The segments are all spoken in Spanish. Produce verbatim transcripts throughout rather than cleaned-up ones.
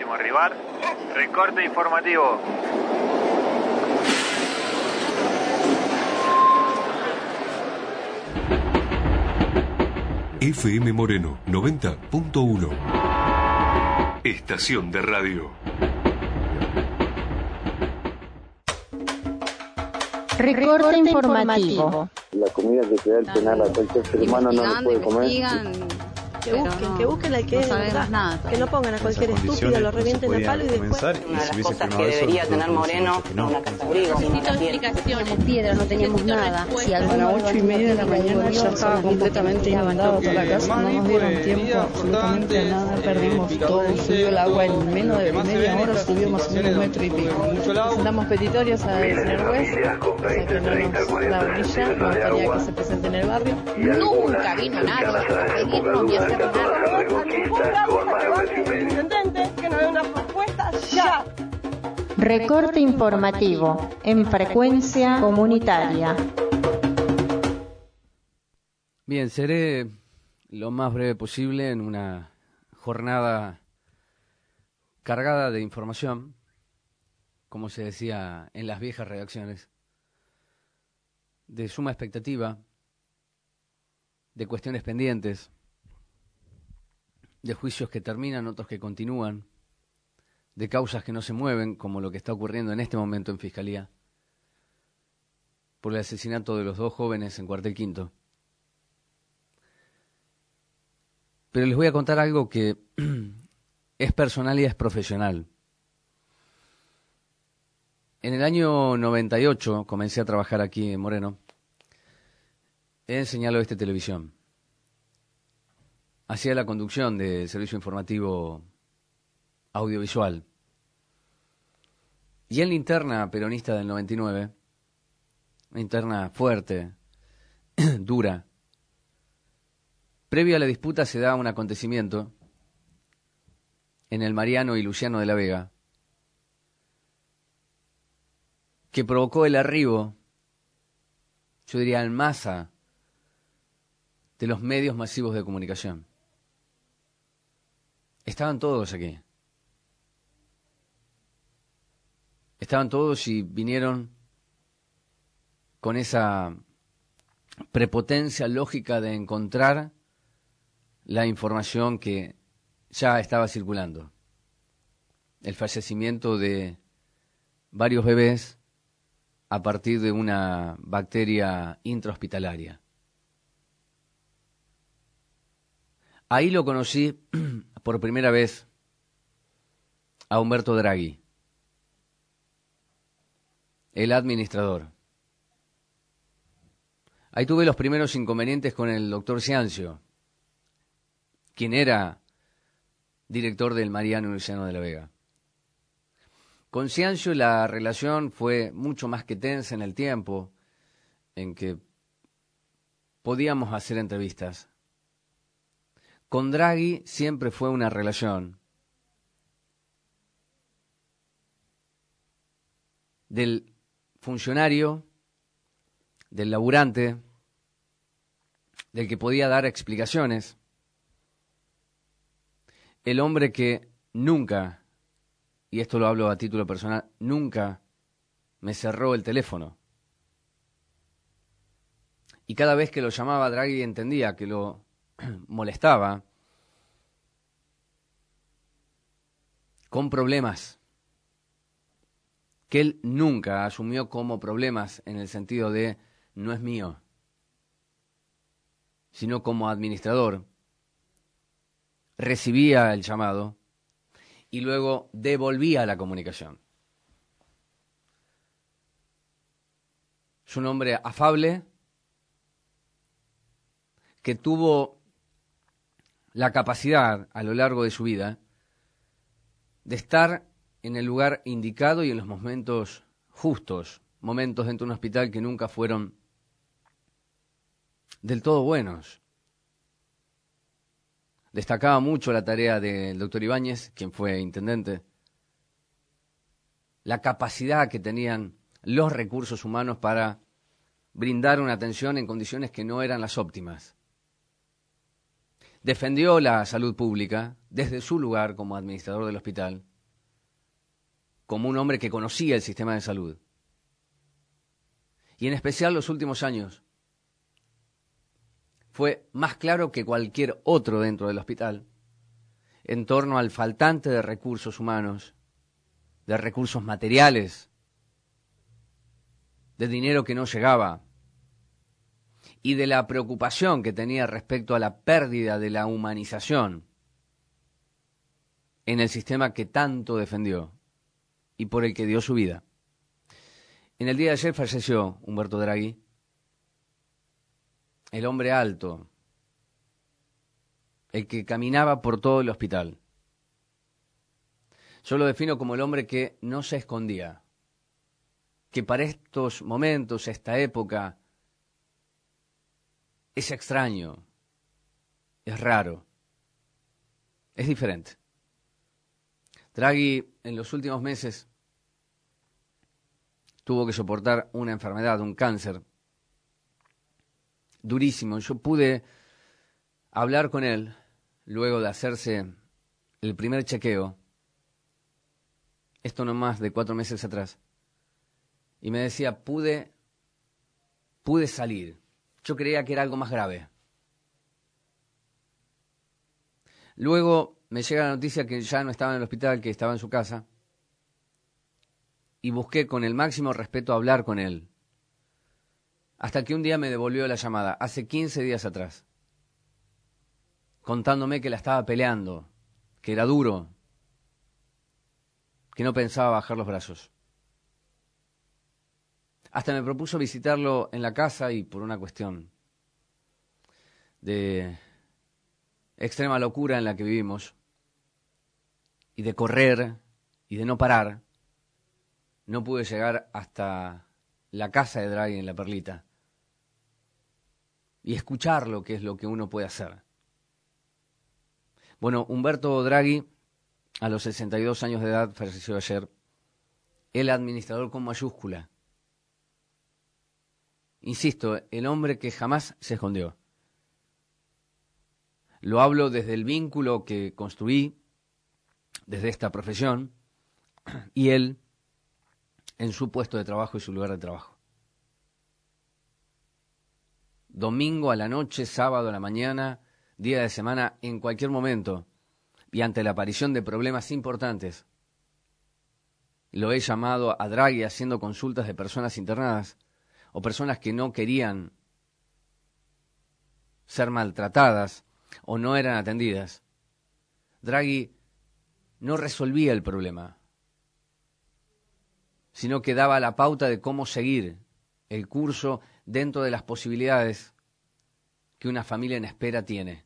próximo rival. Recorte informativo. F M Moreno noventa punto uno. Estación de radio. Recorte informativo. La comida que te da el penal a cualquier ser humano no lo puede comer. Que busquen, que busquen al que es verdad, nada, que no pongan a cualquier estúpido, lo revienten a palo y después... Una de las cosas que debería tener Moreno, una casa de abrigo, Teníamos piedra, no teníamos nada. Si a las ocho y media de la mañana ya estaba completamente inundado toda la casa. No nos dieron tiempo absolutamente a nada, perdimos todo. Subió el agua en menos de media hora, subió más o menos un metro y pico. Presentamos petitorios al señor juez, o sea que no nos da orilla, nos gustaría que se presente en el barrio. Nunca vino nadie a pedirnos ni a hacer nada. Intendente, que nos dé una propuesta ya. Recorte informativo en frecuencia comunitaria. Bien, seré lo más breve posible en una jornada cargada de información, como se decía en las viejas redacciones, de suma expectativa, de cuestiones pendientes, de juicios que terminan, otros que continúan, de causas que no se mueven, como lo que está ocurriendo en este momento en Fiscalía, por el asesinato de los dos jóvenes en Cuartel Quinto. Pero les voy a contar algo que es personal y es profesional. En el año noventa y ocho comencé a trabajar aquí en Moreno en Señal Oeste Televisión. Hacía la conducción del servicio informativo audiovisual. Y en la interna peronista del noventa y nueve, una interna fuerte, dura, previo a la disputa se da un acontecimiento en el Mariano y Luciano de la Vega que provocó el arribo, yo diría en masa, de los medios masivos de comunicación. Estaban todos aquí. Estaban todos y vinieron con esa prepotencia lógica de encontrar la información que ya estaba circulando. El fallecimiento de varios bebés a partir de una bacteria intrahospitalaria. Ahí lo conocí por primera vez a Humberto Draghi, el administrador. Ahí tuve los primeros inconvenientes con el doctor Ciancio, quien era director del Mariano y Luciano de la Vega. Con Ciancio la relación fue mucho más que tensa en el tiempo en que podíamos hacer entrevistas. Con Draghi siempre fue una relación del funcionario, del laburante, del que podía dar explicaciones, el hombre que nunca, y esto lo hablo a título personal, nunca me cerró el teléfono. Y cada vez que lo llamaba Draghi entendía que lo molestaba, con problemas que él nunca asumió como problemas en el sentido de no es mío, sino como administrador. Recibía el llamado y luego devolvía la comunicación. Es un hombre afable que tuvo la capacidad a lo largo de su vida de estar en el lugar indicado y en los momentos justos, momentos dentro de un hospital que nunca fueron del todo buenos. Destacaba mucho la tarea del doctor Ibáñez, quien fue intendente, la capacidad que tenían los recursos humanos para brindar una atención en condiciones que no eran las óptimas. Defendió la salud pública desde su lugar como administrador del hospital como un hombre que conocía el sistema de salud. Y en especial los últimos años. Fue más claro que cualquier otro dentro del hospital en torno al faltante de recursos humanos, de recursos materiales, de dinero que no llegaba y de la preocupación que tenía respecto a la pérdida de la humanización en el sistema que tanto defendió y por el que dio su vida. En el día de ayer falleció Humberto Draghi, el hombre alto, el que caminaba por todo el hospital. Yo lo defino como el hombre que no se escondía, que para estos momentos, esta época, es extraño, es raro, es diferente. Draghi en los últimos meses tuvo que soportar una enfermedad, un cáncer durísimo. Yo pude hablar con él luego de hacerse el primer chequeo, esto no más de cuatro meses atrás, y me decía, pude, pude salir. Yo creía que era algo más grave. Luego me llega la noticia que ya no estaba en el hospital, que estaba en su casa, y busqué con el máximo respeto hablar con él, hasta que un día me devolvió la llamada, hace quince días atrás, contándome que la estaba peleando, que era duro, que no pensaba bajar los brazos. Hasta me propuso visitarlo en la casa y por una cuestión de extrema locura en la que vivimos, y de correr y de no parar, no pude llegar hasta la casa de Draghi en La Perlita y escucharlo, que es lo que uno puede hacer. Bueno, Humberto Draghi, a los sesenta y dos años de edad, falleció ayer, el administrador con mayúscula. Insisto, el hombre que jamás se escondió. Lo hablo desde el vínculo que construí, desde esta profesión, y él en su puesto de trabajo y su lugar de trabajo. Domingo a la noche, sábado a la mañana, día de semana, en cualquier momento, y ante la aparición de problemas importantes, lo he llamado a Draghi haciendo consultas de personas internadas o personas que no querían ser maltratadas o no eran atendidas. Draghi no resolvía el problema, sino que daba la pauta de cómo seguir el curso dentro de las posibilidades que una familia en espera tiene.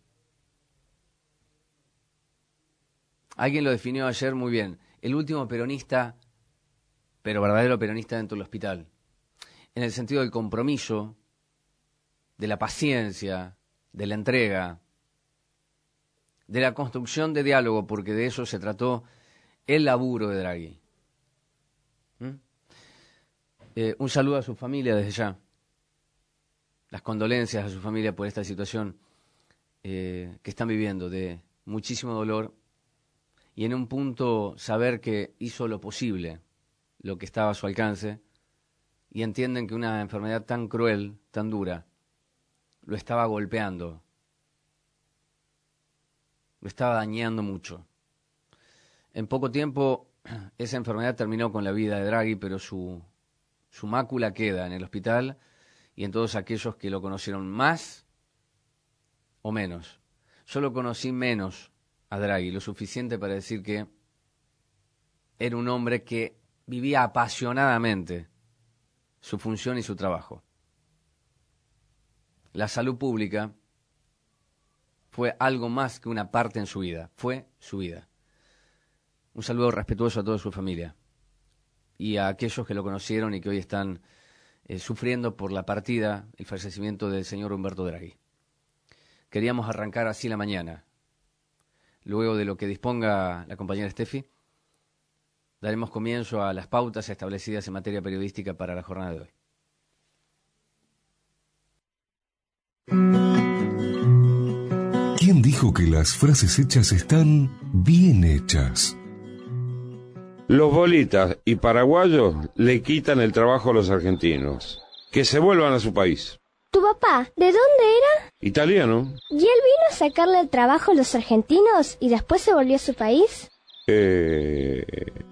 Alguien lo definió ayer muy bien, el último peronista, pero verdadero peronista dentro del hospital, en el sentido del compromiso, de la paciencia, de la entrega, de la construcción de diálogo, porque de eso se trató el laburo de Draghi. ¿Mm? Eh, un saludo a su familia desde ya. Las condolencias a su familia por esta situación eh, que están viviendo, de muchísimo dolor, y en un punto saber que hizo lo posible, lo que estaba a su alcance, y entienden que una enfermedad tan cruel, tan dura, lo estaba golpeando, lo estaba dañando mucho. En poco tiempo esa enfermedad terminó con la vida de Draghi, pero su, su mácula queda en el hospital y en todos aquellos que lo conocieron más o menos. Yo lo conocí menos a Draghi, lo suficiente para decir que era un hombre que vivía apasionadamente su función y su trabajo. La salud pública fue algo más que una parte en su vida, fue su vida. Un saludo respetuoso a toda su familia y a aquellos que lo conocieron y que hoy están eh, sufriendo por la partida, el fallecimiento del señor Humberto Draghi. Queríamos arrancar así la mañana. Luego de lo que disponga la compañera Steffi, daremos comienzo a las pautas establecidas en materia periodística para la jornada de hoy. ¿Quién dijo que las frases hechas están bien hechas? Los bolitas y paraguayos le quitan el trabajo a los argentinos. Que se vuelvan a su país. ¿Tu papá, de dónde era? Italiano. ¿Y él vino a sacarle el trabajo a los argentinos y después se volvió a su país? Eh...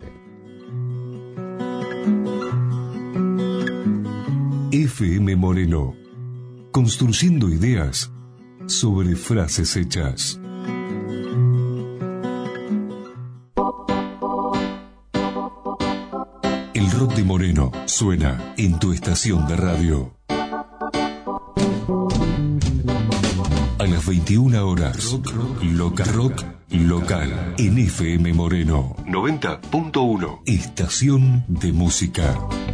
F M Moreno. Construyendo ideas sobre frases hechas. El rock de Moreno suena en tu estación de radio. A las veintiuna horas, Loca Rock Local en F M Moreno noventa punto uno. Estación de música.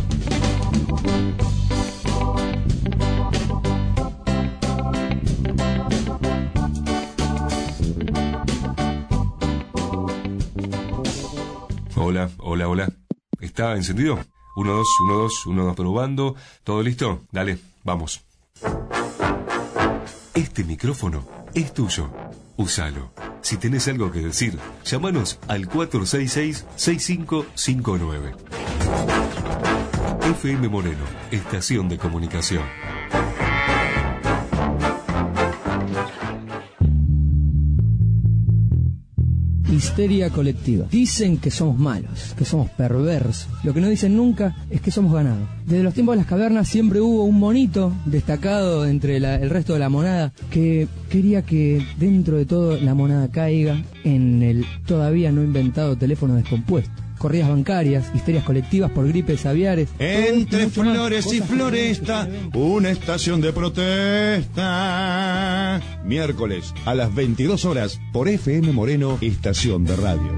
Hola, hola, hola. ¿Está encendido? Uno, dos, uno, dos, uno, dos, probando. ¿Todo listo? Dale, vamos. Este micrófono es tuyo. Úsalo. Si tenés algo que decir, llámanos al cuatro seis seis, seis cinco cinco nueve. F M Moreno, estación de comunicación. Histeria colectiva. Dicen que somos malos, que somos perversos. Lo que no dicen nunca es que somos ganados. Desde los tiempos de las cavernas siempre hubo un monito destacado entre la, el resto de la monada que quería que dentro de todo la monada caiga en el todavía no inventado teléfono descompuesto. Corridas bancarias, histerias colectivas por gripes aviares. Entre flores y floresta, una estación de protesta. Miércoles a las veintidós horas por F M Moreno, estación de radio.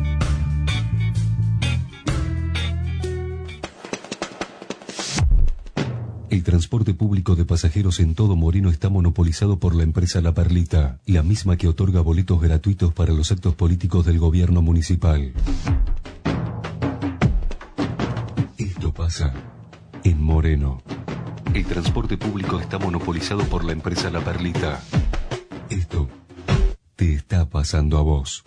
El transporte público de pasajeros en todo Moreno está monopolizado por la empresa La Perlita, la misma que otorga boletos gratuitos para los actos políticos del gobierno municipal. Esto pasa en Moreno. El transporte público está monopolizado por la empresa La Perlita. Esto te está pasando a vos.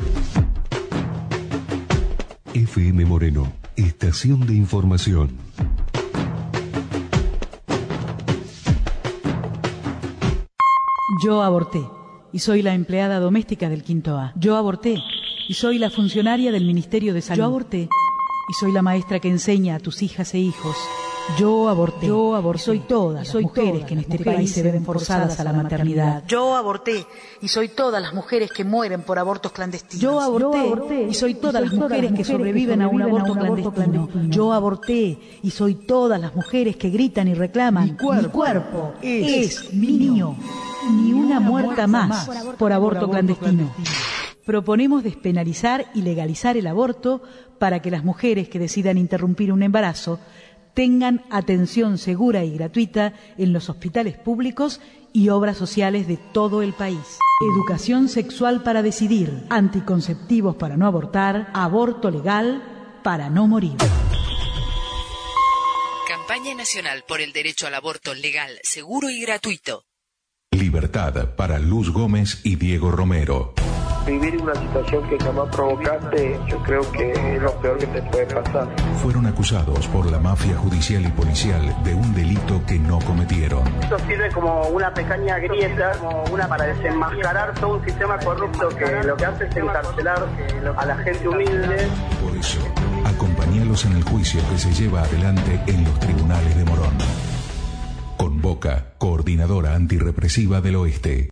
F M Moreno, estación de información. Yo aborté y soy la empleada doméstica del Quinto A. Yo aborté y soy la funcionaria del Ministerio de Salud. Yo aborté y soy la maestra que enseña a tus hijas e hijos. Yo aborté. Yo aborté. Y soy todas las mujeres que en este país se ven forzadas a la maternidad. Yo aborté y soy todas las mujeres que mueren por abortos clandestinos. Yo aborté y soy todas las mujeres que sobreviven a un aborto clandestino. Yo aborté y soy todas las mujeres que gritan y reclaman: mi cuerpo, mi cuerpo es, es mío. Ni una muerta más por aborto clandestino. Proponemos despenalizar y legalizar el aborto para que las mujeres que decidan interrumpir un embarazo tengan atención segura y gratuita en los hospitales públicos y obras sociales de todo el país. Educación sexual para decidir, anticonceptivos para no abortar, aborto legal para no morir. Campaña Nacional por el Derecho al Aborto Legal, Seguro y Gratuito. Libertad para Luz Gómez y Diego Romero. Vivir una situación que jamás provocaste, yo creo que es lo peor que te puede pasar. Fueron acusados por la mafia judicial y policial de un delito que no cometieron. Esto sirve como una pequeña grieta, como una para desenmascarar todo un sistema corrupto que lo que hace es encarcelar a la gente humilde. Por eso, acompáñalos en el juicio que se lleva adelante en los tribunales de Morón. Convoca Coordinadora Antirrepresiva del Oeste.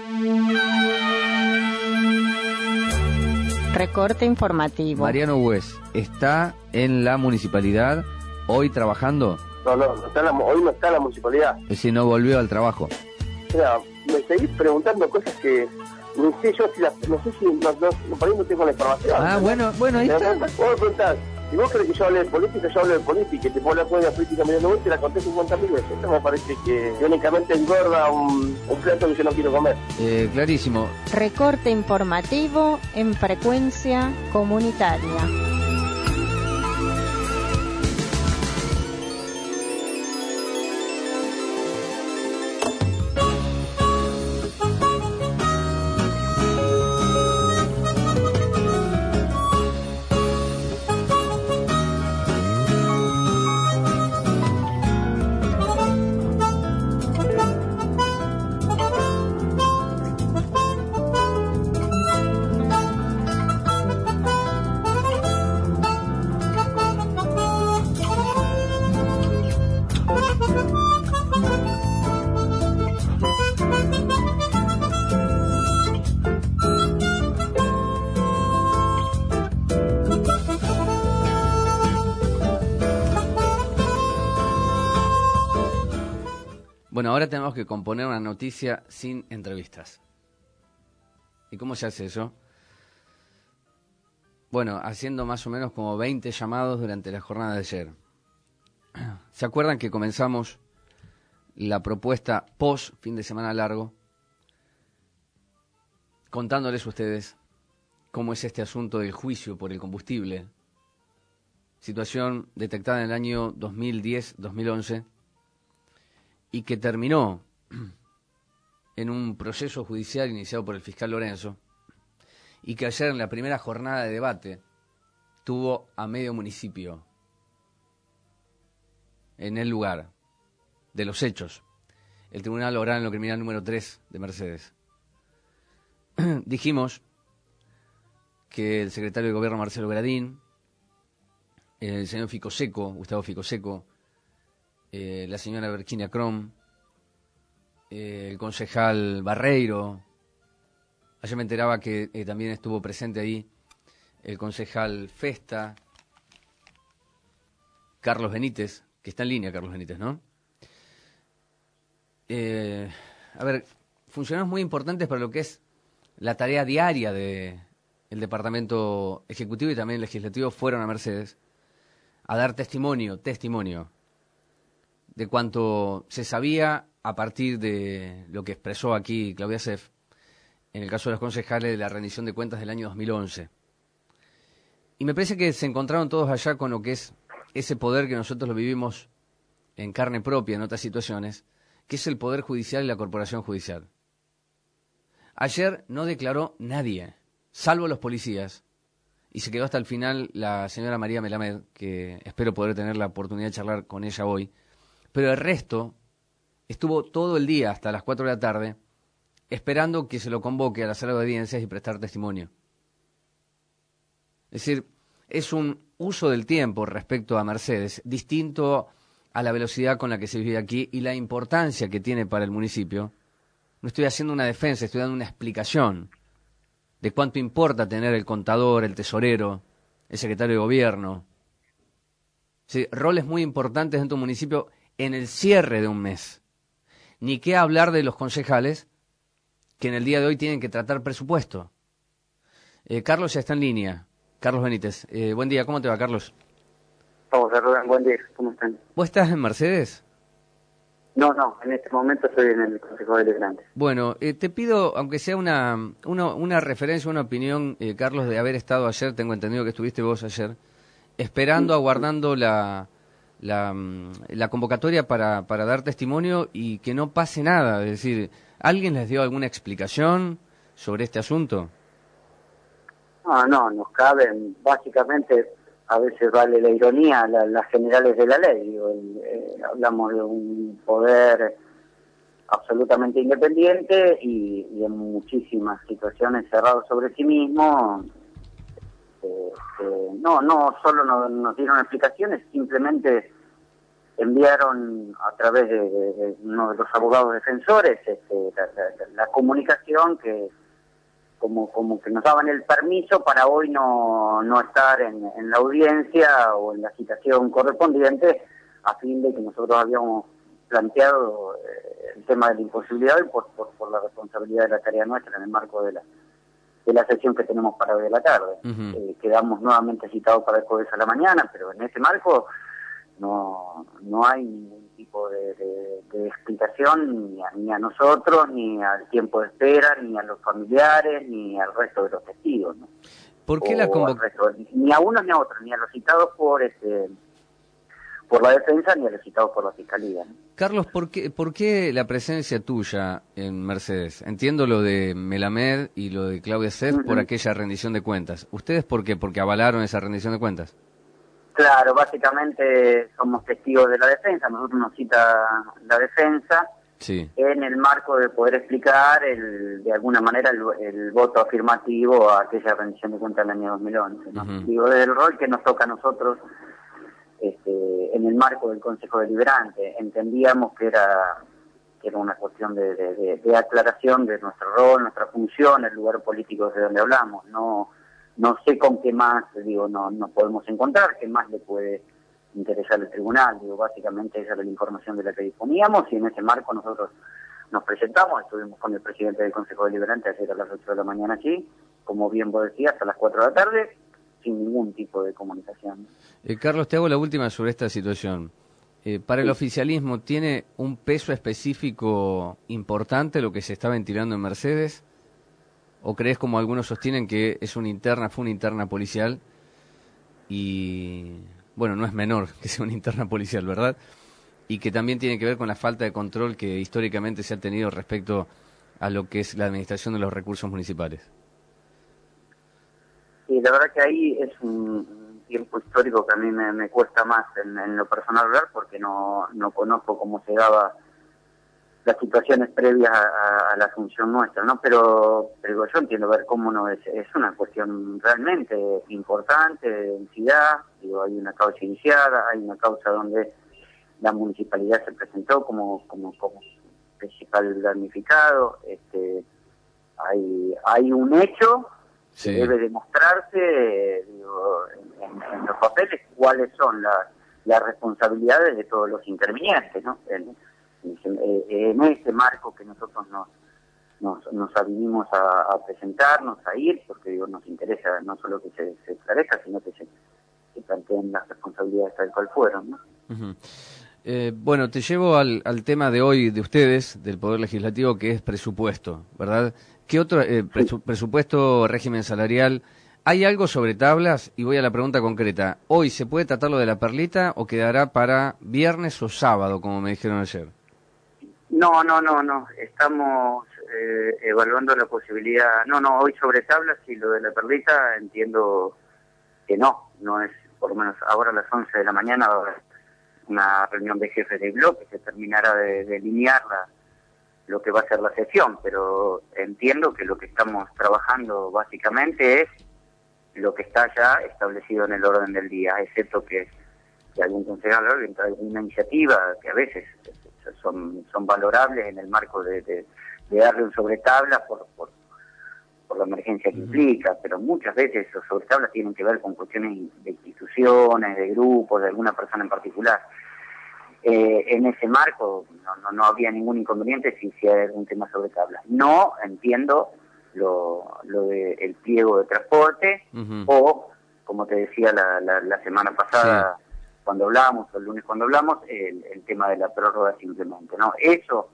Recorte informativo. Mariano Hues, ¿está en la municipalidad hoy trabajando? No, no, no está en la, hoy no está en la municipalidad. Es decir, no volvió al trabajo. Mira, me seguís preguntando cosas que no sé yo si las, no sé si no, no, por ahí no tengo la información. Ah, bueno, bueno, ahí está. Vos me preguntás, si vos crees que yo hable de política, yo hablo de política, y te puedo hablar de política Mariano Hues y la conté cincuenta mil veces. Esto me parece que únicamente engorda un, un plato que yo no quiero comer. Eh, clarísimo. Recorte informativo en frecuencia comunitaria. Bueno, ahora tenemos que componer una noticia sin entrevistas. ¿Y cómo se hace eso? Bueno, haciendo más o menos como veinte llamados durante la jornada de ayer. ¿Se acuerdan que comenzamos la propuesta post fin de semana largo? Contándoles a ustedes cómo es este asunto del juicio por el combustible. Situación detectada en el año dos mil diez dos mil once y que terminó en un proceso judicial iniciado por el fiscal Lorenzo y que ayer en la primera jornada de debate tuvo a medio municipio en el lugar de los hechos, el Tribunal Oral en lo Criminal número tres de Mercedes. Dijimos que el secretario de Gobierno Marcelo Gradín, el señor Ficoseco, Gustavo Ficoseco, eh, la señora Virginia Crom, eh, el concejal Barreiro, ayer me enteraba que eh, también estuvo presente ahí el concejal Festa, Carlos Benítez, que está en línea Carlos Benítez, ¿no? Eh, a ver, funcionarios muy importantes para lo que es la tarea diaria de el Departamento Ejecutivo y también Legislativo fueron a Mercedes a dar testimonio, testimonio de cuanto se sabía a partir de lo que expresó aquí Claudia Sef en el caso de los concejales de la rendición de cuentas del año dos mil once. Y me parece que se encontraron todos allá con lo que es ese poder que nosotros lo vivimos en carne propia en otras situaciones, que es el Poder Judicial y la Corporación Judicial. Ayer no declaró nadie, salvo los policías, y se quedó hasta el final la señora María Melamed, que espero poder tener la oportunidad de charlar con ella hoy, pero el resto estuvo todo el día hasta las cuatro de la tarde esperando que se lo convoque a la sala de audiencias y prestar testimonio. Es decir, es un uso del tiempo respecto a Mercedes distinto a la velocidad con la que se vive aquí y la importancia que tiene para el municipio. No estoy haciendo una defensa, estoy dando una explicación de cuánto importa tener el contador, el tesorero, el secretario de gobierno. Sí, roles muy importantes dentro de un municipio en el cierre de un mes. Ni qué hablar de los concejales que en el día de hoy tienen que tratar presupuesto. Eh, Carlos ya está en línea. Carlos Benítez. Eh, buen día, ¿cómo te va, Carlos? Vamos a Rubén, buen día, ¿cómo están? ¿Vos estás en Mercedes? No, no, en este momento estoy en el Consejo Deliberante. Bueno, eh, te pido, aunque sea una una, una referencia, una opinión, eh, Carlos, de haber estado ayer, tengo entendido que estuviste vos ayer, esperando, sí, aguardando la, la, la convocatoria para, para dar testimonio y que no pase nada. Es decir, ¿alguien les dio alguna explicación sobre este asunto? No, no, nos caben, básicamente, a veces vale la ironía, la, las generales de la ley. Digo, el, eh, hablamos de un poder absolutamente independiente y, y en muchísimas situaciones cerrado sobre sí mismo. Eh, eh, no, no solo no, nos dieron explicaciones, simplemente enviaron a través de, de, de uno de los abogados defensores este, la, la, la comunicación que como como que nos daban el permiso para hoy no, no estar en, en la audiencia o en la citación correspondiente, a fin de que nosotros habíamos planteado eh, el tema de la imposibilidad y por, por, por la responsabilidad de la tarea nuestra en el marco de la de la sesión que tenemos para hoy a la tarde. Uh-huh. Eh, quedamos nuevamente citados para el jueves a la mañana, pero en ese marco no no hay ningún tipo de, de, de explicación ni a, ni a nosotros, ni al tiempo de espera, ni a los familiares, ni al resto de los testigos, ¿no? ¿Por qué o la convocatoria? Ni a unos ni a otros, ni a los citados por este por la defensa, ni a los citados por la fiscalía, ¿no? Carlos, ¿por qué, ¿por qué la presencia tuya en Mercedes? Entiendo lo de Melamed y lo de Claudia Sef uh-huh. por aquella rendición de cuentas. ¿Ustedes por qué? ¿Porque avalaron esa rendición de cuentas? Claro, básicamente somos testigos de la defensa, nosotros nos cita la defensa sí. en el marco de poder explicar el, de alguna manera el, el voto afirmativo a aquella rendición de cuentas del año dos mil once, ¿no? Uh-huh. Digo, desde el rol que nos toca a nosotros este, en el marco del Consejo Deliberante, entendíamos que era que era una cuestión de, de, de, de aclaración de nuestro rol, nuestra función, el lugar político de donde hablamos, no No sé con qué más, digo, no no podemos encontrar, qué más le puede interesar al tribunal. Digo, básicamente esa era la información de la que disponíamos y en ese marco nosotros nos presentamos, estuvimos con el presidente del Consejo Deliberante ayer a las ocho de la mañana aquí, como bien vos decías, a las cuatro de la tarde, sin ningún tipo de comunicación. Eh, Carlos, te hago la última sobre esta situación. Eh, para el oficialismo, ¿tiene un peso específico importante lo que se está ventilando en Mercedes? ¿O crees, como algunos sostienen, que es una interna, fue una interna policial? Y, bueno, no es menor que sea una interna policial, ¿verdad? Y que también tiene que ver con la falta de control que históricamente se ha tenido respecto a lo que es la administración de los recursos municipales. Sí, la verdad que ahí es un tiempo histórico que a mí me, me cuesta más en, en lo personal hablar, porque no, no conozco cómo se daba las situaciones previas a, a la asunción nuestra, ¿no? Pero, pero yo entiendo ver cómo no es, es una cuestión realmente importante, de entidad. Digo, hay una causa iniciada, hay una causa donde la municipalidad se presentó como como, como principal damnificado. Este, hay hay un hecho sí. que debe demostrarse, digo, en, en los papeles cuáles son las las responsabilidades de todos los intervinientes, ¿no? En, en ese marco que nosotros nos nos, nos avinimos a, a presentarnos, a ir, porque digo, nos interesa no solo que se, se esclarezca, sino que se, se planteen las responsabilidades tal cual fueron, ¿no? Uh-huh. Eh, bueno, te llevo al, al tema de hoy de ustedes, del Poder Legislativo, que es presupuesto, ¿verdad? ¿Qué otro eh, presu- presupuesto, régimen salarial? ¿Hay algo sobre tablas? Y voy a la pregunta concreta. ¿Hoy se puede tratar lo de la perlita o quedará para viernes o sábado, como me dijeron ayer? No, no, no, no. Estamos eh, evaluando la posibilidad. No, no, hoy sobre tablas y lo de la perlita entiendo que no. No es, por lo menos ahora a las once de la mañana, una reunión de jefes de bloque que terminará de delinear la, lo que va a ser la sesión, pero entiendo que lo que estamos trabajando básicamente es lo que está ya establecido en el orden del día, excepto que, que algún concejal entra alguna iniciativa que a veces son son valorables en el marco de, de, de darle un sobretabla por, por por la emergencia que implica, pero muchas veces esos sobretablas tienen que ver con cuestiones de instituciones, de grupos, de alguna persona en particular. Eh, en ese marco no, no, no habría ningún inconveniente si si hay algún tema sobre tablas. No entiendo lo, lo de el pliego de transporte uh-huh. o, como te decía la, la, la semana pasada sí. cuando hablamos, o el lunes cuando hablamos, el, el tema de la prórroga simplemente, ¿no? Eso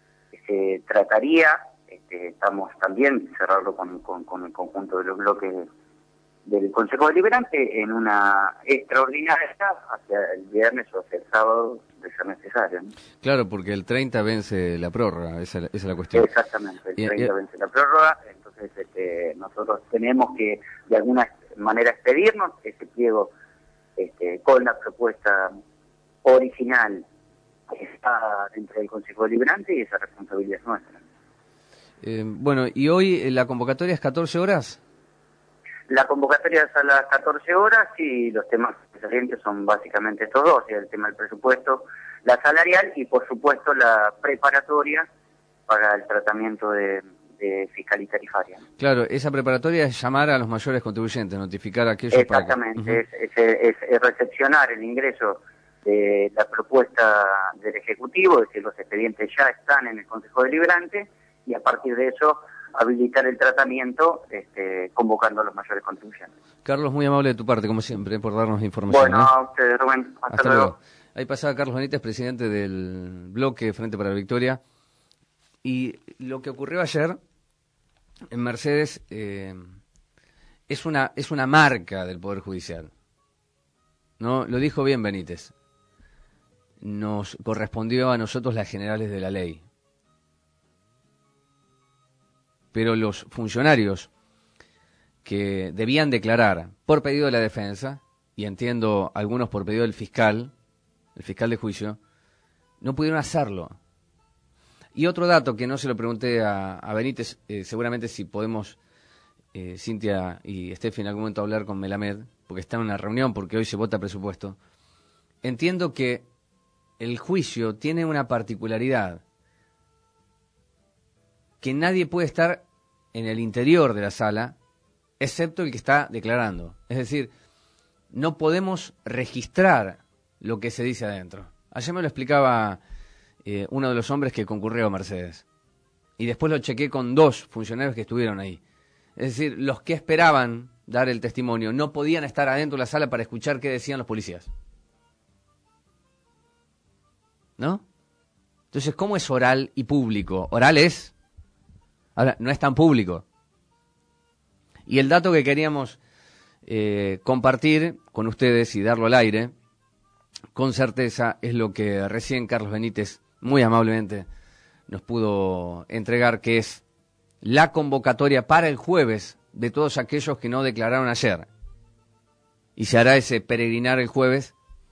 se trataría, este, estamos también cerrarlo con, con, con el conjunto de los bloques del Consejo Deliberante en una extraordinaria hacia el viernes o hacia el sábado de ser necesario, ¿no? Claro, porque el treinta vence la prórroga, esa, esa es la cuestión. Exactamente, el treinta y, y... vence la prórroga, entonces este, nosotros tenemos que de alguna manera expedirnos ese pliego este, con la propuesta original que está dentro del Consejo Deliberante y esa responsabilidad es nuestra. Eh, bueno, ¿y hoy la convocatoria es catorce horas? La convocatoria es a las catorce horas y los temas salientes son básicamente estos dos, el tema del presupuesto, la salarial y por supuesto la preparatoria para el tratamiento de, de fiscal y tarifaria. Claro, esa preparatoria es llamar a los mayores contribuyentes, notificar a aquellos. Exactamente, para que... uh-huh. es, es, es, es recepcionar el ingreso de la propuesta del Ejecutivo, es decir, los expedientes ya están en el Consejo Deliberante y a partir de eso habilitar el tratamiento este, convocando a los mayores contribuyentes. Carlos, muy amable de tu parte, como siempre, por darnos información. Bueno, ¿eh? a ustedes, Rubén. Hasta, Hasta luego. luego. Ahí pasaba Carlos Benítez, presidente del bloque Frente para la Victoria. Y lo que ocurrió ayer en Mercedes eh, es una es una marca del Poder Judicial. No, lo dijo bien Benítez. Nos correspondió a nosotros las generales de la ley. Pero los funcionarios que debían declarar por pedido de la defensa, y entiendo algunos por pedido del fiscal, el fiscal de juicio, no pudieron hacerlo. Y otro dato que no se lo pregunté a, a Benítez, eh, seguramente si podemos, eh, Cintia y Estefi en algún momento hablar con Melamed, porque está en una reunión, porque hoy se vota presupuesto, entiendo que el juicio tiene una particularidad, que nadie puede estar en el interior de la sala, excepto el que está declarando. Es decir, no podemos registrar lo que se dice adentro. Ayer me lo explicaba eh, uno de los hombres que concurrió a Mercedes. Y después lo chequé con dos funcionarios que estuvieron ahí. Es decir, los que esperaban dar el testimonio no podían estar adentro de la sala para escuchar qué decían los policías. ¿No? Entonces, ¿cómo es oral y público? Oral es. Ahora, no es tan público. Y el dato que queríamos eh, compartir con ustedes y darlo al aire, con certeza, es lo que recién Carlos Benítez, muy amablemente, nos pudo entregar, que es la convocatoria para el jueves de todos aquellos que no declararon ayer. Y se hará ese peregrinar el jueves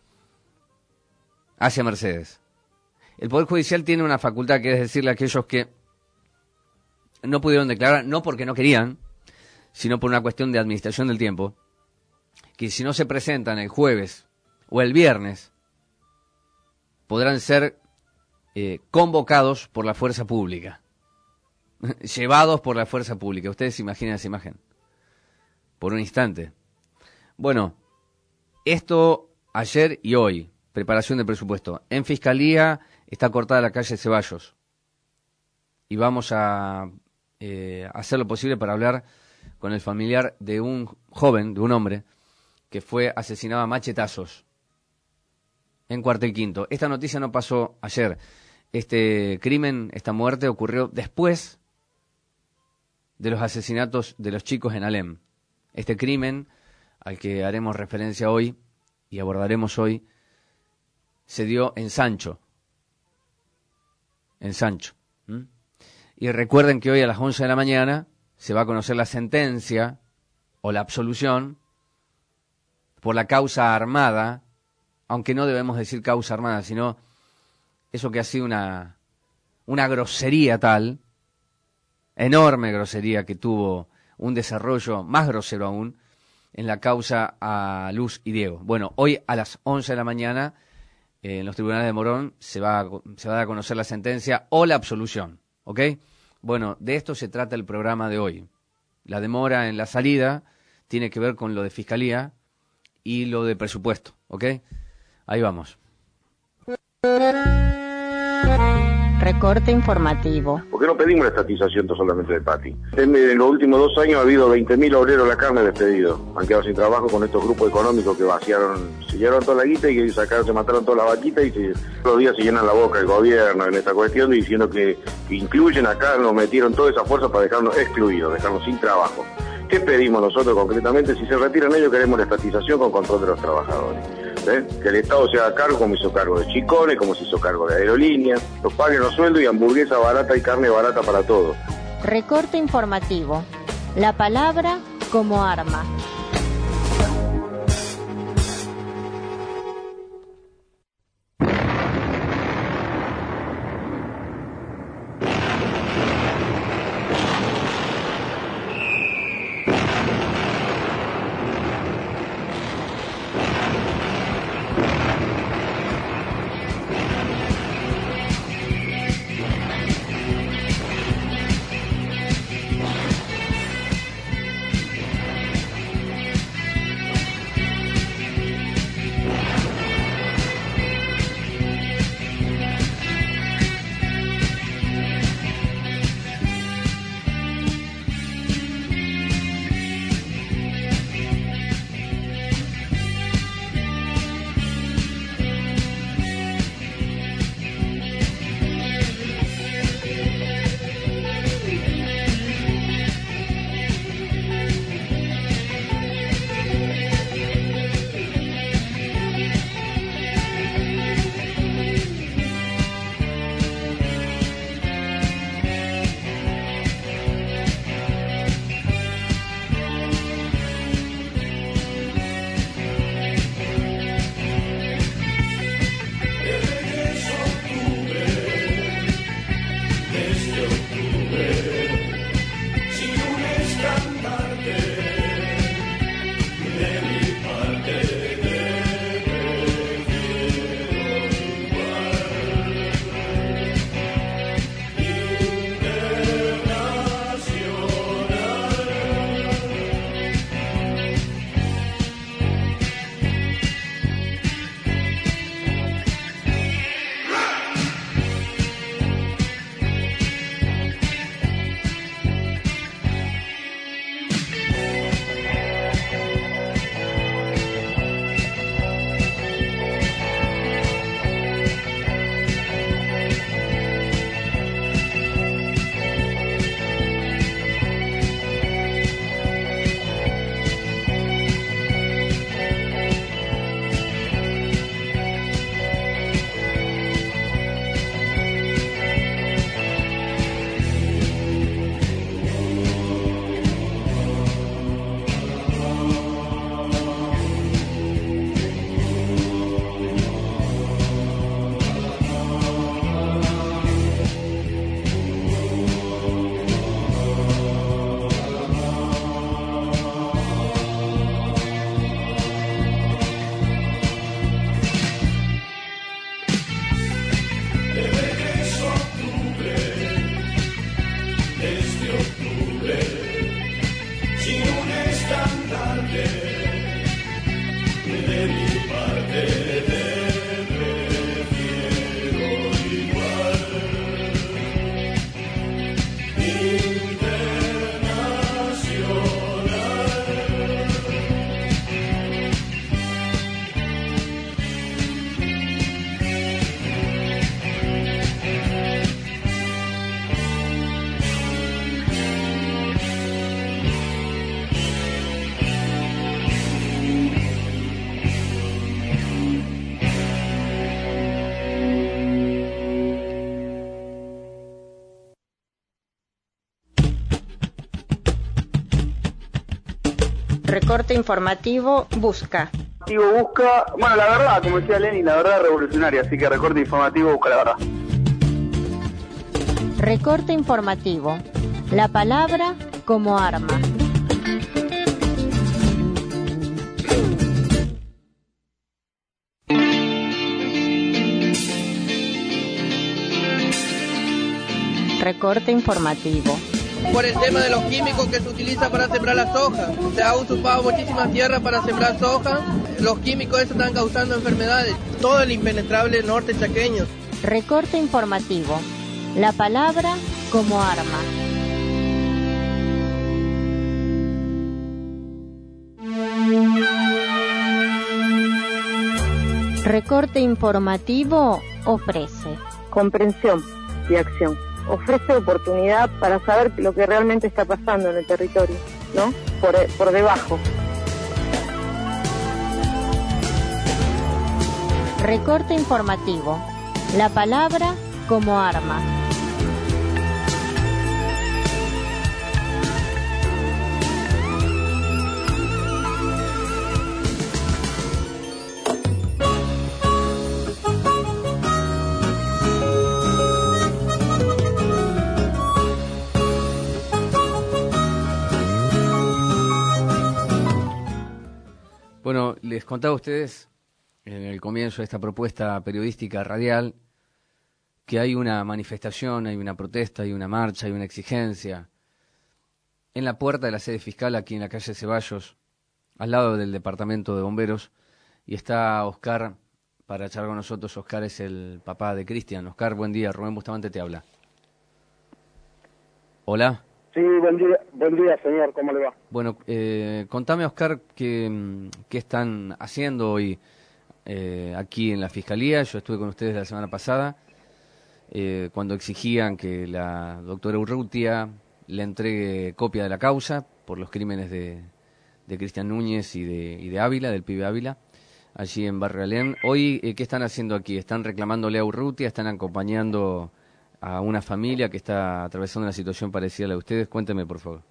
hacia Mercedes. El Poder Judicial tiene una facultad, que es decirle a aquellos que no pudieron declarar, no porque no querían, sino por una cuestión de administración del tiempo, que si no se presentan el jueves o el viernes, podrán ser eh, convocados por la fuerza pública, llevados por la fuerza pública. Ustedes se imaginan esa imagen, por un instante. Bueno, esto ayer y hoy, preparación de presupuesto. En Fiscalía está cortada la calle Ceballos y vamos a eh, hacer lo posible para hablar con el familiar de un joven, de un hombre, que fue asesinado a machetazos en Cuartel Quinto. Esta noticia no pasó ayer. Este crimen, esta muerte, ocurrió después de los asesinatos de los chicos en Alem. Este crimen, al que haremos referencia hoy y abordaremos hoy, se dio en Sancho. En Sancho. ¿Mm? Y recuerden que hoy a las once de la mañana se va a conocer la sentencia o la absolución por la causa armada, aunque no debemos decir causa armada, sino eso que ha sido una, una grosería tal, enorme grosería, que tuvo un desarrollo más grosero aún en la causa a Luz y Diego. Bueno, hoy a las once de la mañana eh, en los tribunales de Morón se va, a, se va a dar a conocer la sentencia o la absolución, ¿ok? Bueno, de esto se trata el programa de hoy. La demora en la salida tiene que ver con lo de Fiscalía y lo de presupuesto, ¿ok? Ahí vamos. Recorte informativo. ¿Por qué no pedimos la estatización solamente de Pati? En los últimos dos años ha habido veinte mil obreros de la carne despedidos. Han quedado sin trabajo con estos grupos económicos que vaciaron, se llevaron toda la guita y que sacaron, se mataron todas las vaquitas y se, todos los días se llenan la boca el gobierno en esta cuestión diciendo que, que incluyen acá, nos metieron toda esa fuerza para dejarnos excluidos, dejarnos sin trabajo. ¿Qué pedimos nosotros concretamente? Si se retiran ellos, queremos la estatización con control de los trabajadores. ¿Eh? Que el Estado se haga cargo, como hizo cargo de Chicones, como se hizo cargo de Aerolíneas, los paguen los sueldos y hamburguesa barata y carne barata para todos. Recorte informativo. La palabra como arma. Recorte informativo busca. Busca, bueno, la verdad, como decía Lenin, la verdad revolucionaria, así que recorte informativo busca la verdad. Recorte informativo. La palabra como arma. Recorte informativo. Por el tema de los químicos que se utilizan para sembrar la soja. Se ha usurpado muchísimas tierras para sembrar soja. Los químicos esos están causando enfermedades. Todo el impenetrable norte chaqueño. Recorte informativo. La palabra como arma. Recorte informativo ofrece comprensión y acción. Ofrece oportunidad para saber lo que realmente está pasando en el territorio, ¿no? Por, por debajo. Recorte informativo. La palabra como arma. Bueno, les contaba a ustedes en el comienzo de esta propuesta periodística radial que hay una manifestación, hay una protesta, hay una marcha, hay una exigencia en la puerta de la sede fiscal aquí en la calle Ceballos, al lado del departamento de bomberos, y está Oscar para charlar con nosotros. Oscar es el papá de Cristian. Oscar, buen día. Rubén Bustamante te habla. Hola. Sí, buen día, buen día, señor, ¿cómo le va? Bueno, eh, contame, Oscar, qué, qué están haciendo hoy eh, aquí en la Fiscalía. Yo estuve con ustedes la semana pasada, eh, cuando exigían que la doctora Urrutia le entregue copia de la causa por los crímenes de, de Cristian Núñez y de, y de Ávila, del pibe Ávila, allí en Barrio Alén. Hoy, eh, ¿qué están haciendo aquí? ¿Están reclamándole a Urrutia? ¿Están acompañando a una familia que está atravesando una situación parecida a la de ustedes? Cuénteme, por favor.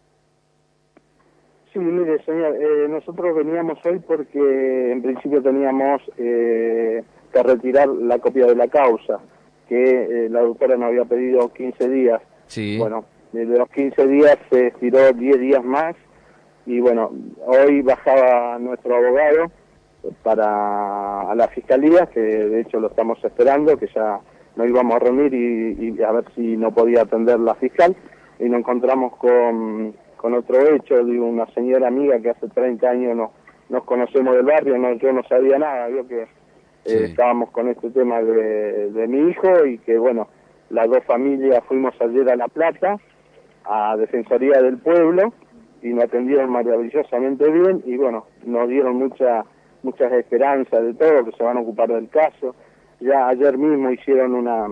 Sí, mire, señor, eh, nosotros veníamos hoy porque en principio teníamos eh, que retirar la copia de la causa, que eh, la doctora nos había pedido quince días. Sí. Bueno, de los quince días se estiró diez días más, y bueno, hoy bajaba nuestro abogado para a la Fiscalía, que de hecho lo estamos esperando, que ya nos íbamos a reunir y, y a ver si no podía atender la fiscal, y nos encontramos con, con otro hecho de una señora amiga que hace treinta años no, nos conocemos del barrio. No, yo no sabía nada, vio que eh, sí. estábamos con este tema de, de mi hijo, y que bueno, las dos familias fuimos ayer a La Plata, a Defensoría del Pueblo, y nos atendieron maravillosamente bien, y bueno, nos dieron mucha, muchas esperanzas de todo, que se van a ocupar del caso. Ya ayer mismo hicieron una,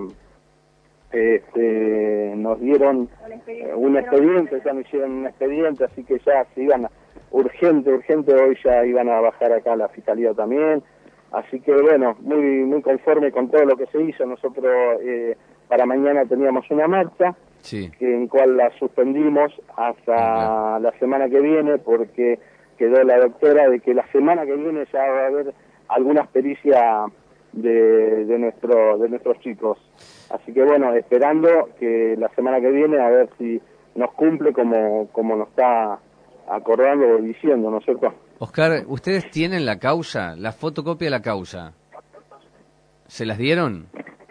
este, nos dieron un expediente, ya nos hicieron un expediente, así que ya se iban a, urgente, urgente, hoy ya iban a bajar acá a la Fiscalía también. Así que bueno, muy muy conforme con todo lo que se hizo. Nosotros eh, para mañana teníamos una marcha, sí, que, en cual la suspendimos hasta uh-huh. la semana que viene, porque quedó la doctora de que la semana que viene ya va a haber algunas pericias de, de nuestro de nuestros chicos. Así que bueno, esperando que la semana que viene a ver si nos cumple como, como nos está acordando o diciendo, ¿no es cierto? Oscar, ¿ustedes tienen la causa, la fotocopia de la causa? ¿Se las dieron?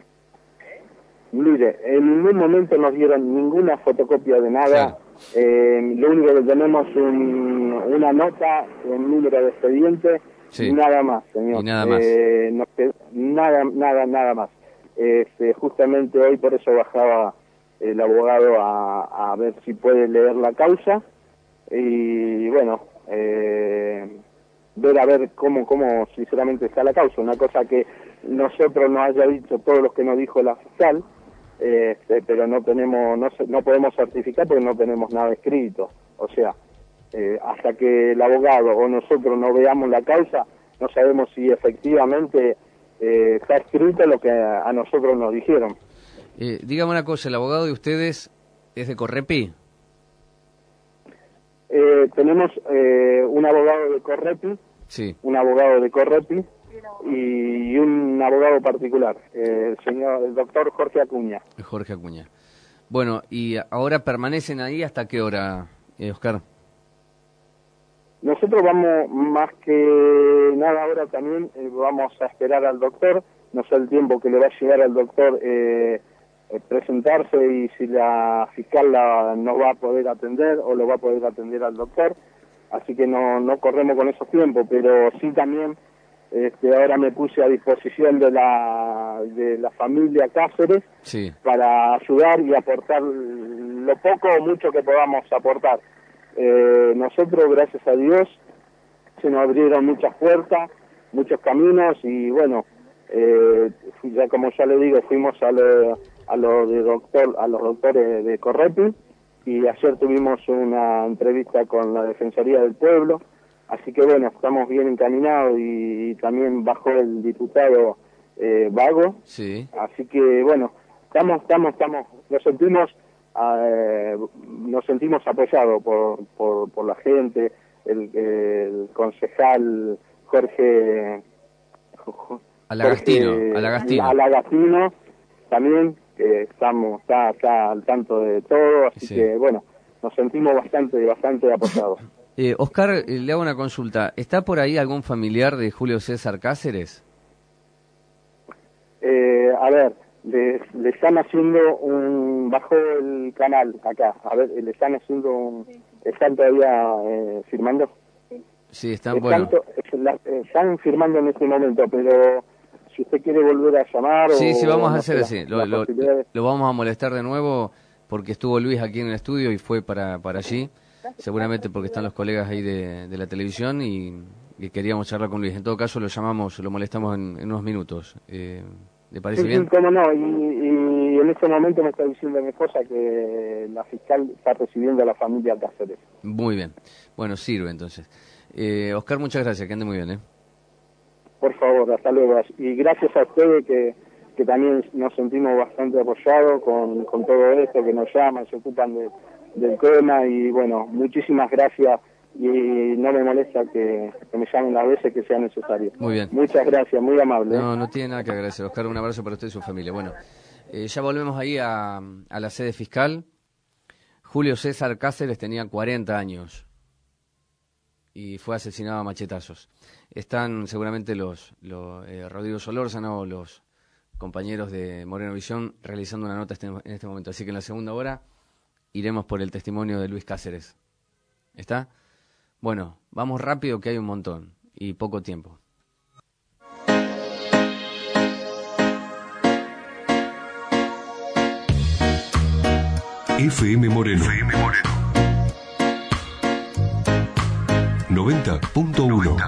Mire, en ningún momento nos dieron ninguna fotocopia de nada. Sí. Eh, lo único que tenemos es un, una nota, un número de expediente, sí, y nada más, señor. Y nada más. Eh, no, nada, nada, nada más. Este, justamente hoy por eso bajaba el abogado a, a ver si puede leer la causa, y bueno, eh, ver a ver cómo, cómo sinceramente está la causa. Una cosa que nosotros nos haya dicho todos los que nos dijo la fiscal, este, pero no tenemos, no, no podemos certificar porque no tenemos nada escrito. O sea, eh, hasta que el abogado o nosotros no veamos la causa, no sabemos si efectivamente eh, está escrito lo que a, a nosotros nos dijeron. Eh, dígame una cosa, ¿el abogado de ustedes es de Correpi? eh, tenemos eh, un abogado de Correpi, sí. un abogado de Correpi y un abogado particular, eh, el señor, el doctor Jorge Acuña. Jorge Acuña. Bueno, ¿y ahora permanecen ahí hasta qué hora, eh, Oscar? Nosotros vamos, más que nada ahora también, eh, vamos a esperar al doctor, no sé el tiempo que le va a llegar al doctor eh, eh, presentarse y si la fiscal la, no va a poder atender o lo va a poder atender al doctor, así que no, no corremos con esos tiempos, pero sí también este, ahora me puse a disposición de la, de la familia Cáceres sí. para ayudar y aportar lo poco o mucho que podamos aportar. Eh, nosotros, gracias a Dios, se nos abrieron muchas puertas, muchos caminos y bueno, eh, ya como ya le digo, fuimos a lo, a lo de doctor, a los doctores de Correpi y ayer tuvimos una entrevista con la Defensoría del Pueblo, así que bueno, estamos bien encaminados y, y también bajó el diputado eh, Vago, sí. Así que bueno, estamos, estamos, estamos, nos sentimos Eh, nos sentimos apoyados por, por, por la gente, el, el concejal Jorge Alagastino, Jorge, Alagastino. Alagastino también, que estamos, está, está al tanto de todo, así sí. que bueno, nos sentimos bastante, bastante apoyados. Eh, Oscar, eh, le hago una consulta, ¿está por ahí algún familiar de Julio César Cáceres? Eh, a ver, Le, le están haciendo un, bajo el canal acá, a ver, le están haciendo un, están todavía eh, firmando. Sí, están, están bueno. To, la, están firmando en este momento, pero si usted quiere volver a llamar sí, o... sí, vamos a no hacer sé, así, lo, lo, lo vamos a molestar de nuevo porque estuvo Luis aquí en el estudio y fue para, para allí, seguramente porque están los colegas ahí de, de la televisión y, y queríamos charlar con Luis. En todo caso lo llamamos, lo molestamos en, en unos minutos. Eh, ¿Le parece sí, bien? Sí, cómo no, y, y en este momento me está diciendo mi esposa que la fiscal está recibiendo a la familia Cáceres. Muy bien, bueno, sirve entonces. Eh, Oscar, muchas gracias, que ande muy bien, ¿eh? Por favor, hasta luego. Y gracias a ustedes que, que también nos sentimos bastante apoyados con, con todo esto, que nos llaman, se ocupan de, del tema y bueno, muchísimas gracias. Y no me molesta que, que me llamen las veces que sea necesario. Muy bien. Muchas gracias, muy amable. No, no tiene nada que agradecer. Oscar, un abrazo para usted y su familia. Bueno, eh, ya volvemos ahí a, a la sede fiscal. Julio César Cáceres tenía cuarenta años y fue asesinado a machetazos. Están seguramente los, los eh, Rodrigo Solórzano, los compañeros de Moreno Visión, realizando una nota este, en este momento. Así que en la segunda hora iremos por el testimonio de Luis Cáceres. ¿Está? Bueno, vamos rápido que hay un montón y poco tiempo. F M Moreno. F M Moreno. noventa punto uno.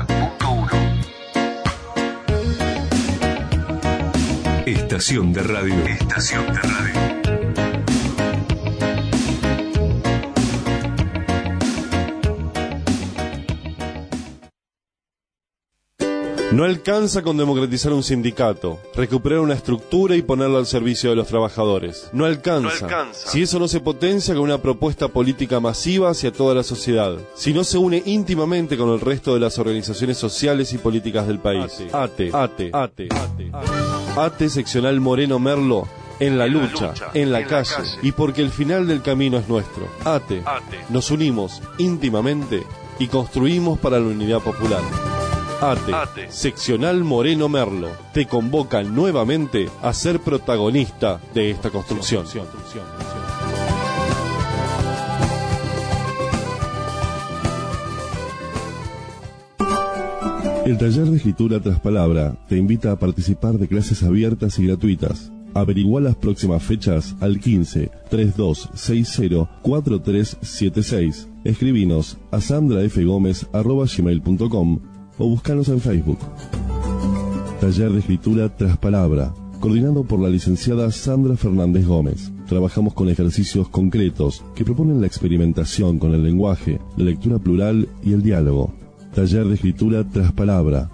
Estación de radio. Estación de radio. No alcanza con democratizar un sindicato, recuperar una estructura y ponerla al servicio de los trabajadores. No alcanza, no alcanza. Si eso no se potencia con una propuesta política masiva hacia toda la sociedad. Si no se une íntimamente con el resto de las organizaciones sociales y políticas del país. ATE, ATE, ATE, ATE, ATE seccional Moreno Merlo. En la lucha, en la calle, y porque el final del camino es nuestro. ATE, nos unimos íntimamente y construimos para la unidad popular. ATE, ATE, seccional Moreno Merlo, te convoca nuevamente a ser protagonista de esta construcción. El taller de escritura tras palabra te invita a participar de clases abiertas y gratuitas. Averigua las próximas fechas al quince, treinta y dos sesenta, cuarenta y tres setenta y seis. Escribinos a sandrafgomez arroba gmail punto com o búscanos en Facebook. Taller de escritura tras palabra, coordinado por la licenciada Sandra Fernández Gómez. Trabajamos con ejercicios concretos que proponen la experimentación con el lenguaje, la lectura plural y el diálogo. Taller de escritura tras palabra.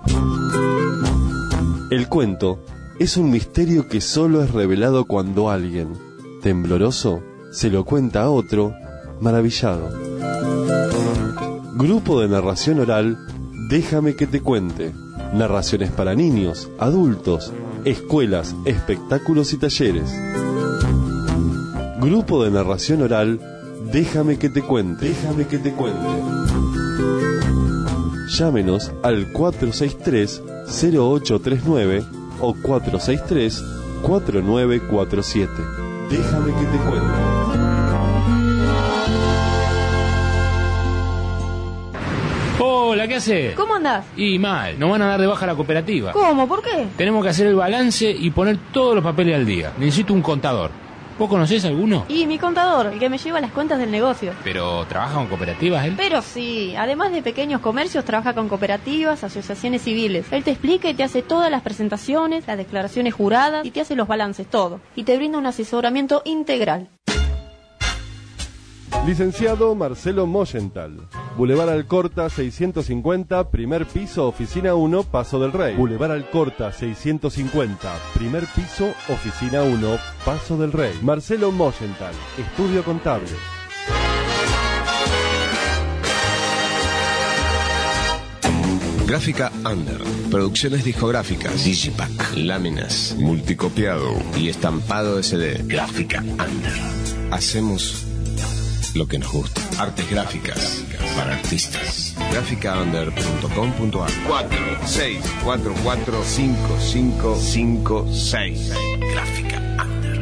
El cuento es un misterio que solo es revelado cuando alguien, tembloroso, se lo cuenta a otro, maravillado. Grupo de narración oral, Déjame que te cuente. Narraciones para niños, adultos, escuelas, espectáculos y talleres. Grupo de narración oral, Déjame que te cuente. Déjame que te cuente. Llámenos al cuatro seis tres, cero ocho tres nueve o cuatro seis tres, cuatro nueve cuatro siete. Déjame que te cuente. Hola, ¿qué haces? ¿Cómo andás? Y mal, nos van a dar de baja la cooperativa. ¿Cómo? ¿Por qué? Tenemos que hacer el balance y poner todos los papeles al día. Necesito un contador. ¿Vos conocés alguno? Y mi contador, el que me lleva las cuentas del negocio. ¿Pero trabaja con cooperativas él? Pero sí, además de pequeños comercios, trabaja con cooperativas, asociaciones civiles. Él te explica y te hace todas las presentaciones, las declaraciones juradas y te hace los balances, todo. Y te brinda un asesoramiento integral. Licenciado Marcelo Moyental. Boulevard Alcorta seiscientos cincuenta, primer piso, oficina uno, Paso del Rey. Boulevard Alcorta seiscientos cincuenta, primer piso, oficina uno, Paso del Rey. Marcelo Moyental, estudio contable. Gráfica Under, producciones discográficas, Digipack, láminas, multicopiado y estampado S D. Gráfica Under. Hacemos lo que nos gusta. Artes gráficas para artistas. gráfica under punto com punto a r. cuatro seis cuatro cuatro cinco cinco cinco seis. Gráfica Under.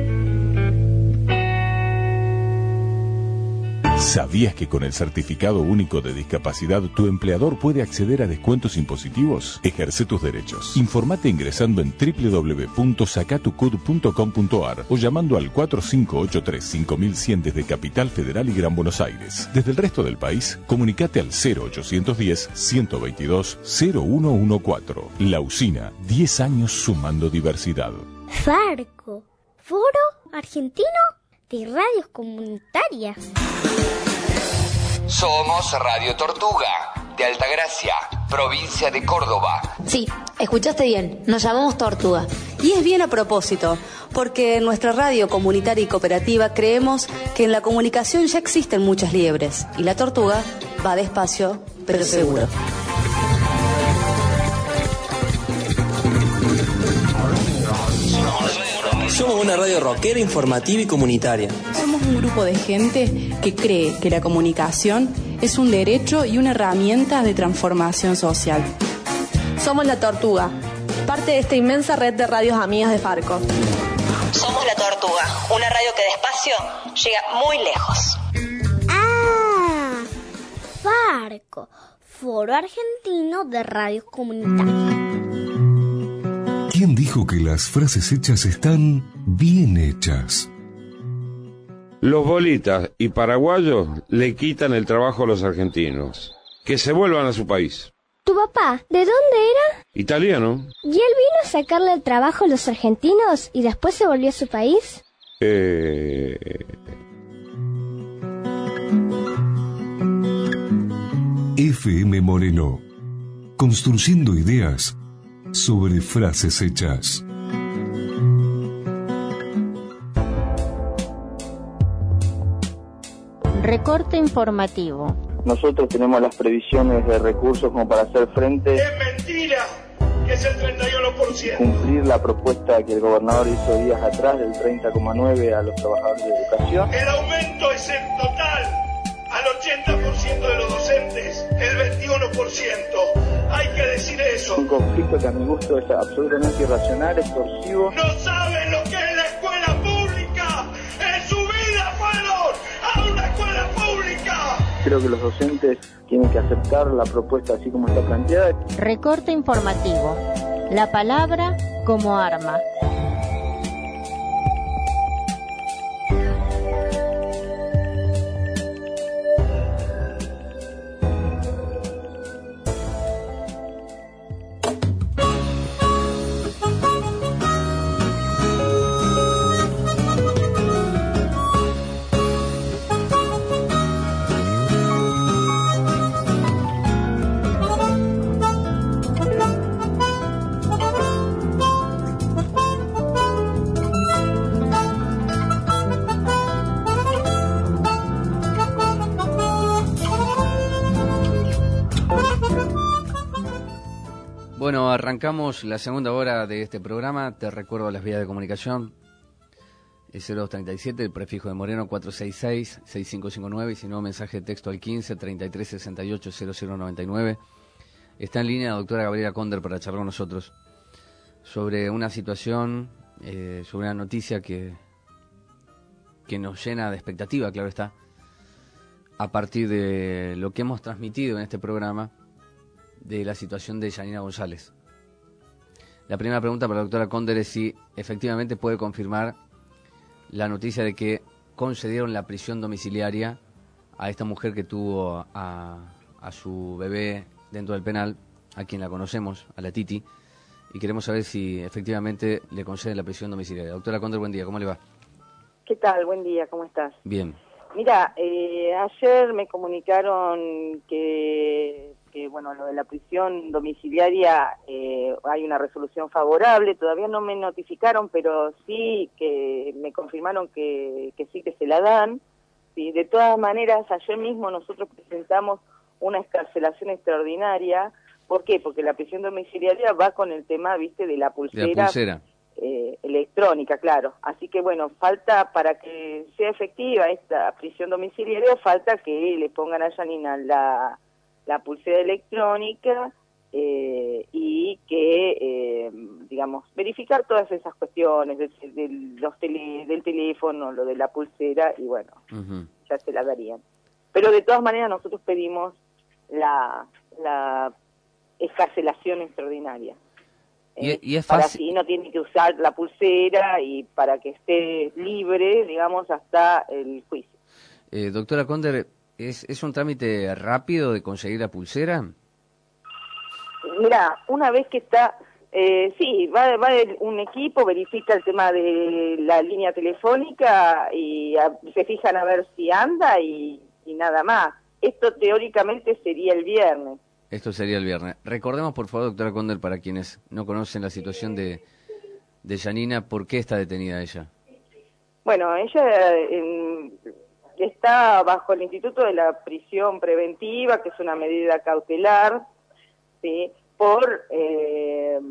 ¿Sabías que con el Certificado Único de Discapacidad tu empleador puede acceder a descuentos impositivos? Ejerce tus derechos. Informate ingresando en doble u doble u doble u punto sacatucud punto com punto a r o llamando al cuatro cinco ocho tres cinco mil cien desde Capital Federal y Gran Buenos Aires. Desde el resto del país, comunicate al cero ochocientos diez, ciento veintidós, cero uno catorce. La Usina, diez años sumando diversidad. Farco, Foro Argentino de Radios Comunitarias. Somos Radio Tortuga, de Altagracia, provincia de Córdoba. Sí, escuchaste bien, nos llamamos Tortuga. Y es bien a propósito, porque en nuestra radio comunitaria y cooperativa creemos que en la comunicación ya existen muchas liebres, y la tortuga va despacio, pero seguro. Somos una radio rockera, informativa y comunitaria. Somos un grupo de gente que cree que la comunicación es un derecho y una herramienta de transformación social. Somos La Tortuga, parte de esta inmensa red de radios amigas de Farco. Somos La Tortuga, una radio que despacio llega muy lejos. Ah, Farco, Foro Argentino de Radios Comunitarias. ¿Quién dijo que las frases hechas están bien hechas? Los bolitas y paraguayos le quitan el trabajo a los argentinos. Que se vuelvan a su país. ¿Tu papá, de dónde era? Italiano. ¿Y él vino a sacarle el trabajo a los argentinos y después se volvió a su país? Eh... F M Moreno. Construyendo ideas sobre frases hechas. Recorte informativo. Nosotros tenemos las previsiones de recursos como para hacer frente. ¡Es mentira! Que es el treinta y uno por ciento. Cumplir la propuesta que el gobernador hizo días atrás del treinta coma nueve a los trabajadores de educación. El aumento es en total al ochenta por ciento de los docentes, el veintiuno por ciento. Hay que decir eso. Un conflicto que a mi gusto es absolutamente irracional, extorsivo. No saben lo que es la escuela pública. En su vida fueron a una escuela pública. Creo que los docentes tienen que aceptar la propuesta así como está planteada. Recorte informativo. La palabra como arma. Bueno, arrancamos la segunda hora de este programa. Te recuerdo las vías de comunicación. El cero dos treinta y siete, el prefijo de Moreno cuatro seis seis, seis cinco cinco nueve, y si no, mensaje de texto al quince, treinta y tres, sesenta y ocho, cero cero noventa y nueve. Está en línea la doctora Gabriela Conder para charlar con nosotros sobre una situación, eh, sobre una noticia que, que nos llena de expectativa, claro está, a partir de lo que hemos transmitido en este programa de la situación de Yanina González. La primera pregunta para la doctora Conder es si efectivamente puede confirmar la noticia de que concedieron la prisión domiciliaria a esta mujer que tuvo a, a su bebé dentro del penal, a quien la conocemos, a la Titi, y queremos saber si efectivamente le conceden la prisión domiciliaria. Doctora Conder, buen día, ¿cómo le va? ¿Qué tal? Buen día, ¿cómo estás? Bien. Mira, eh, ayer me comunicaron que, que, bueno, lo de la prisión domiciliaria, eh, hay una resolución favorable, todavía no me notificaron, pero sí que me confirmaron que, que sí que se la dan. Sí, de todas maneras, ayer mismo nosotros presentamos una excarcelación extraordinaria. ¿Por qué? Porque la prisión domiciliaria va con el tema, viste, de la pulsera. De la pulsera. Eh, electrónica, claro. Así que bueno, falta, para que sea efectiva esta prisión domiciliaria, falta que le pongan a Yanina la, la pulsera electrónica eh, y que, eh, digamos, verificar todas esas cuestiones de, de los tele, del teléfono, lo de la pulsera, y bueno, uh-huh. ya se la darían. Pero de todas maneras nosotros pedimos la, la excarcelación extraordinaria. Y, y es para fácil. así no tiene que usar la pulsera y para que esté libre, digamos, hasta el juicio. Eh, doctora Conder, ¿es, ¿es un trámite rápido de conseguir la pulsera? Mira, una vez que está, eh, sí, va, va un equipo, verifica el tema de la línea telefónica y a, se fijan a ver si anda y, y nada más. Esto teóricamente sería el viernes. Esto sería el viernes. Recordemos, por favor, doctora Conder, para quienes no conocen la situación de, de Yanina, ¿por qué está detenida ella? Bueno, ella eh, está bajo el Instituto de la Prisión Preventiva, que es una medida cautelar, ¿sí? Por, eh,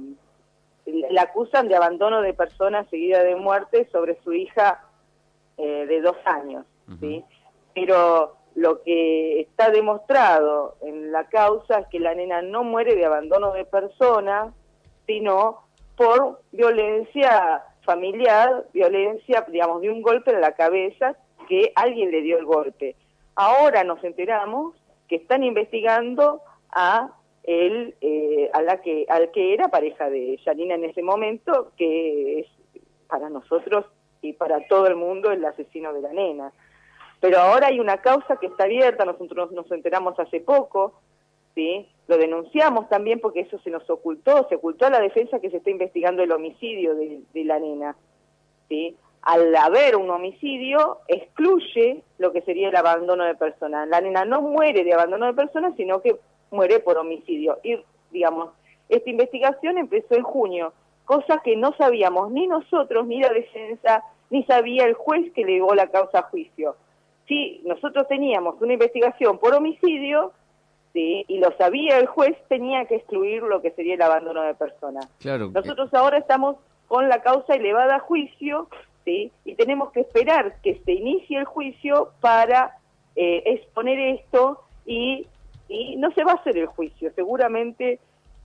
la acusan de abandono de persona seguida de muerte sobre su hija eh, de dos años, ¿sí? Uh-huh. Pero lo que está demostrado en la causa es que la nena no muere de abandono de persona, sino por violencia familiar, violencia, digamos, de un golpe en la cabeza, que alguien le dio el golpe. Ahora nos enteramos que están investigando a él, eh, a la que, al que era pareja de Yanina en ese momento, que es para nosotros y para todo el mundo el asesino de la nena. Pero ahora hay una causa que está abierta, nosotros nos enteramos hace poco, ¿sí? Lo denunciamos también porque eso se nos ocultó, se ocultó a la defensa que se está investigando el homicidio de, de la nena, ¿sí? Al haber un homicidio, excluye lo que sería el abandono de persona. La nena no muere de abandono de persona, sino que muere por homicidio. Y, digamos, esta investigación empezó en junio, cosa que no sabíamos ni nosotros, ni la defensa, ni sabía el juez que llevó la causa a juicio. Si nosotros teníamos una investigación por homicidio, ¿sí? Y lo sabía el juez, tenía que excluir lo que sería el abandono de persona. Claro. Nosotros ahora estamos con la causa elevada a juicio, ¿sí? Y tenemos que esperar que se inicie el juicio para eh, exponer esto y, y no se va a hacer el juicio. Seguramente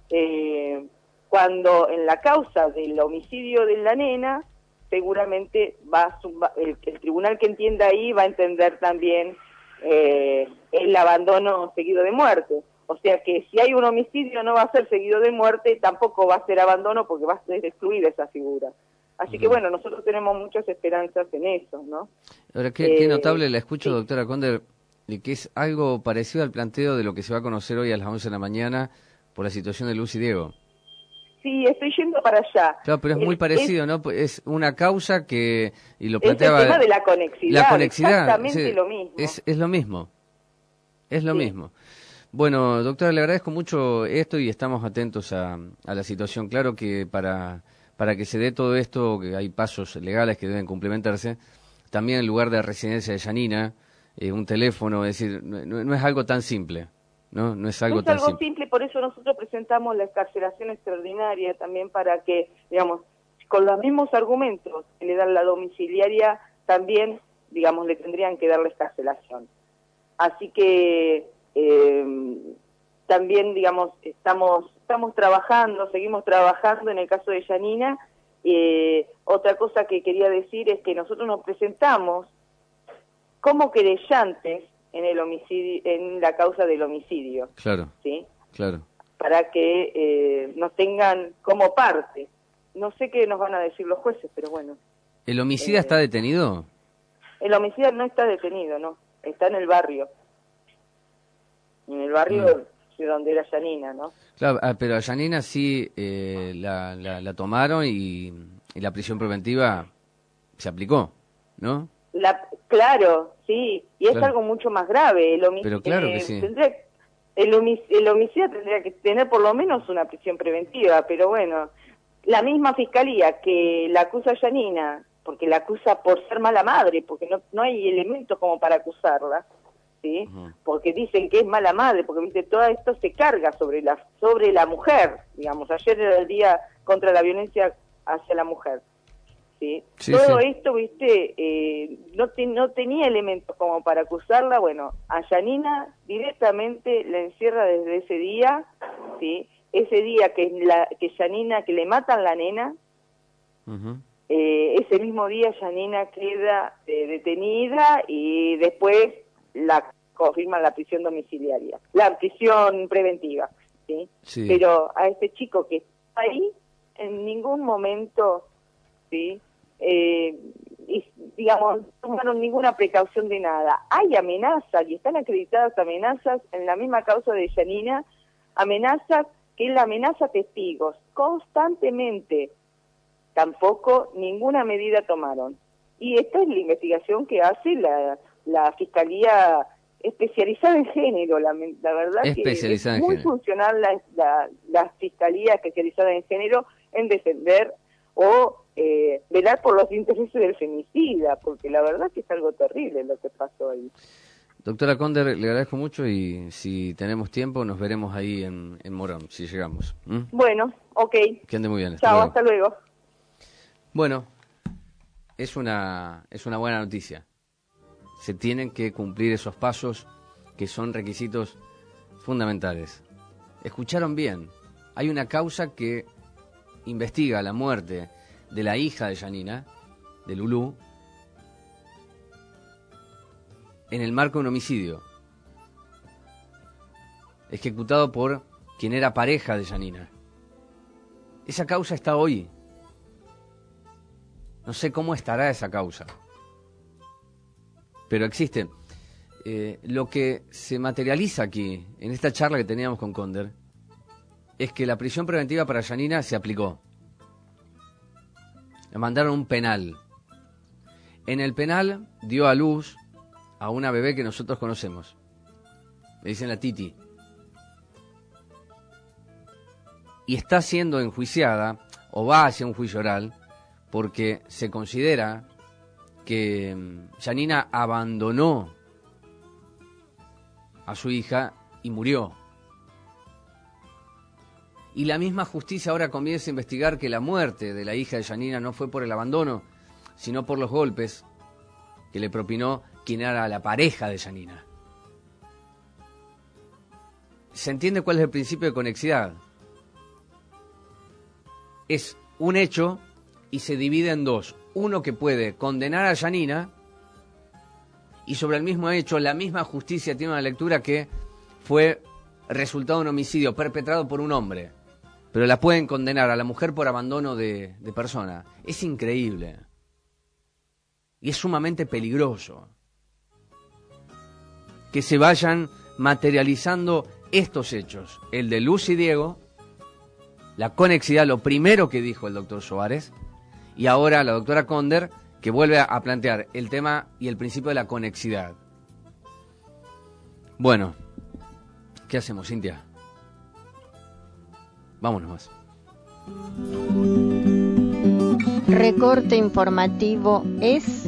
eh, cuando en la causa del homicidio de la nena, seguramente va a sub, el, el tribunal que entienda ahí va a entender también eh, el abandono seguido de muerte. O sea que si hay un homicidio no va a ser seguido de muerte, tampoco va a ser abandono porque va a ser excluida esa figura. Así uh-huh. que bueno, nosotros tenemos muchas esperanzas en eso, ¿no? Ahora, qué, eh, qué notable la escucho, sí. Doctora Conder, de que es algo parecido al planteo de lo que se va a conocer hoy a las once de la mañana por la situación de Luz y Diego. Sí, estoy yendo para allá. Claro, pero es muy es, parecido, es, ¿no? Es una causa que, y lo planteaba... Es el tema de la conexidad, la conexidad exactamente sí, lo mismo. Es, es lo mismo, es lo sí. mismo. Bueno, doctora, le agradezco mucho esto y estamos atentos a, a la situación. Claro que para, para que se dé todo esto, que hay pasos legales que deben complementarse, también el lugar de residencia de Yanina, eh, un teléfono, es decir, no, no es algo tan simple. ¿no? No es algo no es tan algo simple. simple, por eso nosotros presentamos la excarcelación extraordinaria también para que, digamos, con los mismos argumentos que le dan la domiciliaria, también, digamos, le tendrían que dar la excarcelación. Así que eh, también, digamos, estamos estamos trabajando, seguimos trabajando en el caso de Yanina. Eh, otra cosa que quería decir es que nosotros nos presentamos como querellantes en el homicidio, en la causa del homicidio. Claro. ¿Sí? Claro. Para que eh, nos tengan como parte. No sé qué nos van a decir los jueces, pero bueno. ¿El homicida eh, está detenido? El homicida no está detenido, no. Está en el barrio. En el barrio mm. de donde era Yanina, ¿no? Claro, pero a Yanina sí eh, la, la, la tomaron y, y la prisión preventiva se aplicó, ¿no? La, claro, sí, y es claro. algo mucho más grave. El Pero claro que sí. Tendría, el, homic, el homicida tendría que tener por lo menos una prisión preventiva, pero bueno, la misma fiscalía que la acusa a Yanina, porque la acusa por ser mala madre, porque no, no hay elementos como para acusarla, ¿sí? Uh-huh. Porque dicen que es mala madre, porque viste todo esto se carga sobre la sobre la mujer, digamos. Ayer era el día contra la violencia hacia la mujer. ¿Sí? Sí, todo sí. esto, viste, eh, no, te, no tenía elementos como para acusarla. Bueno, a Yanina directamente la encierra desde ese día, ¿sí? Ese día que la que Yanina, que le matan la nena, uh-huh. eh, ese mismo día Yanina queda eh, detenida y después la confirman la prisión domiciliaria, la prisión preventiva, ¿sí? Sí. Pero a este chico que está ahí, en ningún momento, ¿sí? Eh, y, digamos, no tomaron ninguna precaución de nada. Hay amenazas, y están acreditadas amenazas en la misma causa de Yanina, amenazas que la amenaza a testigos, constantemente. Tampoco ninguna medida tomaron. Y esta es la investigación que hace la, la Fiscalía Especializada en Género, la, la verdad que es muy funcional la, la, la Fiscalía Especializada en Género en defender o eh, velar por los intereses del femicida, porque la verdad que es algo terrible lo que pasó ahí. Doctora Conder, le agradezco mucho y si tenemos tiempo nos veremos ahí en, en Morón, si llegamos. ¿Mm? Bueno, ok. Que ande muy bien. Hasta Chao, luego. hasta luego. Bueno, es una, es una buena noticia. Se tienen que cumplir esos pasos que son requisitos fundamentales. Escucharon bien, hay una causa que investiga la muerte de la hija de Yanina, de Lulú, en el marco de un homicidio ejecutado por quien era pareja de Yanina. Esa causa está hoy. No sé cómo estará esa causa, pero existe. Eh, lo que se materializa aquí, en esta charla que teníamos con Conder, es que la prisión preventiva para Yanina se aplicó. Le mandaron un penal. En el penal dio a luz a una bebé que nosotros conocemos. Le dicen la Titi. Y está siendo enjuiciada, o va hacia un juicio oral, porque se considera que Yanina abandonó a su hija y murió. Y la misma justicia ahora comienza a investigar que la muerte de la hija de Yanina no fue por el abandono, sino por los golpes que le propinó quien era la pareja de Yanina. ¿Se entiende cuál es el principio de conexidad? Es un hecho y se divide en dos. Uno que puede condenar a Yanina y sobre el mismo hecho la misma justicia tiene una lectura que fue resultado de un homicidio perpetrado por un hombre, pero la pueden condenar a la mujer por abandono de, de persona. Es increíble y es sumamente peligroso que se vayan materializando estos hechos, el de Luz y Diego, la conexidad, lo primero que dijo el doctor Soares, y ahora la doctora Conder, que vuelve a plantear el tema y el principio de la conexidad. Bueno, ¿qué hacemos, Cintia? Vámonos más. Recorte informativo es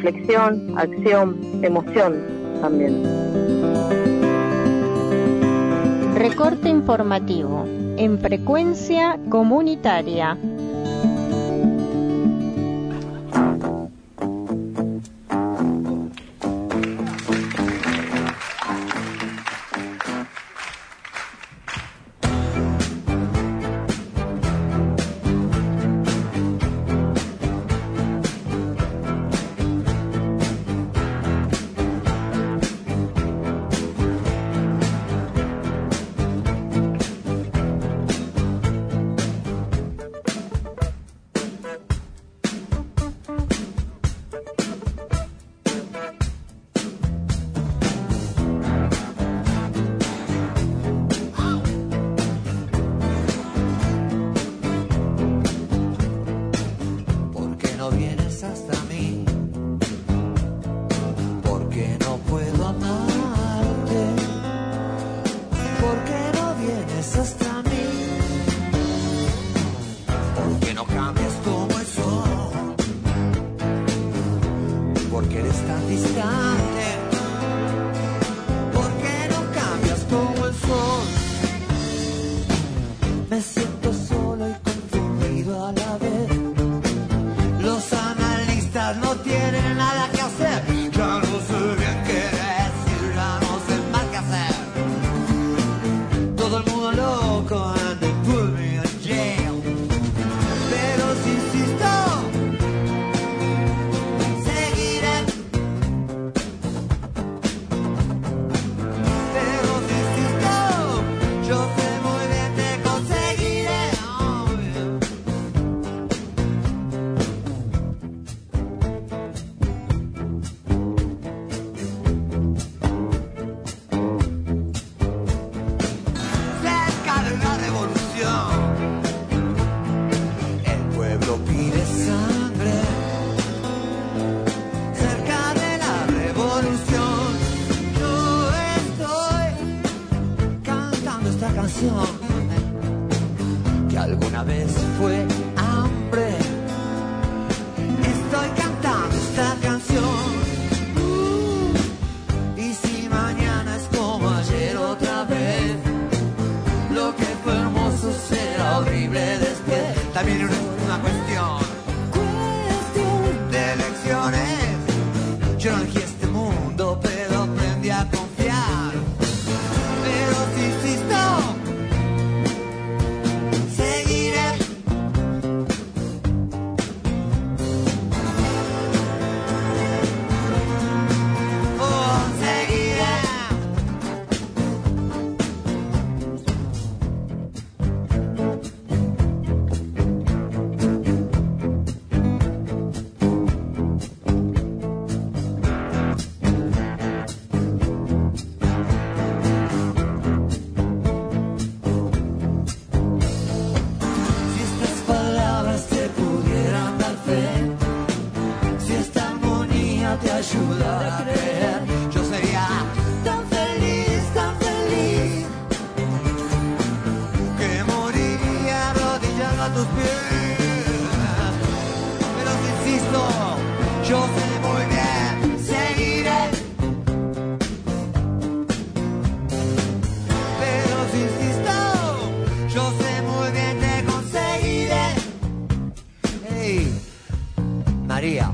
reflexión, acción, emoción también. Recorte informativo en frecuencia comunitaria. Que alguna vez fue hambre. Estoy cantando esta canción. Uh, y si mañana es como ayer otra vez, lo que fue hermoso será horrible después. También es una cuestión, cuestión de elecciones. Yo no elegí este mundo, pero aprendí a confiar. Pero si insisto, ayudar a creer, yo sería tan feliz, tan feliz, que moriría arrodillado a tus pies. Pero si insisto, yo sé muy bien, seguiré. Pero si insisto, yo sé muy bien, te conseguiré. Hey, María.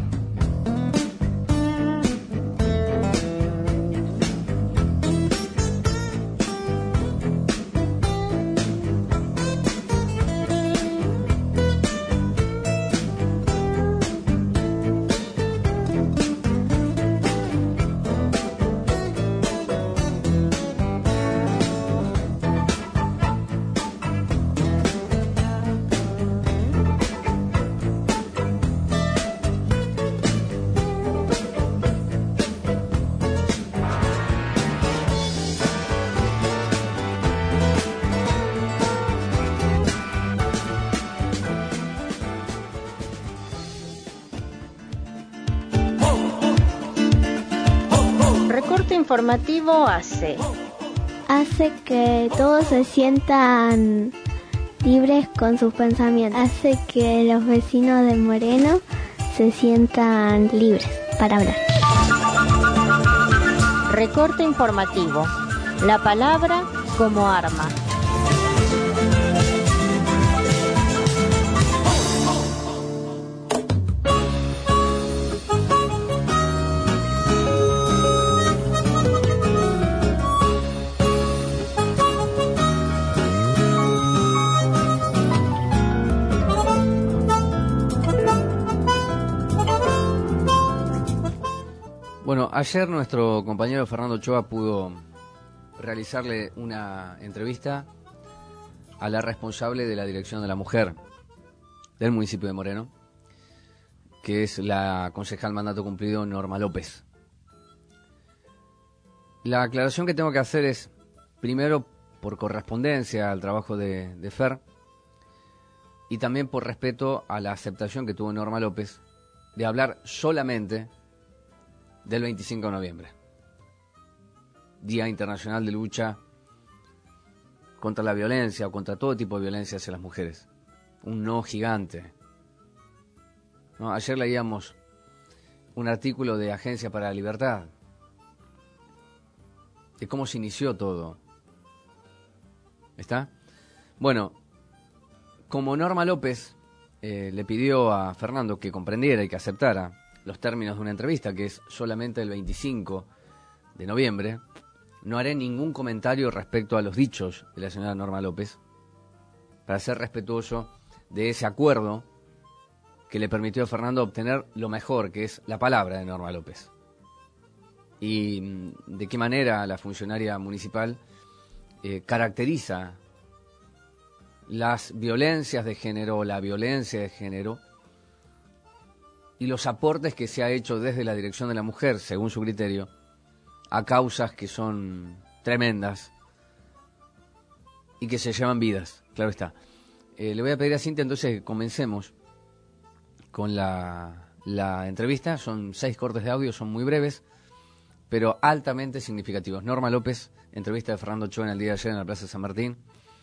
Informativo hace hace que todos se sientan libres con sus pensamientos, hace que los vecinos de Moreno se sientan libres para hablar. Recorte informativo. La palabra como arma. Bueno, ayer nuestro compañero Fernando Ochoa pudo realizarle una entrevista a la responsable de la Dirección de la Mujer del municipio de Moreno, que es la concejal mandato cumplido Norma López. La aclaración que tengo que hacer es, primero, por correspondencia al trabajo de, de Fer, y también por respeto a la aceptación que tuvo Norma López de hablar solamente del veinticinco de noviembre, Día Internacional de Lucha contra la violencia o contra todo tipo de violencia hacia las mujeres. Un no gigante. ¿No? Ayer leíamos un artículo de Agencia para la Libertad, de cómo se inició todo. ¿Está? Bueno, como Norma López eh, le pidió a Fernando que comprendiera y que aceptara los términos de una entrevista, que es solamente el veinticinco de noviembre, no haré ningún comentario respecto a los dichos de la señora Norma López, para ser respetuoso de ese acuerdo que le permitió a Fernando obtener lo mejor, que es la palabra de Norma López. Y de qué manera la funcionaria municipal eh, caracteriza las violencias de género, la violencia de género, y los aportes que se ha hecho desde la Dirección de la Mujer, según su criterio, a causas que son tremendas y que se llevan vidas, claro está. Eh, le voy a pedir a Cintia entonces que comencemos con la, la entrevista. Son seis cortes de audio, son muy breves, pero altamente significativos. Norma López, entrevista de Fernando Ochoa en el día de ayer en la Plaza de San Martín.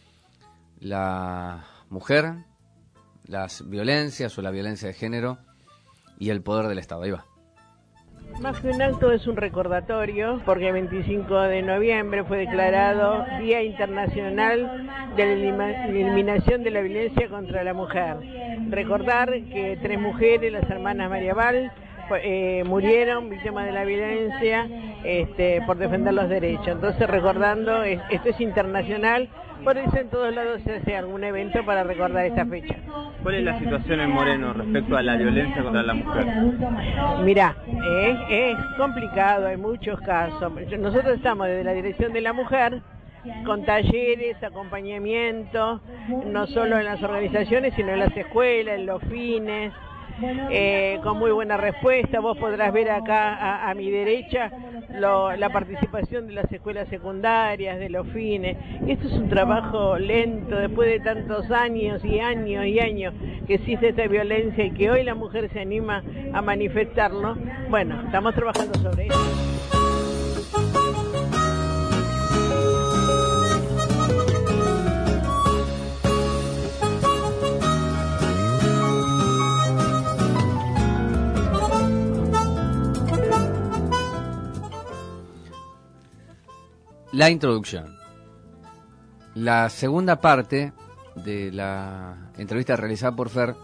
La mujer, las violencias o la violencia de género y el poder del Estado. Ahí va. Más que un acto es un recordatorio, porque el veinticinco de noviembre fue declarado Día Internacional de la Eliminación de la Violencia contra la Mujer. Recordar que tres mujeres, las hermanas Mariabal, eh, murieron víctimas de la violencia este, por defender los derechos. Entonces, recordando, es, esto es internacional, por eso en todos lados se hace algún evento para recordar esta fecha. ¿Cuál es la situación en Moreno respecto a la violencia contra la mujer? Mirá, es, es complicado, hay muchos casos. Nosotros estamos desde la Dirección de la Mujer con talleres, acompañamiento, no solo en las organizaciones, sino en las escuelas, en los fines, eh, con muy buena respuesta. Vos podrás ver acá a, a mi derecha lo, la participación de las escuelas secundarias, de los fines. Y esto es un trabajo lento, después de tantos años y años y años que existe esta violencia y que hoy la mujer se anima a manifestarlo. Bueno, estamos trabajando sobre eso. La introducción. La segunda parte de la entrevista realizada por Fer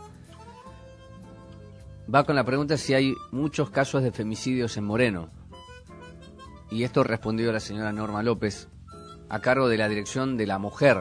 va con la pregunta si hay muchos casos de femicidios en Moreno. Y esto respondió la señora Norma López, a cargo de la Dirección de la Mujer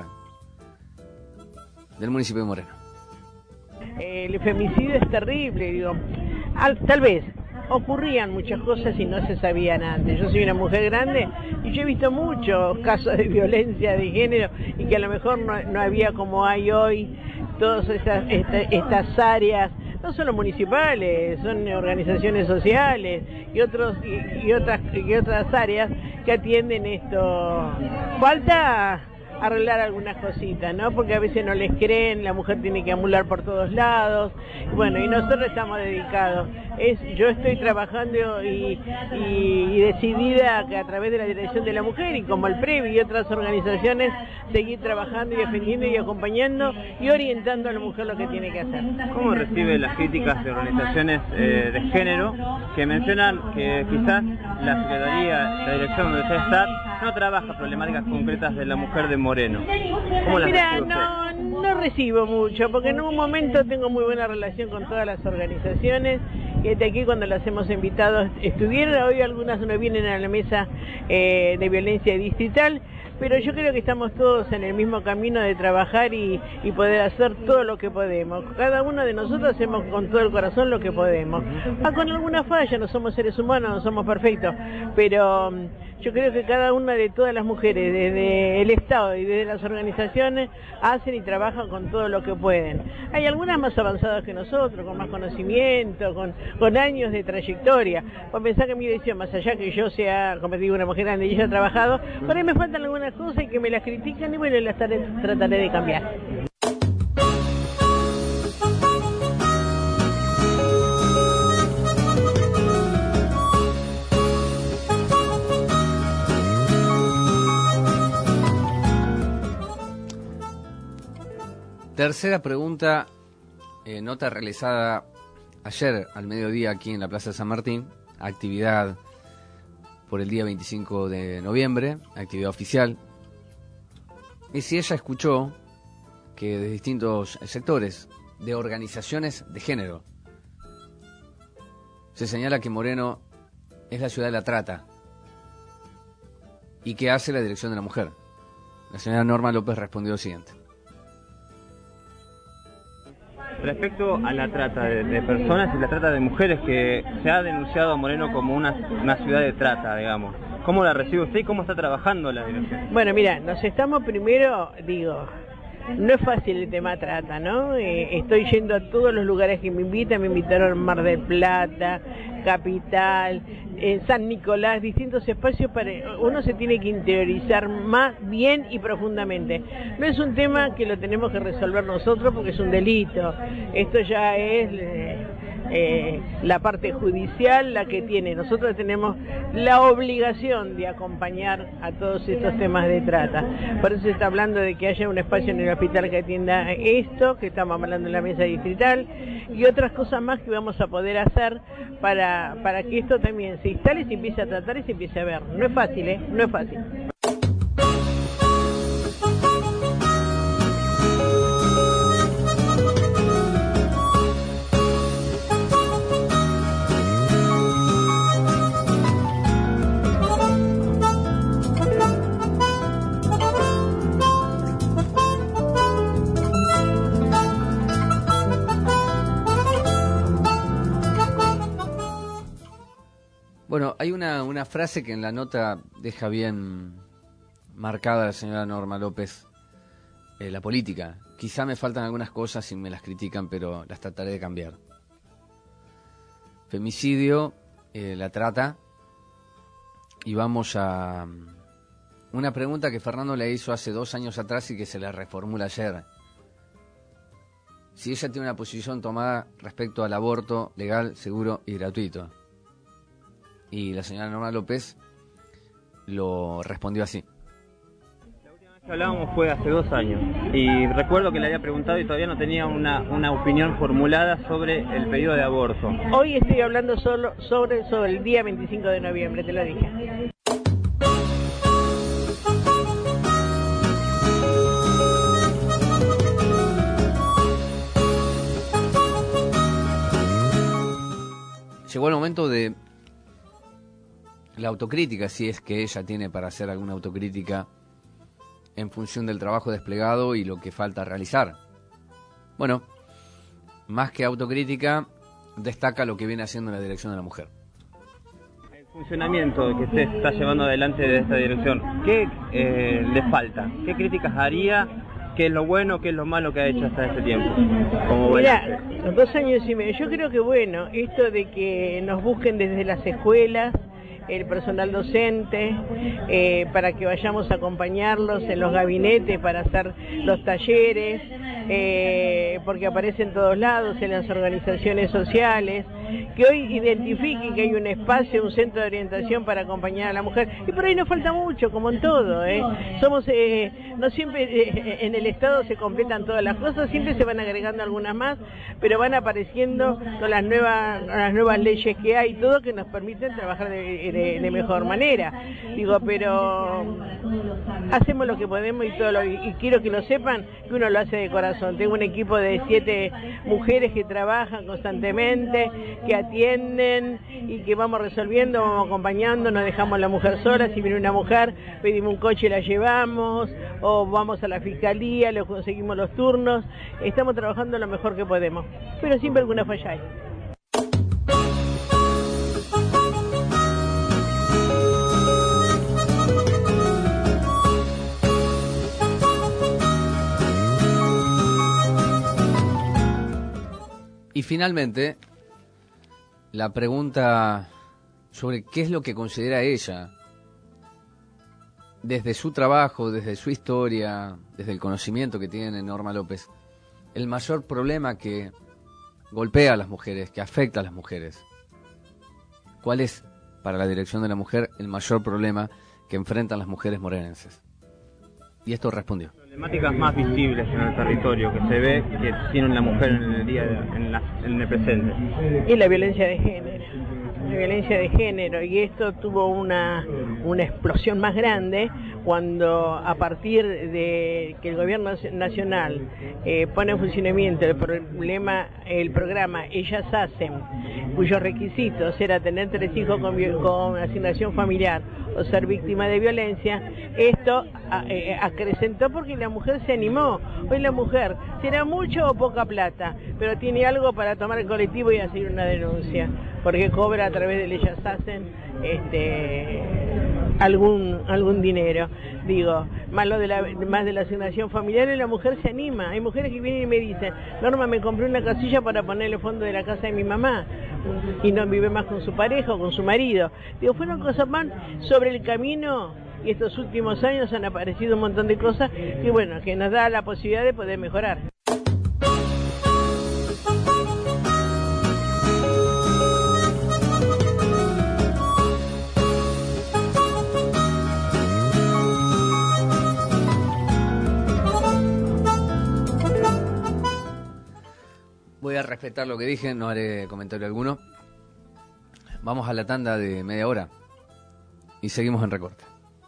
del municipio de Moreno. El femicidio es terrible, digo. Al, tal vez ocurrían muchas cosas y no se sabían antes. Yo soy una mujer grande y yo he visto muchos casos de violencia de género y que a lo mejor no, no había como hay hoy todas esas, esta, estas áreas, no solo municipales, son organizaciones sociales y otros y, y otras y otras áreas que atienden esto. Falta arreglar algunas cositas, ¿no? Porque a veces no les creen, la mujer tiene que amular por todos lados. Bueno, y nosotros estamos dedicados. Es, yo estoy trabajando y, y, y decidida que a través de la Dirección de la Mujer y como el PREVI y otras organizaciones, seguir trabajando y defendiendo y acompañando y orientando a la mujer lo que tiene que hacer. ¿Cómo recibe las críticas de organizaciones eh, de género que mencionan que quizás la Secretaría, la dirección donde usted está, no trabaja problemáticas concretas de la mujer de Moreno. ¿Cómo las Mira, recibe usted? no, no recibo mucho, porque en un momento tengo muy buena relación con todas las organizaciones, y desde aquí cuando las hemos invitado estuvieron, hoy algunas no vienen a la mesa eh, de violencia distrital, pero yo creo que estamos todos en el mismo camino de trabajar y, y poder hacer todo lo que podemos. Cada uno de nosotros hacemos con todo el corazón lo que podemos. Ah, con alguna falla, no somos seres humanos, no somos perfectos, pero yo creo que cada una de todas las mujeres, desde el Estado y desde las organizaciones, hacen y trabajan con todo lo que pueden. Hay algunas más avanzadas que nosotros, con más conocimiento, con, con años de trayectoria. Por pensar que mi decisión, más allá que yo sea, como te digo, una mujer grande y ella ha trabajado, por ahí me faltan algunas cosas y que me las critican y bueno, las taré, trataré de cambiar. Tercera pregunta, eh, nota realizada ayer al mediodía aquí en la Plaza de San Martín, actividad por el día veinticinco de noviembre, actividad oficial. Y si ella escuchó que de distintos sectores, de organizaciones de género, se señala que Moreno es la ciudad de la trata y que hace la Dirección de la Mujer. La señora Norma López respondió lo siguiente. Respecto a la trata de, de personas y la trata de mujeres, que se ha denunciado a Moreno como una, una ciudad de trata, digamos. ¿Cómo la recibe usted y cómo está trabajando la dirección? Bueno, mira, nos estamos primero, digo, no es fácil el tema trata, ¿no? Eh, estoy yendo a todos los lugares que me invitan, me invitaron a Mar del Plata, Capital, en San Nicolás, distintos espacios para uno se tiene que interiorizar más bien y profundamente. No es un tema que lo tenemos que resolver nosotros porque es un delito. Esto ya es eh, eh, la parte judicial la que tiene. Nosotros tenemos la obligación de acompañar a todos estos temas de trata. Por eso se está hablando de que haya un espacio en el hospital que atienda esto, que estamos hablando en la mesa distrital, y otras cosas más que vamos a poder hacer para, para que esto también se instale, se empiece a tratar y se empiece a ver. No es fácil, ¿eh? No es fácil. Bueno, hay una, una frase que en la nota deja bien marcada la señora Norma López, eh, la política. Quizá me faltan algunas cosas y me las critican, pero las trataré de cambiar. Femicidio, eh, la trata, y vamos a una pregunta que Fernando le hizo hace dos años atrás y que se la reformula ayer. Si ella tiene una posición tomada respecto al aborto legal, seguro y gratuito. Y la señora Norma López lo respondió así. La última vez que hablábamos fue hace dos años y recuerdo que le había preguntado y todavía no tenía una, una opinión formulada sobre el pedido de aborto. Hoy estoy hablando solo sobre, sobre el día veinticinco de noviembre, te lo dije. Llegó el momento de la autocrítica, si es que ella tiene para hacer alguna autocrítica en función del trabajo desplegado y lo que falta realizar. Bueno, más que autocrítica, destaca lo que viene haciendo la Dirección de la Mujer. El funcionamiento que usted está llevando adelante de esta dirección, ¿qué eh, le falta? ¿Qué críticas haría? ¿Qué es lo bueno, qué es lo malo que ha hecho hasta este tiempo? Como Mirá, dos años y medio. Yo creo que bueno, esto de que nos busquen desde las escuelas, el personal docente, eh, para que vayamos a acompañarlos en los gabinetes para hacer los talleres, eh, porque aparecen en todos lados, en las organizaciones sociales. que hoy identifiquen que hay un espacio, un centro de orientación para acompañar a la mujer, y por ahí nos falta mucho, como en todo, ¿eh? Somos, eh, no siempre eh, en el Estado se completan todas las cosas, siempre se van agregando algunas más, pero van apareciendo con las nuevas, las nuevas leyes que hay, todo que nos permiten trabajar de, de, de mejor manera. Digo, pero hacemos lo que podemos y todo lo, y quiero que lo sepan, que uno lo hace de corazón. Tengo un equipo de siete mujeres que trabajan constantemente, que atienden y que vamos resolviendo, vamos acompañando, no dejamos a la mujer sola. Si viene una mujer, pedimos un coche y la llevamos, o vamos a la fiscalía, le conseguimos los turnos. Estamos trabajando lo mejor que podemos, pero siempre alguna falla hay. Y finalmente, la pregunta sobre qué es lo que considera ella, desde su trabajo, desde su historia, desde el conocimiento que tiene Norma López, el mayor problema que golpea a las mujeres, que afecta a las mujeres. ¿Cuál es, para la dirección de la mujer, el mayor problema que enfrentan las mujeres morenenses? Y esto respondió. Problemáticas más visibles en el territorio que se ve que tiene la mujer en el día, en, la, en el presente. Y la violencia de género, la violencia de género, y esto tuvo una, una explosión más grande cuando, a partir de que el gobierno nacional eh, pone en funcionamiento el problema, el programa Ellas Hacen, cuyos requisitos era tener tres hijos con, con asignación familiar o ser víctima de violencia, esto eh, acrecentó porque la mujer se animó. Hoy la mujer, será mucho o poca plata, pero tiene algo para tomar el colectivo y hacer una denuncia, porque cobra a través de Ellas Hacen este, algún algún dinero. Digo, más, lo de la, más de la asignación familiar, y la mujer se anima. Hay mujeres que vienen y me dicen, Norma, me compré una casilla para poner el fondo de la casa de mi mamá, y no vive más con su pareja o con su marido. Digo, fueron cosas más sobre el camino, y estos últimos años han aparecido un montón de cosas que, bueno, que nos da la posibilidad de poder mejorar. Voy a respetar lo que dije, no haré comentario alguno. Vamos a la tanda de media hora y seguimos en Recorte.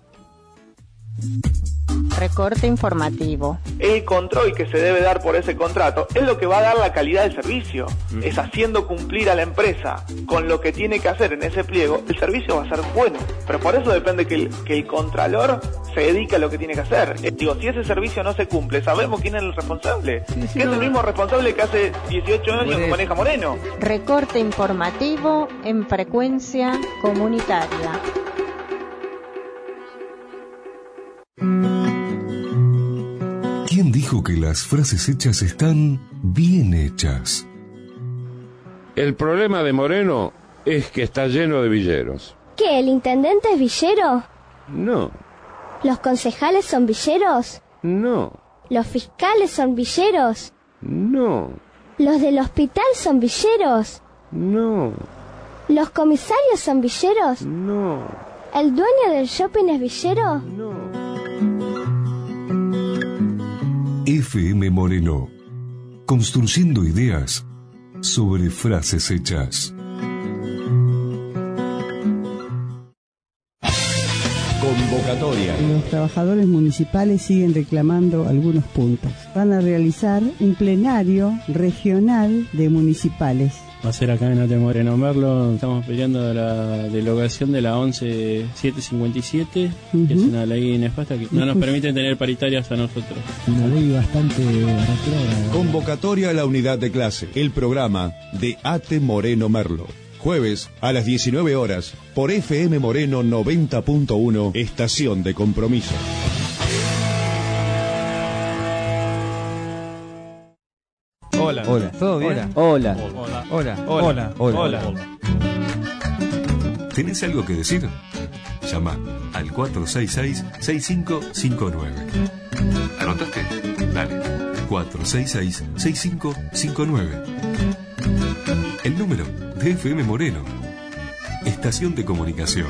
Recorte informativo. El control que se debe dar por ese contrato es lo que va a dar la calidad del servicio. Mm. Es haciendo cumplir a la empresa con lo que tiene que hacer en ese pliego, el servicio va a ser bueno. Pero por eso depende que el, que el contralor se dedique a lo que tiene que hacer. Eh, digo, si ese servicio no se cumple, sabemos quién es el responsable. Sí, sí, que no. Es el mismo responsable que hace dieciocho años que maneja Moreno. Recorte informativo en frecuencia comunitaria. ¿Quién dijo que las frases hechas están bien hechas? El problema de Moreno es que está lleno de villeros. ¿Qué, el intendente es villero? No. ¿Los concejales son villeros? No. ¿Los fiscales son villeros? No. ¿Los del hospital son villeros? No. ¿Los comisarios son villeros? No. ¿El dueño del shopping es villero? No. F M Moreno, construyendo ideas sobre frases hechas. Convocatoria. Los trabajadores municipales siguen reclamando algunos puntos. Van a realizar un plenario regional de municipales. Va a ser acá en Ate Moreno Merlo. Estamos peleando la derogación de la once mil setecientos cincuenta y siete, uh-huh. que es una ley nefasta que no nos permite tener paritarias a nosotros. Una ley bastante retrógrada. Convocatoria a la unidad de clase. El programa de Ate Moreno Merlo. Jueves a las diecinueve horas por F M Moreno noventa punto uno, Estación de Compromiso. Hola. Hola. ¿Todo bien? Hola. Hola. Hola. Hola. Hola. Hola. ¿Tenés algo que decir? Llama al cuatro seis seis, seis cinco cinco nueve. ¿Anotaste? Dale. cuatro seis seis, seis cinco cinco nueve. El número de F M Moreno. Estación de comunicación.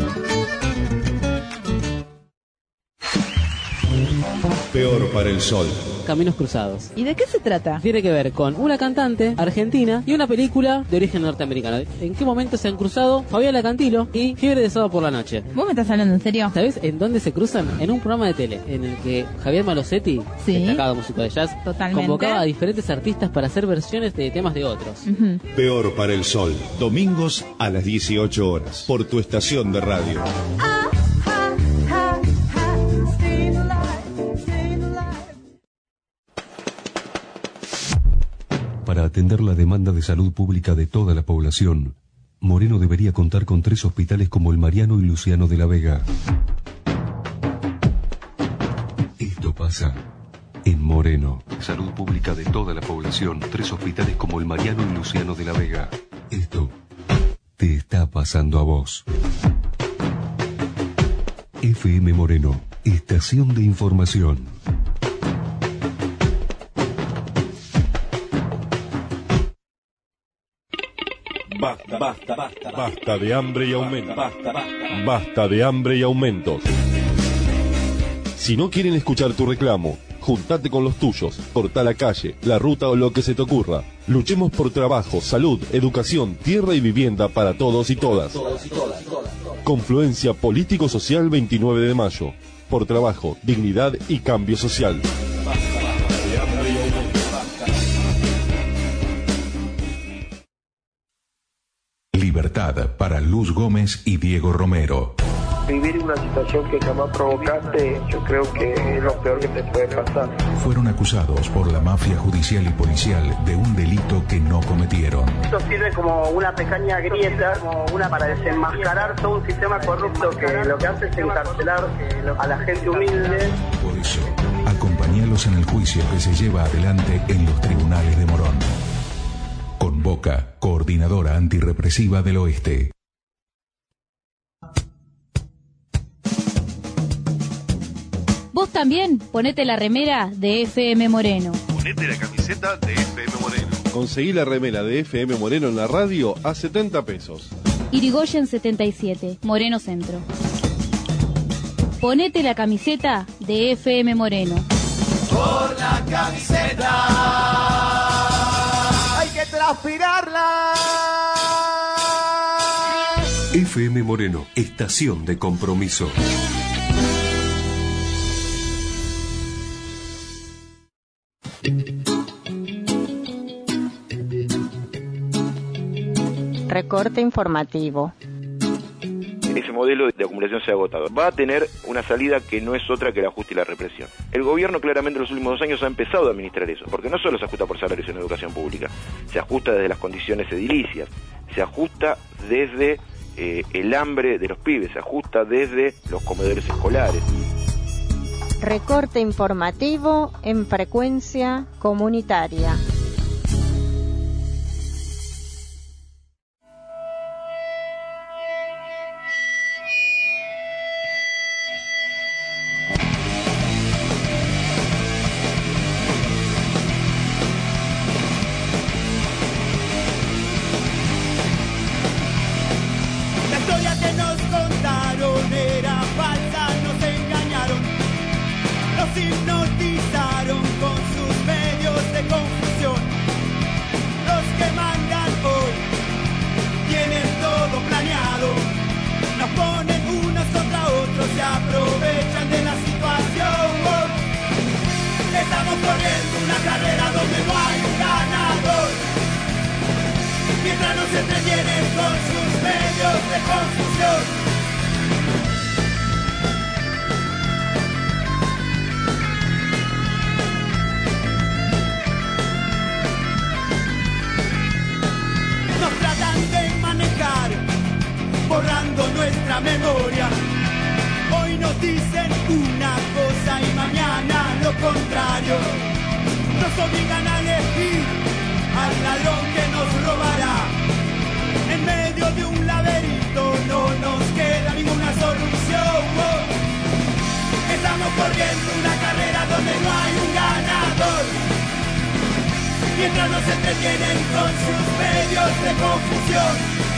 Peor para el sol. Caminos Cruzados. ¿Y de qué se trata? Tiene que ver con una cantante argentina y una película de origen norteamericano. ¿En qué momento se han cruzado Fabiola Cantilo y Fiebre de Sábado por la Noche? ¿Vos me estás hablando en serio? ¿Sabés en dónde se cruzan? En un programa de tele en el que Javier Malosetti, sí, destacado músico de jazz, totalmente, convocaba a diferentes artistas para hacer versiones de temas de otros. Uh-huh. Peor para el sol. Domingos a las dieciocho horas. Por tu estación de radio. Para atender la demanda de salud pública de toda la población, Moreno debería contar con tres hospitales como el Mariano y Luciano de la Vega. Esto pasa en Moreno. Salud pública de toda la población, tres hospitales como el Mariano y Luciano de la Vega. Esto te está pasando a vos. F M Moreno, estación de información. Basta, basta, basta, basta de hambre y aumentos. Basta, basta, basta de hambre y aumentos. Si no quieren escuchar tu reclamo, juntate con los tuyos, corta la calle, la ruta o lo que se te ocurra. Luchemos por trabajo, salud, educación, tierra y vivienda para todos y todas. Confluencia Político-Social veintinueve de mayo. Por trabajo, dignidad y cambio social. Libertad para Luz Gómez y Diego Romero. Vivir una situación que jamás provocaste, yo creo que es lo peor que te puede pasar. Fueron acusados por la mafia judicial y policial de un delito que no cometieron. Esto sirve como una pequeña grieta, como una para desenmascarar todo un sistema corrupto que lo que hace es encarcelar a la gente humilde. Por eso, acompáñalos en el juicio que se lleva adelante en los tribunales de Morón. Convoca Coordinadora Antirrepresiva del Oeste. Vos también ponete la remera de F M Moreno. Ponete la camiseta de F M Moreno. Conseguí la remera de F M Moreno en la radio a setenta pesos. Irigoyen setenta y siete, Moreno Centro. Ponete la camiseta de F M Moreno. Por la camiseta hay que transpirarla. F M Moreno, estación de compromiso. Recorte informativo. Ese modelo de acumulación se ha agotado. Va a tener una salida que no es otra que el ajuste y la represión. El gobierno claramente en los últimos dos años ha empezado a administrar eso, porque no solo se ajusta por salarios en educación pública, se ajusta desde las condiciones edilicias, se ajusta desde eh, el hambre de los pibes, se ajusta desde los comedores escolares. Recorte informativo en frecuencia comunitaria. La historia que nos contaron era falsa, nos engañaron, nos hipnotizaron con sus medios de confusión. Los que mandan hoy tienen todo planeado, nos ponen unos contra otros, se aprovechan de la situación. Estamos corriendo una carrera donde no hay un ganador, mientras nos entretienen con sus medios de confusión. Nos tratan de manejar, borrando nuestra memoria. Hoy nos dicen una cosa y mañana lo contrario. Nos obligan a elegir al ladrón que nos robará. En medio de un laberinto no nos queda ninguna solución. Estamos corriendo una carrera donde no hay un ganador, mientras mientras nos entretienen con sus medios de confusión.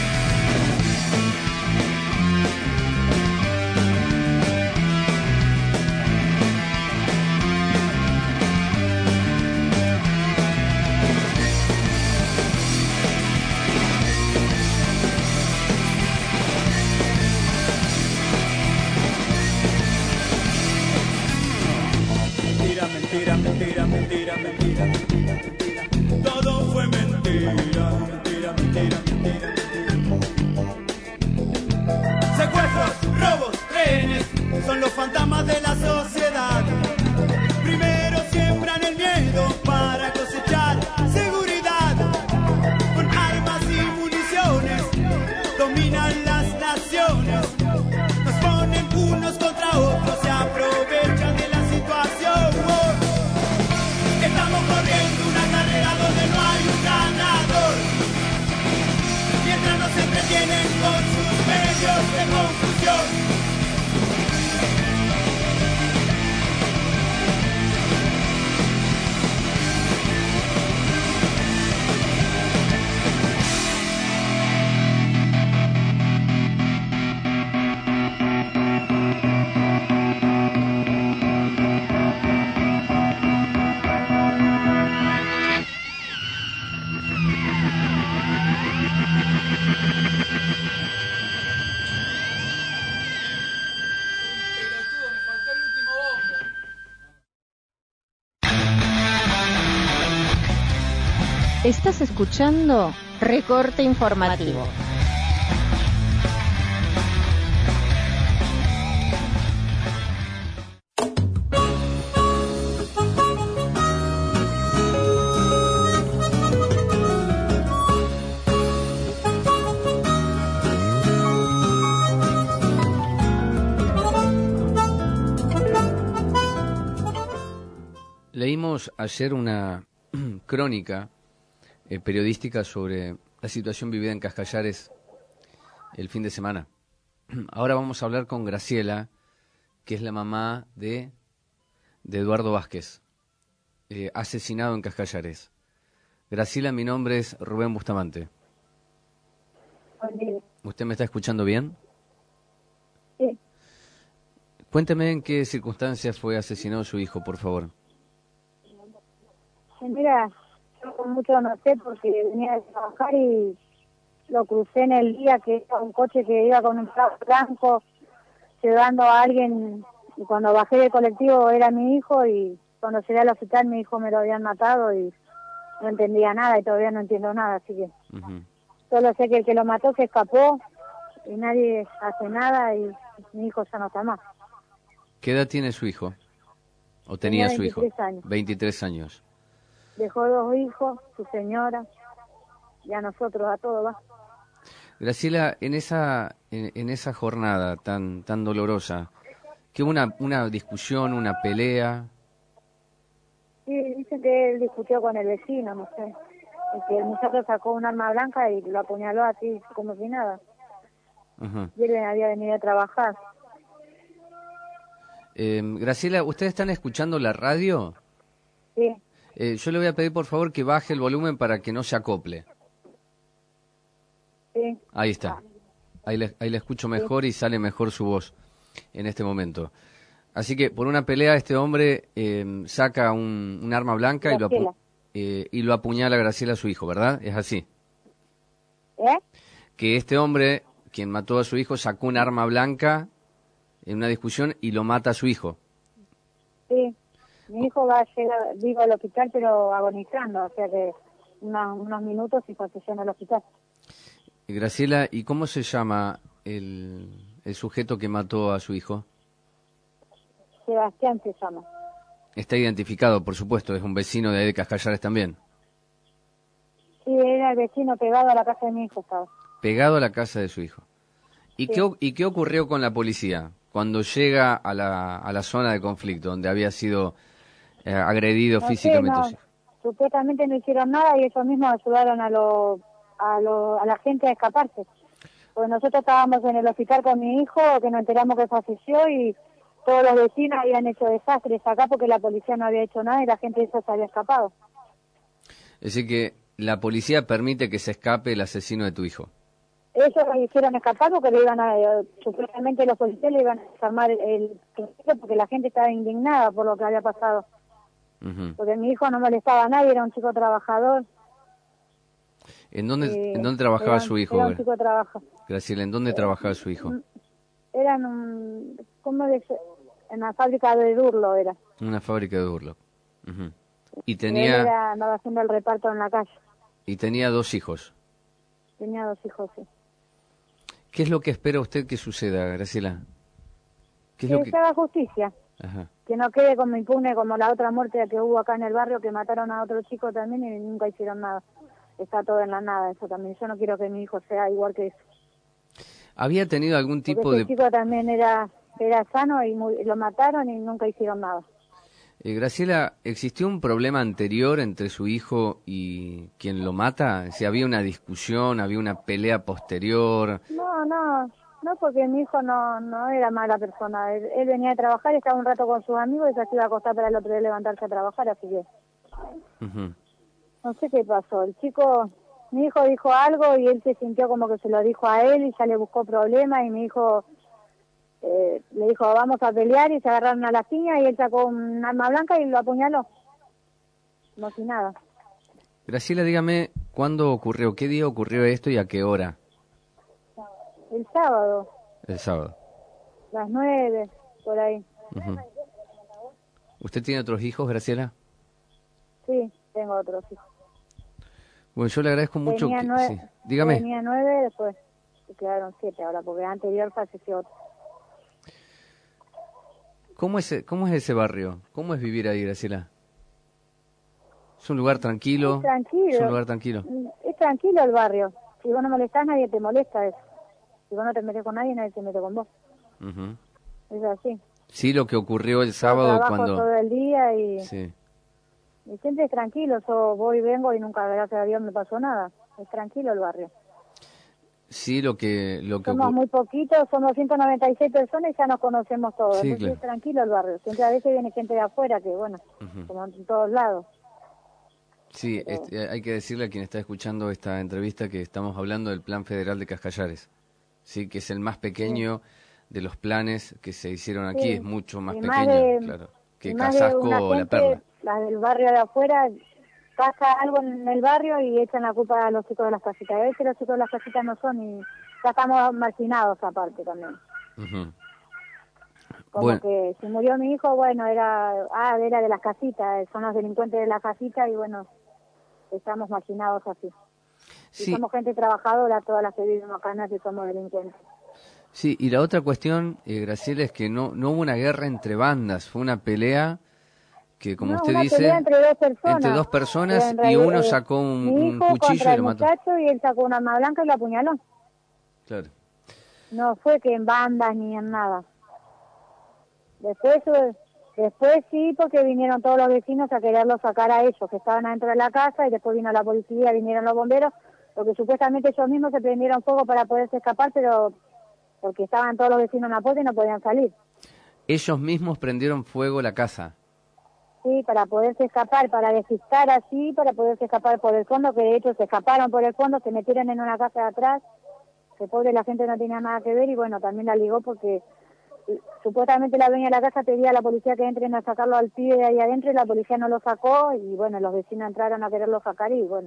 Mentira, mentira, mentira, mentira, mentira, mentira. Todo fue mentira, mentira, mentira, mentira, mentira. Secuestros, robos, rehenes, son los fantasmas de la sociedad. Primero siembran el miedo para cosechar seguridad. Con armas y municiones dominan las naciones. Nos ponen unos contra otros, se aprovechan de la situación. Estamos corriendo una carrera donde no hay un ganador, mientras nos entretienen con sus medios de confusión. Estás escuchando Recorte Informativo. Leímos ayer una crónica eh, periodística sobre la situación vivida en Cascallares el fin de semana. Ahora vamos a hablar con Graciela, que es la mamá de, de Eduardo Vázquez, eh, asesinado en Cascallares. Graciela, mi nombre es Rubén Bustamante. ¿Usted me está escuchando bien? Sí. Cuénteme en qué circunstancias fue asesinado su hijo, por favor. Mira, yo con mucho no sé porque venía de trabajar y lo crucé en el día que era un coche que iba con un plato blanco llevando a alguien, y cuando bajé del colectivo era mi hijo, y cuando llegué al hospital mi hijo me lo habían matado y no entendía nada y todavía no entiendo nada, así que uh-huh. Solo sé que el que lo mató se escapó y nadie hace nada y mi hijo ya no está más. ¿Qué edad tiene su hijo? ¿O tenía, tenía su hijo? veintitrés años. veintitrés años. Dejó dos hijos, su señora, y a nosotros, a todos va. Graciela, en esa en, en esa jornada tan tan dolorosa, ¿qué hubo una, una discusión, una pelea? Sí, dicen que él discutió con el vecino, no sé. Y que el muchacho sacó un arma blanca y lo apuñaló así, como si nada. Uh-huh. Y él había venido a trabajar. Eh, Graciela, ¿ustedes están escuchando la radio? Sí. Eh, yo le voy a pedir por favor que baje el volumen para que no se acople. Sí. Ahí está. Ahí le, ahí le escucho mejor, sí. Y sale mejor su voz en este momento. Así que por una pelea este hombre eh, saca un, un arma blanca y lo, apu eh, y lo apuñala a Graciela, a su hijo, ¿verdad? Es así. ¿Eh? Que este hombre, quien mató a su hijo, sacó un arma blanca en una discusión y lo mata a su hijo. Sí. Mi hijo va a llegar vivo al hospital, pero agonizando, o sea que unos, unos minutos y posesión al hospital. Graciela, ¿y cómo se llama el, el sujeto que mató a su hijo? Sebastián se llama. Está identificado, por supuesto, es un vecino de ahí de Cascallares también. Sí, era el vecino pegado a la casa de mi hijo, estaba. Pegado a la casa de su hijo. ¿Y, sí. qué, ¿y qué ocurrió con la policía cuando llega a la, a la zona de conflicto, donde había sido eh, agredido no físicamente? Sé, no, supuestamente no hicieron nada y ellos mismos ayudaron a, lo, a, lo, a la gente a escaparse. Pues nosotros estábamos en el hospital con mi hijo, que nos enteramos que falleció, y todos los vecinos habían hecho desastres acá porque la policía no había hecho nada y la gente de eso se había escapado. Es decir, que la policía permite que se escape el asesino de tu hijo. Ellos lo hicieron escapar porque le iban a, supuestamente los policías le iban a desarmar el proceso porque la gente estaba indignada por lo que había pasado. Uh-huh. Porque mi hijo no molestaba a nadie, era un chico trabajador. ¿En dónde, eh, ¿en dónde trabajaba era, su hijo? Era un chico trabajador. Graciela, ¿en dónde trabajaba su hijo? Era en un, ¿cómo dice? En la fábrica de Durlo era. Una fábrica de Durlo. Uh-huh. Y Él tenía era, andaba haciendo el reparto en la calle. y tenía dos hijos. Tenía dos hijos, sí. ¿Qué es lo que espera usted que suceda, Graciela? ¿Qué es que lo que se haga justicia. Ajá. Que no quede como impune como la otra muerte que hubo acá en el barrio, que mataron a otro chico también y nunca hicieron nada. Está todo en la nada, eso también. Yo no quiero que mi hijo sea igual que eso. ¿Había tenido algún tipo Porque de este chico también era era sano y muy, lo mataron y nunca hicieron nada. Eh, Graciela, ¿existió un problema anterior entre su hijo y quien lo mata? Si había una discusión, había una pelea posterior. No, no, no, porque mi hijo no no era mala persona. Él, él venía a trabajar, estaba un rato con sus amigos y se iba a acostar para el otro día levantarse a trabajar, así que Uh-huh. no sé qué pasó. El chico, mi hijo dijo algo y él se sintió como que se lo dijo a él y ya le buscó problemas y mi hijo eh, le dijo vamos a pelear y se agarraron a las piñas y él sacó un arma blanca y lo apuñaló. No sin nada. Graciela, dígame, ¿cuándo ocurrió? ¿Qué día ocurrió esto y a qué hora? El sábado, El sábado. las nueve, por ahí. Uh-huh. ¿Usted tiene otros hijos, Graciela? Sí, tengo otros hijos. Bueno, yo le agradezco mucho. Tenía que... nueve, sí. Dígame. Tenía nueve, después se quedaron siete ahora, porque anterior falleció otro. ¿Cómo es, ¿Cómo es ese barrio? ¿Cómo es vivir ahí, Graciela? ¿Es un lugar tranquilo? Es tranquilo. ¿Es un lugar tranquilo? Es tranquilo el barrio. Si vos no molestás, nadie te molesta eso. Si vos no te metes con nadie, nadie se mete con vos. Uh-huh. Es así. Sí, lo que ocurrió el sábado Yo trabajo cuando... todo el día y, Sí. y siempre es tranquilo. Yo voy y vengo y nunca, gracias a Dios, me pasó nada. Es tranquilo el barrio. Sí, lo que... Lo que Somos ocur- muy poquitos, somos ciento noventa y seis personas y ya nos conocemos todos. Sí, Entonces claro. es tranquilo el barrio. Siempre a veces viene gente de afuera que, bueno, Ujú. como en todos lados. Sí, Pero- este, hay que decirle a quien está escuchando esta entrevista que estamos hablando del Plan Federal de Cascallares, sí, que es el más pequeño de los planes que se hicieron aquí, Sí. es mucho más Y pequeño, más de- claro, que y más de Casasco una o La gente, Perla. las del barrio de afuera, pasa algo en el barrio y echan la culpa a los chicos de las casitas. A veces los chicos de las casitas no son y ya estamos marginados aparte también. Ujú. Como Bueno. que si murió mi hijo, bueno, era ah, era de las casitas, son los delincuentes de las casitas y bueno, estamos marginados así. Sí. Y somos gente trabajadora, todas las que vivimos acá, no es que somos delincuentes. Sí, y la otra cuestión, eh, Graciela, es que no, no hubo una guerra entre bandas, fue una pelea que, como No, usted una dice, pelea entre dos personas. entre dos personas En y realidad, uno eh, sacó un, mi un hijo cuchillo contra y el lo mató. muchacho y él sacó un arma blanca y lo apuñaló. Claro. No fue que en bandas ni en nada. Después, eh, después sí, porque vinieron todos los vecinos a quererlo sacar a ellos, que estaban adentro de la casa, y después vino la policía, vinieron los bomberos, porque supuestamente ellos mismos se prendieron fuego para poderse escapar, pero porque estaban todos los vecinos en la puerta y no podían salir. Ellos mismos prendieron fuego la casa. Sí, para poderse escapar, para despistar así, para poderse escapar por el fondo, que de hecho se escaparon por el fondo, se metieron en una casa de atrás, que pobre la gente no tenía nada que ver y bueno, también la ligó porque eh, supuestamente la dueña de la casa pedía a la policía que entren a sacarlo al pibe de ahí adentro y la policía no lo sacó y bueno, los vecinos entraron a quererlo sacar y bueno,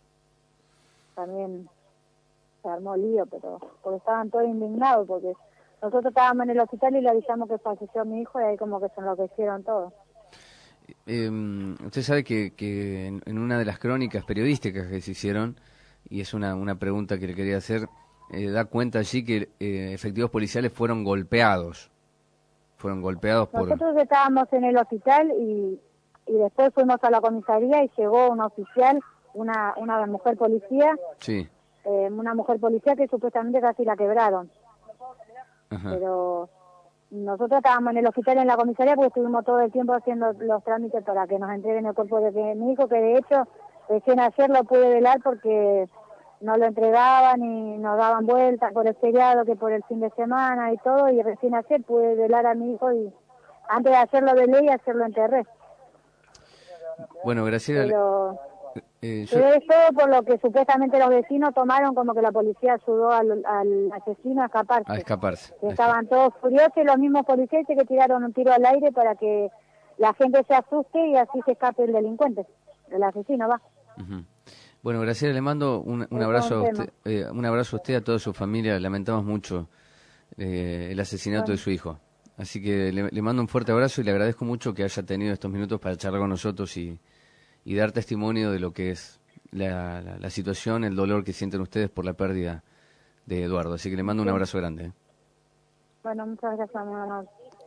también se armó lío, pero porque estaban todos indignados porque nosotros estábamos en el hospital y le avisamos que falleció mi hijo y ahí como que se enloquecieron todos. Eh, usted sabe que, que en, en una de las crónicas periodísticas que se hicieron, y es una, una pregunta que le quería hacer, eh, da cuenta allí que eh, efectivos policiales fueron golpeados. Fueron golpeados por... Nosotros estábamos en el hospital y, y después fuimos a la comisaría y llegó un oficial, una, una mujer policía, Sí. eh, una mujer policía que supuestamente casi la quebraron. Ajá. Pero nosotros estábamos en el hospital en la comisaría porque estuvimos todo el tiempo haciendo los trámites para que nos entreguen el cuerpo de que mi hijo, que de hecho recién ayer lo pude velar porque no lo entregaban y nos daban vueltas por el feriado que por el fin de semana y todo, y recién ayer pude velar a mi hijo y antes de hacerlo velé y ayer lo enterré. Bueno, Graciela, Pero Eh, yo... Pero es todo por lo que supuestamente los vecinos tomaron como que la policía ayudó al, al asesino a escaparse. A escaparse. Que estaban todos furiosos y los mismos policías que tiraron un tiro al aire para que la gente se asuste y así se escape el delincuente, el asesino, va. Uh-huh. Bueno, Graciela, le mando un, un abrazo a usted, eh, un abrazo a usted, a toda su familia. Lamentamos mucho eh, el asesinato bueno. de su hijo. Así que le, le mando un fuerte abrazo y le agradezco mucho que haya tenido estos minutos para charlar con nosotros y y dar testimonio de lo que es la, la, la situación, el dolor que sienten ustedes por la pérdida de Eduardo. Así que le mando un abrazo grande. Bueno, muchas gracias, mi amor.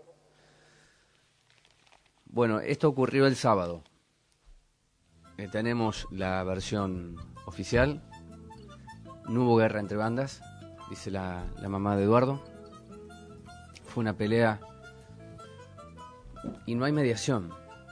Bueno, esto ocurrió el sábado. Eh, tenemos la versión oficial. No hubo guerra entre bandas, dice la, la mamá de Eduardo. Fue una pelea y no hay mediación.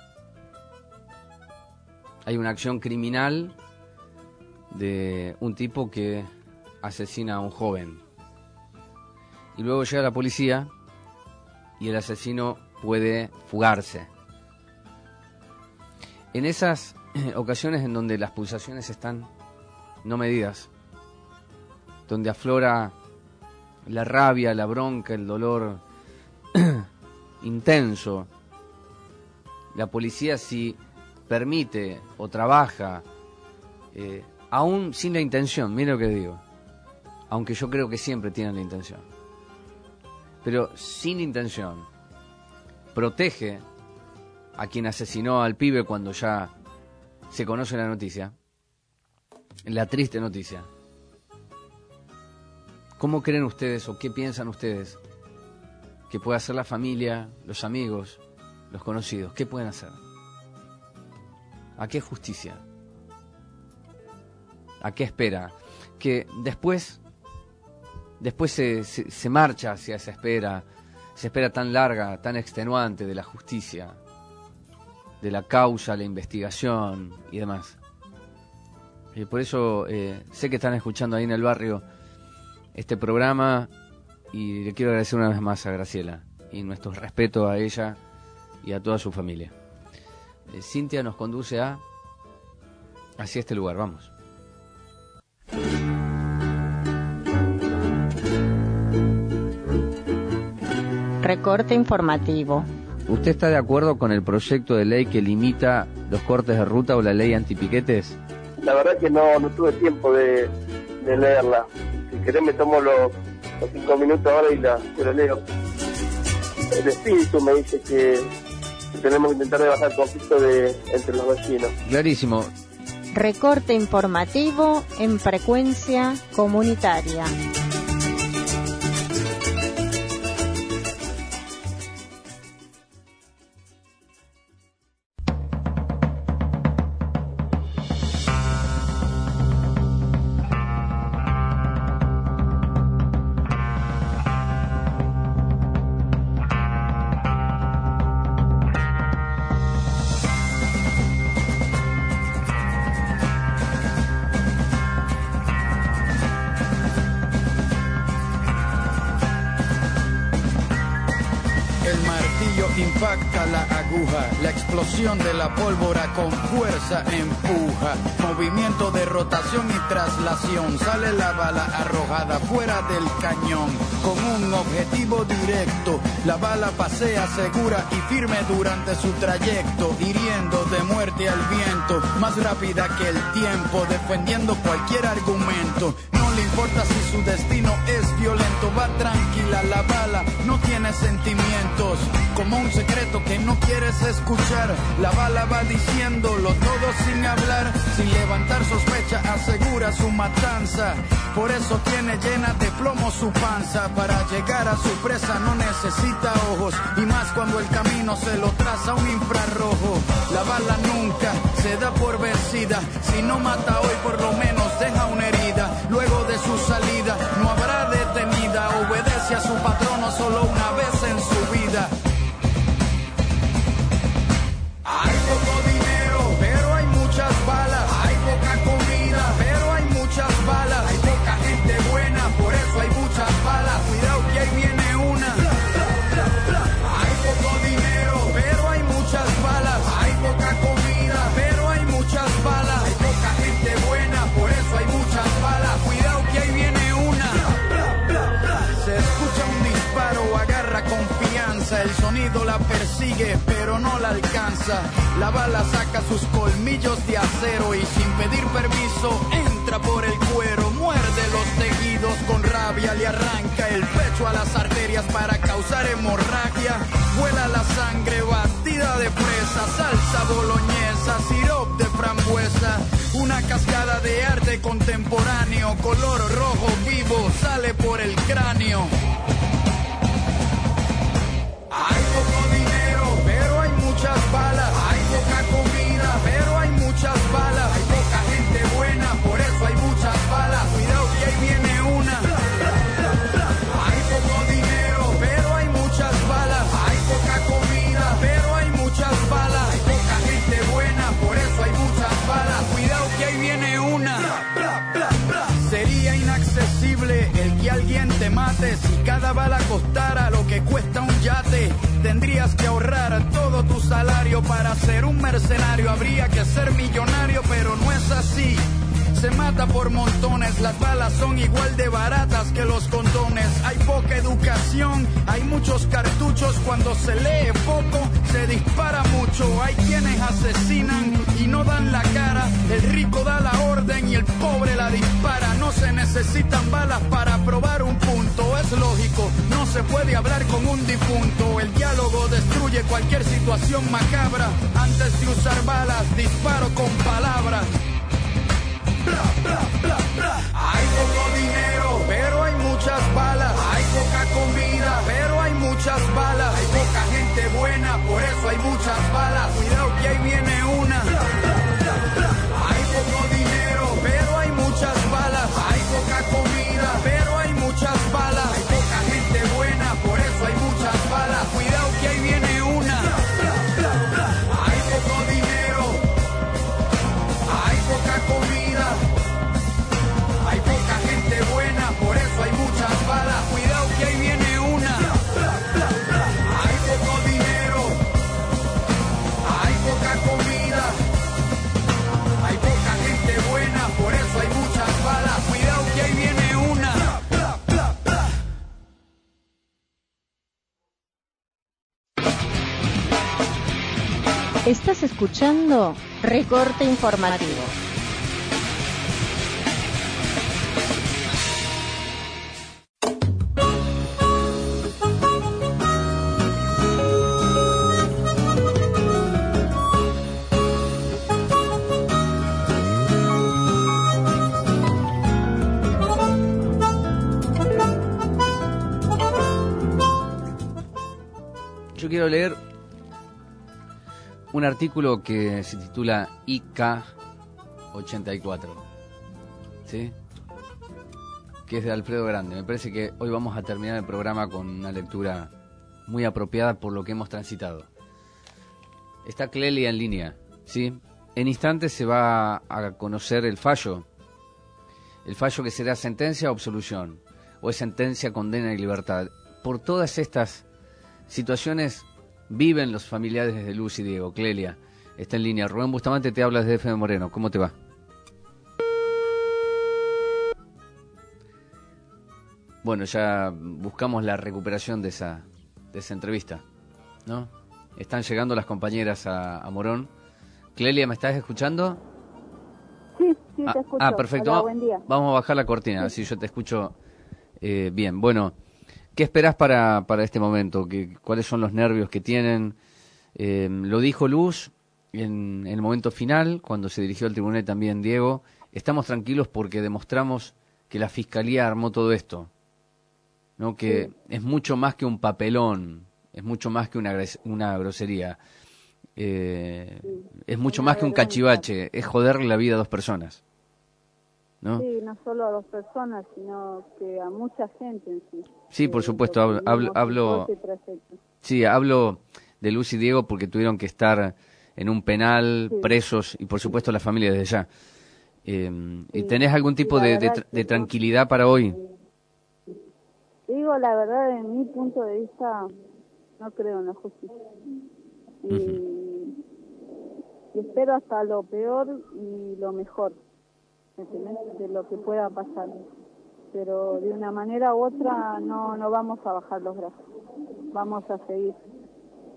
Hay una acción criminal de un tipo que asesina a un joven. Y luego llega la policía y el asesino puede fugarse. En esas ocasiones en donde las pulsaciones están no medidas, donde aflora la rabia, la bronca, el dolor intenso, la policía sí permite o trabaja, eh, aún sin la intención, mire lo que digo, aunque yo creo que siempre tienen la intención, pero sin intención, protege a quien asesinó al pibe cuando ya se conoce la noticia, la triste noticia. ¿Cómo creen ustedes o qué piensan ustedes que puede hacer la familia, los amigos, los conocidos? ¿Qué pueden hacer? ¿A qué justicia? ¿A qué espera? Que después, después se, se, se marcha hacia esa espera, esa espera tan larga, tan extenuante de la justicia, de la causa, la investigación y demás. Y por eso eh, sé que están escuchando ahí en el barrio este programa y le quiero agradecer una vez más a Graciela y nuestro respeto a ella y a toda su familia. Eh, Cintia nos conduce a hacia este lugar, vamos. Recorte informativo. ¿Usted está de acuerdo con el proyecto de ley que limita los cortes de ruta o la ley antipiquetes? La verdad que no, no tuve tiempo de, de leerla. Si querés me tomo los, los cinco minutos ahora y la, te lo leo. El espíritu me dice que tenemos que intentar bajar el conflicto de, entre los vecinos. Clarísimo. Recorte informativo en frecuencia comunitaria. Impacta la aguja, la explosión de la pólvora con fuerza empuja, movimiento de rotación y traslación, sale la bala arrojada fuera del cañón, con un objetivo directo, la bala pasea segura y firme durante su trayecto, hiriendo de muerte al viento, más rápida que el tiempo, defendiendo cualquier argumento. No le importa si su destino es violento, va tranquila la bala, no tiene sentimientos, como un secreto que no quieres escuchar, la bala va diciéndolo todo sin hablar, sin levantar sospecha, asegura su matanza, por eso tiene llena de plomo su panza, para llegar a su presa no necesita ojos, y más cuando el camino se lo traza un infrarrojo, la bala nunca se da por vencida, si no mata hoy por lo menos deja una herida, luego de su salida no habrá detenida, obedece a su patrono solo una vez en su vida. Hay poco dinero, pero hay muchas balas, hay poca comida, pero hay muchas balas, hay poca gente buena, por eso hay muchas balas, cuidado que ahí viene una. Hay poco dinero, pero hay muchas balas, hay poca comida, pero hay muchas balas, hay poca bandido la persigue, pero no la alcanza. La bala saca sus colmillos de acero y sin pedir permiso entra por el cuero. Muerde los tejidos con rabia, le arranca el pecho a las arterias para causar hemorragia. Vuela la sangre batida de presa, salsa boloñesa, sirop de frambuesa. Una cascada de arte contemporáneo, color rojo vivo, sale por el cráneo. Hay poco dinero, pero hay muchas balas. Hay poca comida, pero hay muchas balas. Hay poca gente buena, por eso hay muchas balas. Cuidado que ahí viene una. Hay poco dinero, pero hay muchas balas. Hay poca comida, pero hay muchas balas. Hay poca gente buena, por eso hay muchas balas. Cuidado que ahí viene una. Sería inaccesible el que alguien te mate. Si cada bala costara lo que cuesta un yate, tendrías que ahorrar todo tu salario para ser un mercenario. Habría que ser millonario, pero no es así. Se mata por montones, las balas son igual de baratas que los condones. Hay poca educación, hay muchos cartuchos. Cuando se lee poco, se dispara mucho. Hay quienes asesinan y no dan la cara. El rico da la orden y el pobre la dispara. No se necesitan balas para probar un punto. Es lógico, no se puede hablar con un difunto. El diálogo destruye cualquier situación macabra. Antes de usar balas, disparo con palabras. Bla, bla, bla, bla. Hay poco dinero, pero hay muchas balas. Hay poca comida, pero hay muchas balas. Hay poca gente buena, por eso hay muchas balas. Cuidado que ahí viene una. Bla, bla, bla, bla. Hay poco dinero, pero hay muchas balas. Hay poca comida, pero hay muchas balas. Hay poca gente buena, por eso hay muchas balas. Cuidado que ahí viene una. Bla, bla, bla, bla. Hay poco dinero, hay poca comida. Hay poca gente buena, por eso hay muchas balas. Cuidado que ahí viene una. Hay poco dinero, hay poca comida. Hay poca gente buena, por eso hay muchas balas. Cuidado que ahí viene una. Estás escuchando Recorte Informativo. Yo quiero leer un artículo que se titula I K ochenta y cuatro, ¿sí? Que es de Alfredo Grande. Me parece que hoy vamos a terminar el programa con una lectura muy apropiada por lo que hemos transitado. Está Clelia en línea, ¿sí? En instantes se va a conocer el fallo. El fallo que será sentencia o absolución, o es sentencia, condena y libertad. Por todas estas situaciones viven los familiares de Luz y Diego. Clelia está en línea. Rubén Bustamante te habla desde F M Moreno. ¿Cómo te va? Bueno, ya buscamos la recuperación de esa, de esa entrevista, ¿no? Están llegando las compañeras a, a Morón. Clelia, ¿me estás escuchando? Sí, sí, ah, te escucho. Ah, perfecto. Hola, buen día. Vamos a bajar la cortina, así yo te escucho eh, bien. Bueno, ¿qué esperás para, para este momento? ¿Qué, ¿Cuáles son los nervios que tienen? Eh, lo dijo Luz en, en el momento final, cuando se dirigió al tribunal también Diego. Estamos tranquilos porque demostramos que la Fiscalía armó todo esto, ¿no? Que sí. Es mucho más que un papelón, es mucho más que una, una grosería, eh, sí. Es mucho una más que un cachivache, es joderle la vida a dos personas, ¿no? Sí, no solo a dos personas, sino que a mucha gente en sí. Sí, por supuesto, hablo, hablo, hablo sí, hablo de Luz y Diego porque tuvieron que estar en un penal, sí. presos, y por supuesto la familia desde allá. Eh, sí. ¿Tenés algún tipo de, de, de tranquilidad para hoy? Digo, la verdad, de mi punto de vista, no creo en la justicia. Y, uh-huh. y espero hasta lo peor y lo mejor, ¿entendés? De lo que pueda pasar. Pero de una manera u otra no, no vamos a bajar los brazos. Vamos a seguir.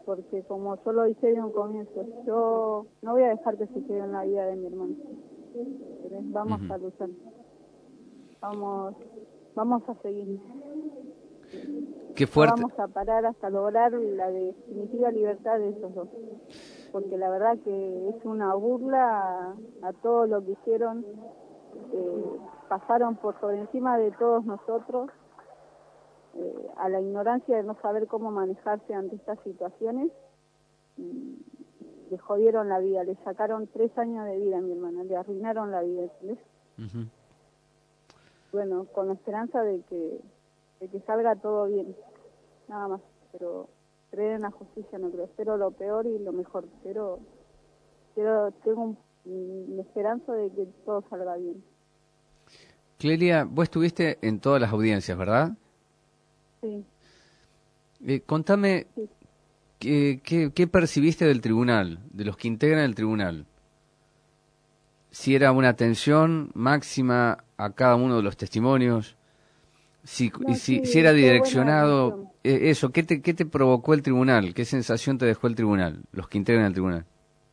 porque como yo lo hice de un comienzo, yo no voy a dejar que se quede en la vida de mi hermano. Vamos uh-huh. a luchar, vamos, vamos a seguir. Qué fuerte. No vamos a parar hasta lograr la definitiva libertad de esos dos, porque la verdad que es una burla a, a todo lo que hicieron, eh, pasaron por sobre encima de todos nosotros, eh, a la ignorancia de no saber cómo manejarse ante estas situaciones, y le jodieron la vida, le sacaron tres años de vida a mi hermana, le arruinaron la vida, ¿entendés? Uh-huh. Bueno, con la esperanza de que de que salga todo bien, nada más, pero creer en la justicia no creo, espero lo peor y lo mejor, pero, pero tengo una esperanza de que todo salga bien. Clelia, vos estuviste en todas las audiencias, ¿verdad? Sí. Eh, contame, sí. ¿qué, qué, ¿qué percibiste del tribunal, de los que integran el tribunal? Si era una atención máxima a cada uno de los testimonios. Si, no, y si, sí, si era direccionado, eh, eso, ¿qué te, ¿qué te provocó el tribunal? ¿Qué sensación te dejó el tribunal, los que integran el tribunal?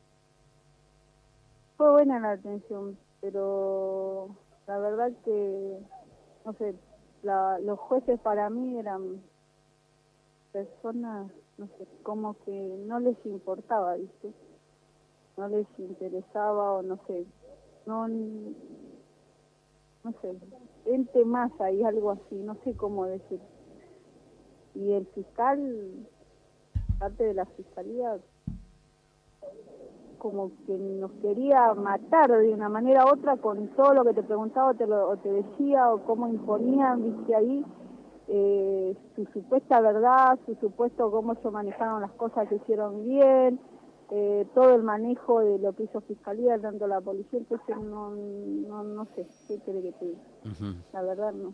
Fue buena la atención, pero la verdad que, no sé, la, los jueces para mí eran personas, no sé, como que no les importaba, ¿viste? No les interesaba o no sé, no... no sé, ente más ahí, algo así, no sé cómo decir. Y el fiscal, parte de la fiscalía, como que nos quería matar de una manera u otra con todo lo que te preguntaba o te, lo, o te decía, o cómo imponían, viste ahí, eh, su supuesta verdad, su supuesto cómo se manejaron las cosas que hicieron bien, Eh, todo el manejo de lo que hizo Fiscalía, tanto la policía, entonces no, no, no sé, ¿qué quiere que te diga? Uh-huh. La verdad no.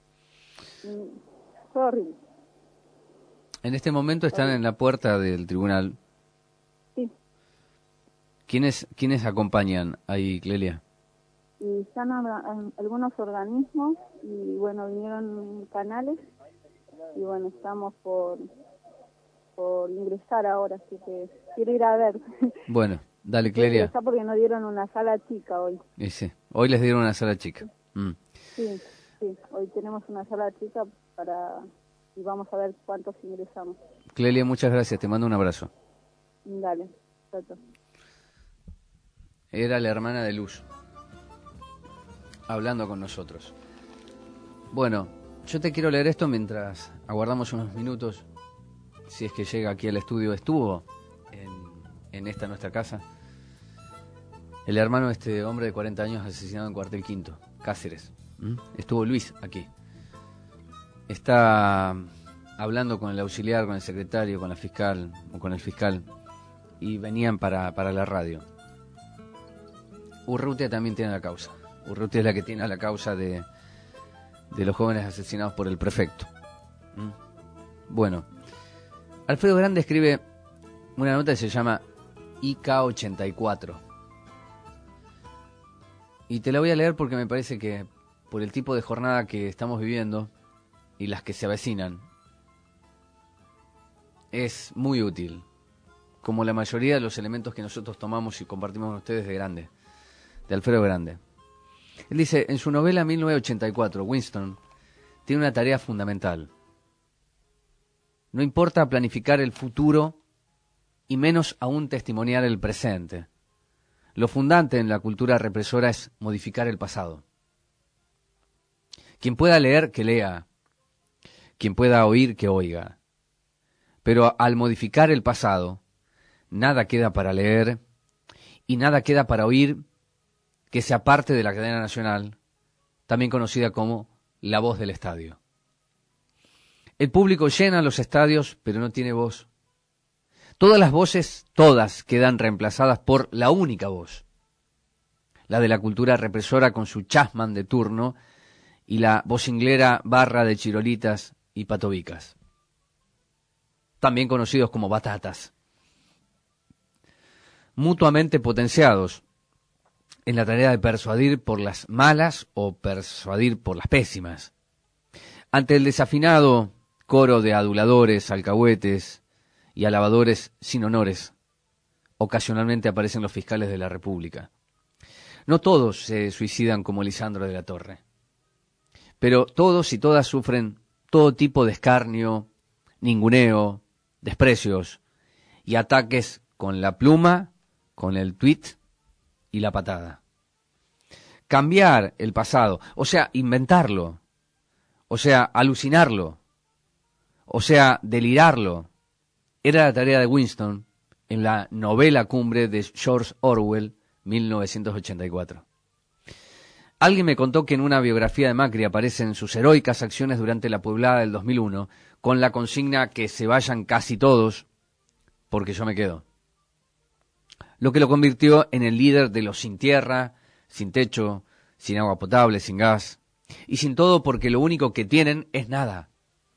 Fue horrible. En este momento están en la puerta del tribunal. Sí. ¿Quiénes, quiénes acompañan ahí, Clelia? Y están a, a, algunos organismos y bueno, vinieron canales y bueno, estamos por... por ingresar ahora, así que quiero ir a ver. Bueno, dale, Clelia. Está porque nos dieron una sala chica hoy. Y sí, hoy les dieron una sala chica. Mm. Sí, sí, hoy tenemos una sala chica para y vamos a ver cuántos ingresamos. Clelia, muchas gracias, te mando un abrazo. Dale, trato. Era la hermana de Luz, hablando con nosotros. Bueno, yo te quiero leer esto mientras aguardamos unos minutos. Si es que llega aquí al estudio, estuvo en, en esta nuestra casa el hermano de este hombre de cuarenta años asesinado en Cuartel Quinto, Cáceres. ¿Mm? Estuvo Luis aquí. Está hablando con el auxiliar, con el secretario, con la fiscal, o con el fiscal, y venían para, para la radio. Urrutia también tiene la causa. Urrutia es la que tiene la causa de, de los jóvenes asesinados por el prefecto. ¿Mm? Bueno, Alfredo Grande escribe una nota que se llama I K ochenta y cuatro. Y te la voy a leer porque me parece que por el tipo de jornada que estamos viviendo y las que se avecinan, es muy útil, como la mayoría de los elementos que nosotros tomamos y compartimos con ustedes de Grande, de Alfredo Grande. Él dice, en su novela mil novecientos ochenta y cuatro, Winston tiene una tarea fundamental. No importa planificar el futuro y menos aún testimoniar el presente. Lo fundante en la cultura represora es modificar el pasado. Quien pueda leer, que lea. Quien pueda oír, que oiga. Pero al modificar el pasado, nada queda para leer y nada queda para oír que sea parte de la cadena nacional, también conocida como La Voz del Estadio. El público llena los estadios, pero no tiene voz. Todas las voces, todas, quedan reemplazadas por la única voz, la de la cultura represora con su chasman de turno y la vocinglera barra de chirolitas y patobicas, también conocidos como batatas, mutuamente potenciados en la tarea de persuadir por las malas o persuadir por las pésimas. Ante el desafinado coro de aduladores, alcahuetes y alabadores sin honores. Ocasionalmente aparecen los fiscales de la República. No todos se suicidan como Lisandro de la Torre, pero todos y todas sufren todo tipo de escarnio, ninguneo, desprecios y ataques con la pluma, con el tuit y la patada. Cambiar el pasado, o sea, inventarlo, o sea, alucinarlo, o sea, delirarlo, era la tarea de Winston en la novela cumbre de George Orwell, mil novecientos ochenta y cuatro. Alguien me contó que en una biografía de Macri aparecen sus heroicas acciones durante la Pueblada del dos mil uno, con la consigna que se vayan casi todos, porque yo me quedo. Lo que lo convirtió en el líder de los sin tierra, sin techo, sin agua potable, sin gas, y sin todo porque lo único que tienen es nada.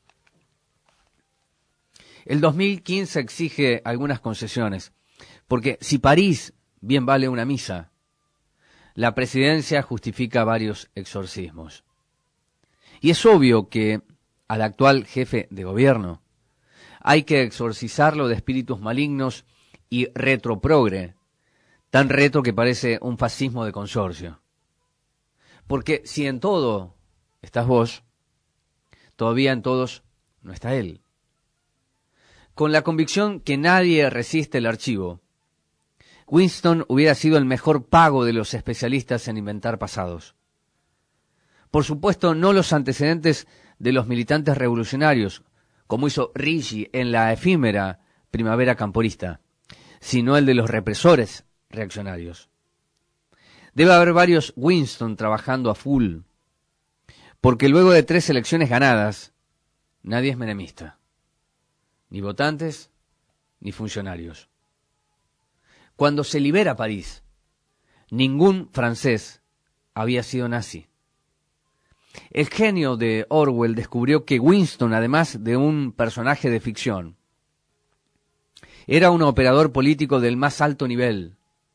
El dos mil quince exige algunas concesiones, porque si París bien vale una misa, la presidencia justifica varios exorcismos. Y es obvio que al actual jefe de gobierno hay que exorcizarlo de espíritus malignos y retroprogre, tan retro que parece un fascismo de consorcio. Porque si en todo estás vos, todavía en todos no está él. Con la convicción que nadie resiste el archivo, Winston hubiera sido el mejor pago de los especialistas en inventar pasados. Por supuesto, no los antecedentes de los militantes revolucionarios, como hizo Ricci en la efímera Primavera Camporista, sino el de los represores reaccionarios. Debe haber varios Winston trabajando a full, porque luego de tres elecciones ganadas, nadie es menemista, ni votantes, ni funcionarios. Cuando se libera París, ningún francés había sido nazi. El genio de Orwell descubrió que Winston, además de un personaje de ficción, era un operador político del más alto nivel.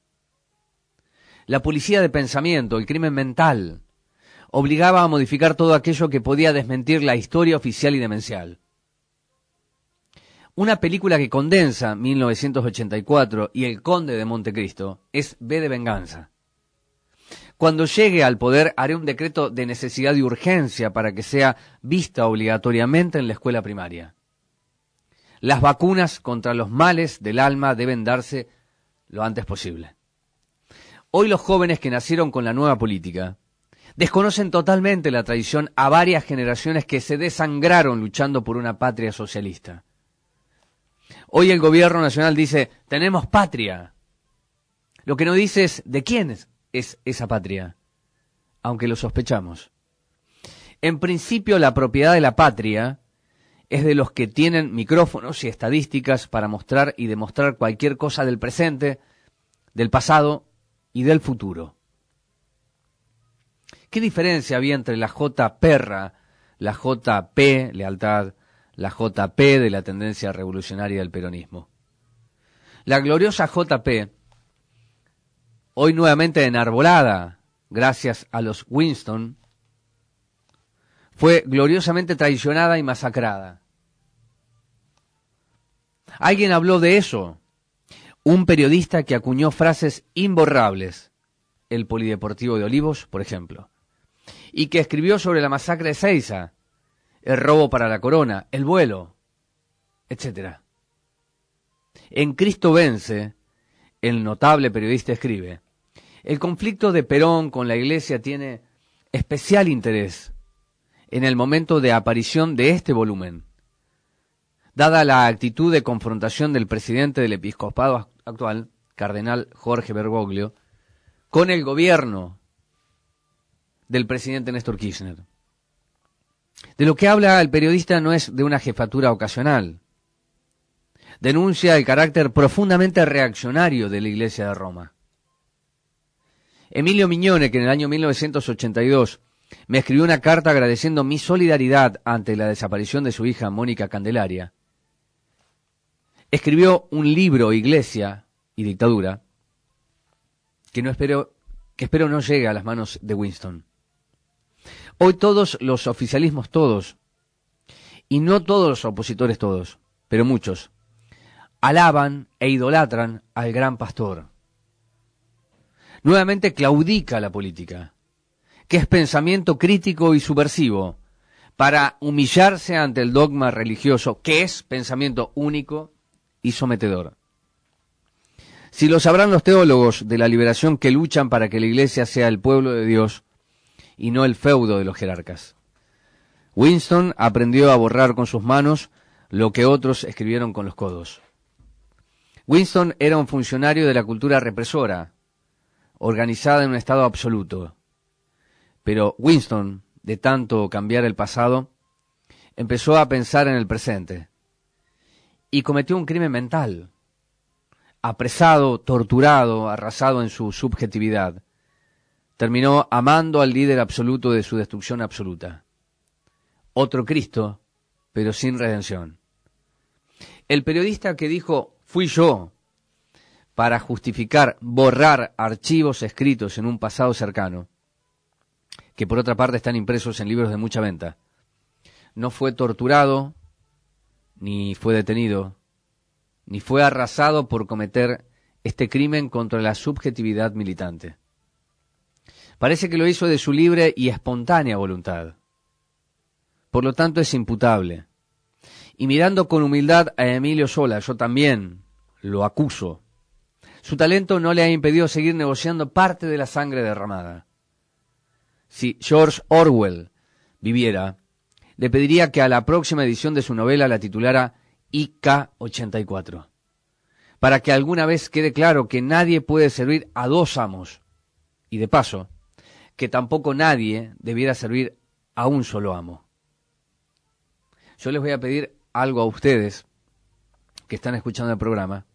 La policía de pensamiento, el crimen mental, obligaba a modificar todo aquello que podía desmentir la historia oficial y demencial. Una película que condensa mil novecientos ochenta y cuatro y El Conde de Montecristo es V de Venganza. Cuando llegue al poder haré un decreto de necesidad y urgencia para que sea vista obligatoriamente en la escuela primaria. Las vacunas contra los males del alma deben darse lo antes posible. Hoy los jóvenes que nacieron con la nueva política desconocen totalmente la tradición a varias generaciones que se desangraron luchando por una patria socialista. Hoy el gobierno nacional dice, tenemos patria. Lo que no dice es de quién es, es esa patria, aunque lo sospechamos. En principio, la propiedad de la patria es de los que tienen micrófonos y estadísticas para mostrar y demostrar cualquier cosa del presente, del pasado y del futuro. ¿Qué diferencia había entre la J perra, la J P, lealtad, la J P de la tendencia revolucionaria del peronismo? La gloriosa J P, hoy nuevamente enarbolada gracias a los Winston, fue gloriosamente traicionada y masacrada. Alguien habló de eso, un periodista que acuñó frases imborrables, el Polideportivo de Olivos, por ejemplo, y que escribió sobre la masacre de Seiza, el robo para la corona, el vuelo, etcétera. En Cristo Vence, el notable periodista escribe, el conflicto de Perón con la Iglesia tiene especial interés en el momento de aparición de este volumen, dada la actitud de confrontación del presidente del episcopado actual, cardenal Jorge Bergoglio, con el gobierno del presidente Néstor Kirchner. De lo que habla el periodista no es de una jefatura ocasional. Denuncia el carácter profundamente reaccionario de la Iglesia de Roma. Emilio Mignone, que en el año mil novecientos ochenta y dos me escribió una carta agradeciendo mi solidaridad ante la desaparición de su hija Mónica Candelaria, escribió un libro, Iglesia y Dictadura, que no espero, que espero no llegue a las manos de Winston. Hoy todos los oficialismos todos, y no todos los opositores todos, pero muchos, alaban e idolatran al gran pastor. Nuevamente claudica la política, que es pensamiento crítico y subversivo, para humillarse ante el dogma religioso, que es pensamiento único y sometedor. Si lo sabrán los teólogos de la liberación que luchan para que la Iglesia sea el pueblo de Dios y no el feudo de los jerarcas. Winston aprendió a borrar con sus manos lo que otros escribieron con los codos. Winston era un funcionario de la cultura represora, organizada en un estado absoluto. Pero Winston, de tanto cambiar el pasado, empezó a pensar en el presente y cometió un crimen mental. Apresado, torturado, arrasado en su subjetividad, terminó amando al líder absoluto de su destrucción absoluta. Otro Cristo, pero sin redención. El periodista que dijo, fui yo, para justificar borrar archivos escritos en un pasado cercano, que por otra parte están impresos en libros de mucha venta, no fue torturado, ni fue detenido, ni fue arrasado por cometer este crimen contra la subjetividad militante. Parece que lo hizo de su libre y espontánea voluntad. Por lo tanto es imputable. Y mirando con humildad a Emilio Zola, yo también lo acuso. Su talento no le ha impedido seguir negociando parte de la sangre derramada. Si George Orwell viviera, le pediría que a la próxima edición de su novela la titulara I K ochenta y cuatro, para que alguna vez quede claro que nadie puede servir a dos amos, y de paso, que tampoco nadie debiera servir a un solo amo. Yo les voy a pedir algo a ustedes que están escuchando el programa,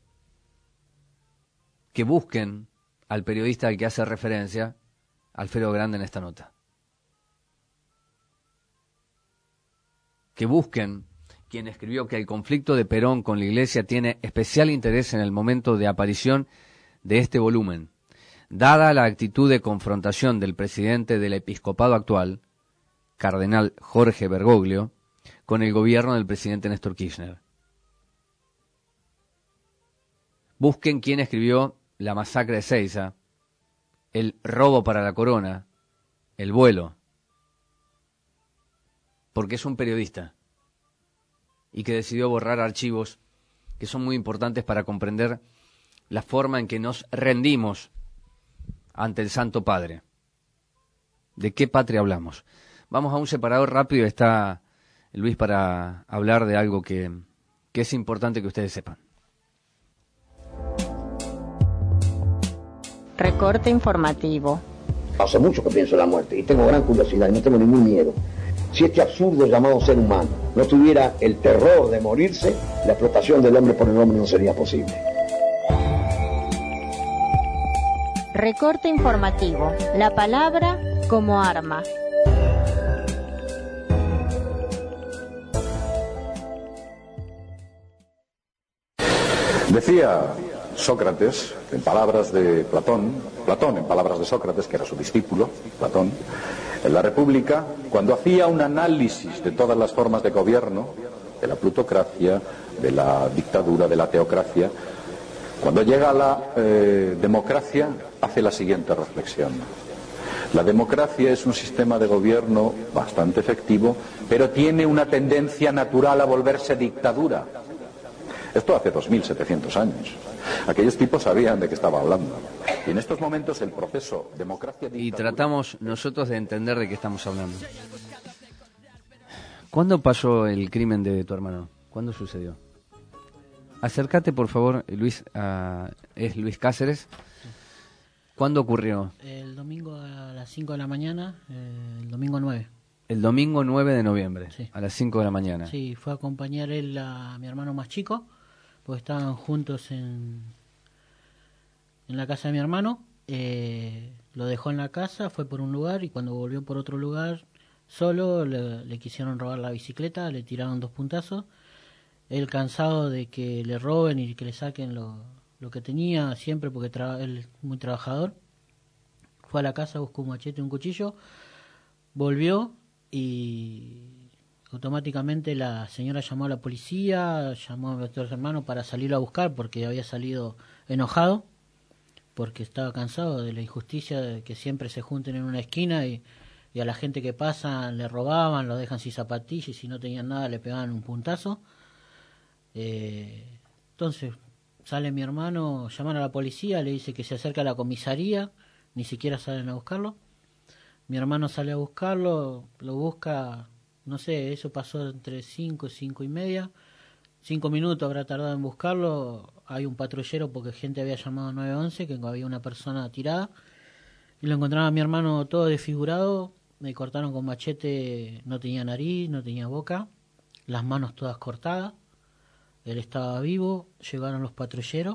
que busquen al periodista al que hace referencia Alfredo Grande en esta nota. Que busquen quien escribió que el conflicto de Perón con la Iglesia tiene especial interés en el momento de aparición de este volumen, dada la actitud de confrontación del presidente del episcopado actual, cardenal Jorge Bergoglio, con el gobierno del presidente Néstor Kirchner. Busquen quién escribió la masacre de Seiza, el robo para la corona, el vuelo, porque es un periodista y que decidió borrar archivos que son muy importantes para comprender la forma en que nos rendimos ante el Santo Padre. ¿De qué patria hablamos? Vamos a un separador rápido, está Luis para hablar de algo que, que es importante que ustedes sepan. Recorte informativo. Hace mucho que pienso en la muerte y tengo gran curiosidad y no tengo ningún miedo. Si este absurdo llamado ser humano no tuviera el terror de morirse, la explotación del hombre por el hombre no sería posible. Recorte informativo. La palabra como arma. Decía Sócrates, en palabras de Platón, Platón en palabras de Sócrates, que era su discípulo, Platón, en la República, cuando hacía un análisis de todas las formas de gobierno, de la plutocracia, de la dictadura, de la teocracia, cuando llega a la eh, democracia, hace la siguiente reflexión. La democracia es un sistema de gobierno bastante efectivo, pero tiene una tendencia natural a volverse dictadura. Esto hace dos mil setecientos años. Aquellos tipos sabían de qué estaba hablando. Y en estos momentos el proceso democracia-dictadura... Y tratamos nosotros de entender de qué estamos hablando. ¿Cuándo pasó el crimen de tu hermano? ¿Cuándo sucedió? Acércate, por favor, Luis. A... Es Luis Cáceres. ¿Cuándo ocurrió? El domingo a las cinco de la mañana, eh, el domingo nueve. El domingo nueve de noviembre, sí. A las cinco de la mañana. Sí, fue a acompañar él a mi hermano más chico, porque estaban juntos en, en la casa de mi hermano. Eh, lo dejó en la casa, fue por un lugar y cuando volvió por otro lugar solo le, le quisieron robar la bicicleta, le tiraron dos puntazos. Él cansado de que le roben y que le saquen lo, lo que tenía siempre, porque tra- él es muy trabajador, fue a la casa, buscó un machete y un cuchillo, volvió y automáticamente la señora llamó a la policía, llamó a nuestros hermanos para salirlo a buscar porque había salido enojado, porque estaba cansado de la injusticia de que siempre se junten en una esquina y, y a la gente que pasa le robaban, lo dejan sin zapatillas y si no tenían nada le pegaban un puntazo. Eh, entonces sale mi hermano, llaman a la policía, le dice que se acerca a la comisaría, ni siquiera salen a buscarlo. Mi hermano sale a buscarlo, lo busca, no sé, eso pasó entre cinco y cinco y media, cinco minutos habrá tardado en buscarlo. Hay un patrullero porque gente había llamado nueve once, que había una persona tirada, y lo encontraron a mi hermano todo desfigurado, me cortaron con machete, no tenía nariz, no tenía boca, las manos todas cortadas, él estaba vivo, llegaron los patrulleros,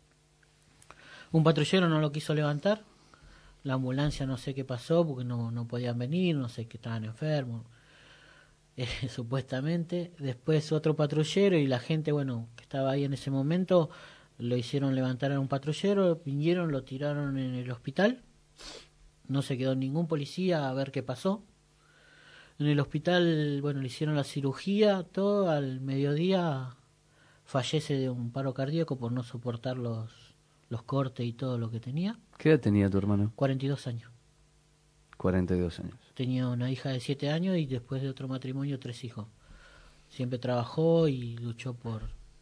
un patrullero no lo quiso levantar, la ambulancia no sé qué pasó porque no, no podían venir, no sé que estaban enfermos, eh, supuestamente. Después otro patrullero y la gente, bueno, que estaba ahí en ese momento, lo hicieron levantar a un patrullero, vinieron, lo tiraron en el hospital, no se quedó ningún policía a ver qué pasó. En el hospital, bueno, le hicieron la cirugía, todo, al mediodía fallece de un paro cardíaco por no soportar los, los cortes y todo lo que tenía. ¿Qué edad tenía tu hermano? cuarenta y dos años. cuarenta y dos años. Tenía una hija de siete años y después de otro matrimonio tres hijos. Siempre trabajó y luchó por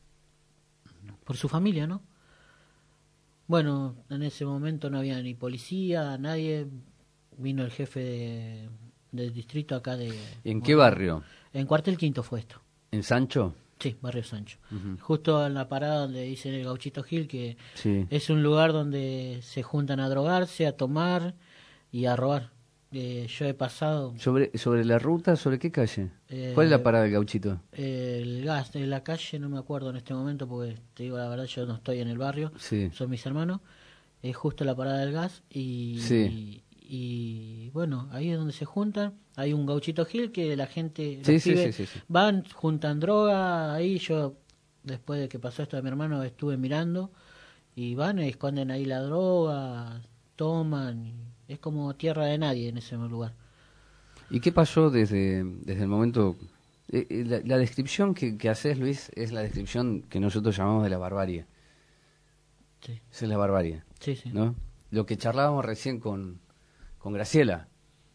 por su familia, ¿no? Bueno, en ese momento no había ni policía, nadie. Vino el jefe de, del distrito acá de... ¿Y en qué barrio? En Cuartel Quinto fue esto. ¿En Sancho? Sí, barrio Sancho. Uh-huh. Justo en la parada donde dice el Gauchito Gil, que sí. Es un lugar donde se juntan a drogarse, a tomar y a robar. Eh, yo he pasado... ¿Sobre sobre la ruta? ¿Sobre qué calle? Eh, ¿Cuál es la parada del Gauchito? Eh, el gas de la calle, no me acuerdo en este momento porque te digo la verdad, yo no estoy en el barrio, sí. Son mis hermanos. Es justo la parada del gas y... Sí. Y, y bueno, ahí es donde se juntan. Hay un Gauchito Gil que la gente... Sí, los sí, pibes sí, sí, sí. van, juntan droga. Ahí yo, después de que pasó esto de mi hermano, estuve mirando. Y van y esconden ahí la droga, toman. Y es como tierra de nadie en ese lugar. ¿Y qué pasó desde, desde el momento... Eh, eh, la, la descripción que, que haces, Luis, es la descripción que nosotros llamamos de la barbarie. Sí. Esa es la barbarie. Sí, sí. ¿No? Lo que charlábamos recién con, con Graciela,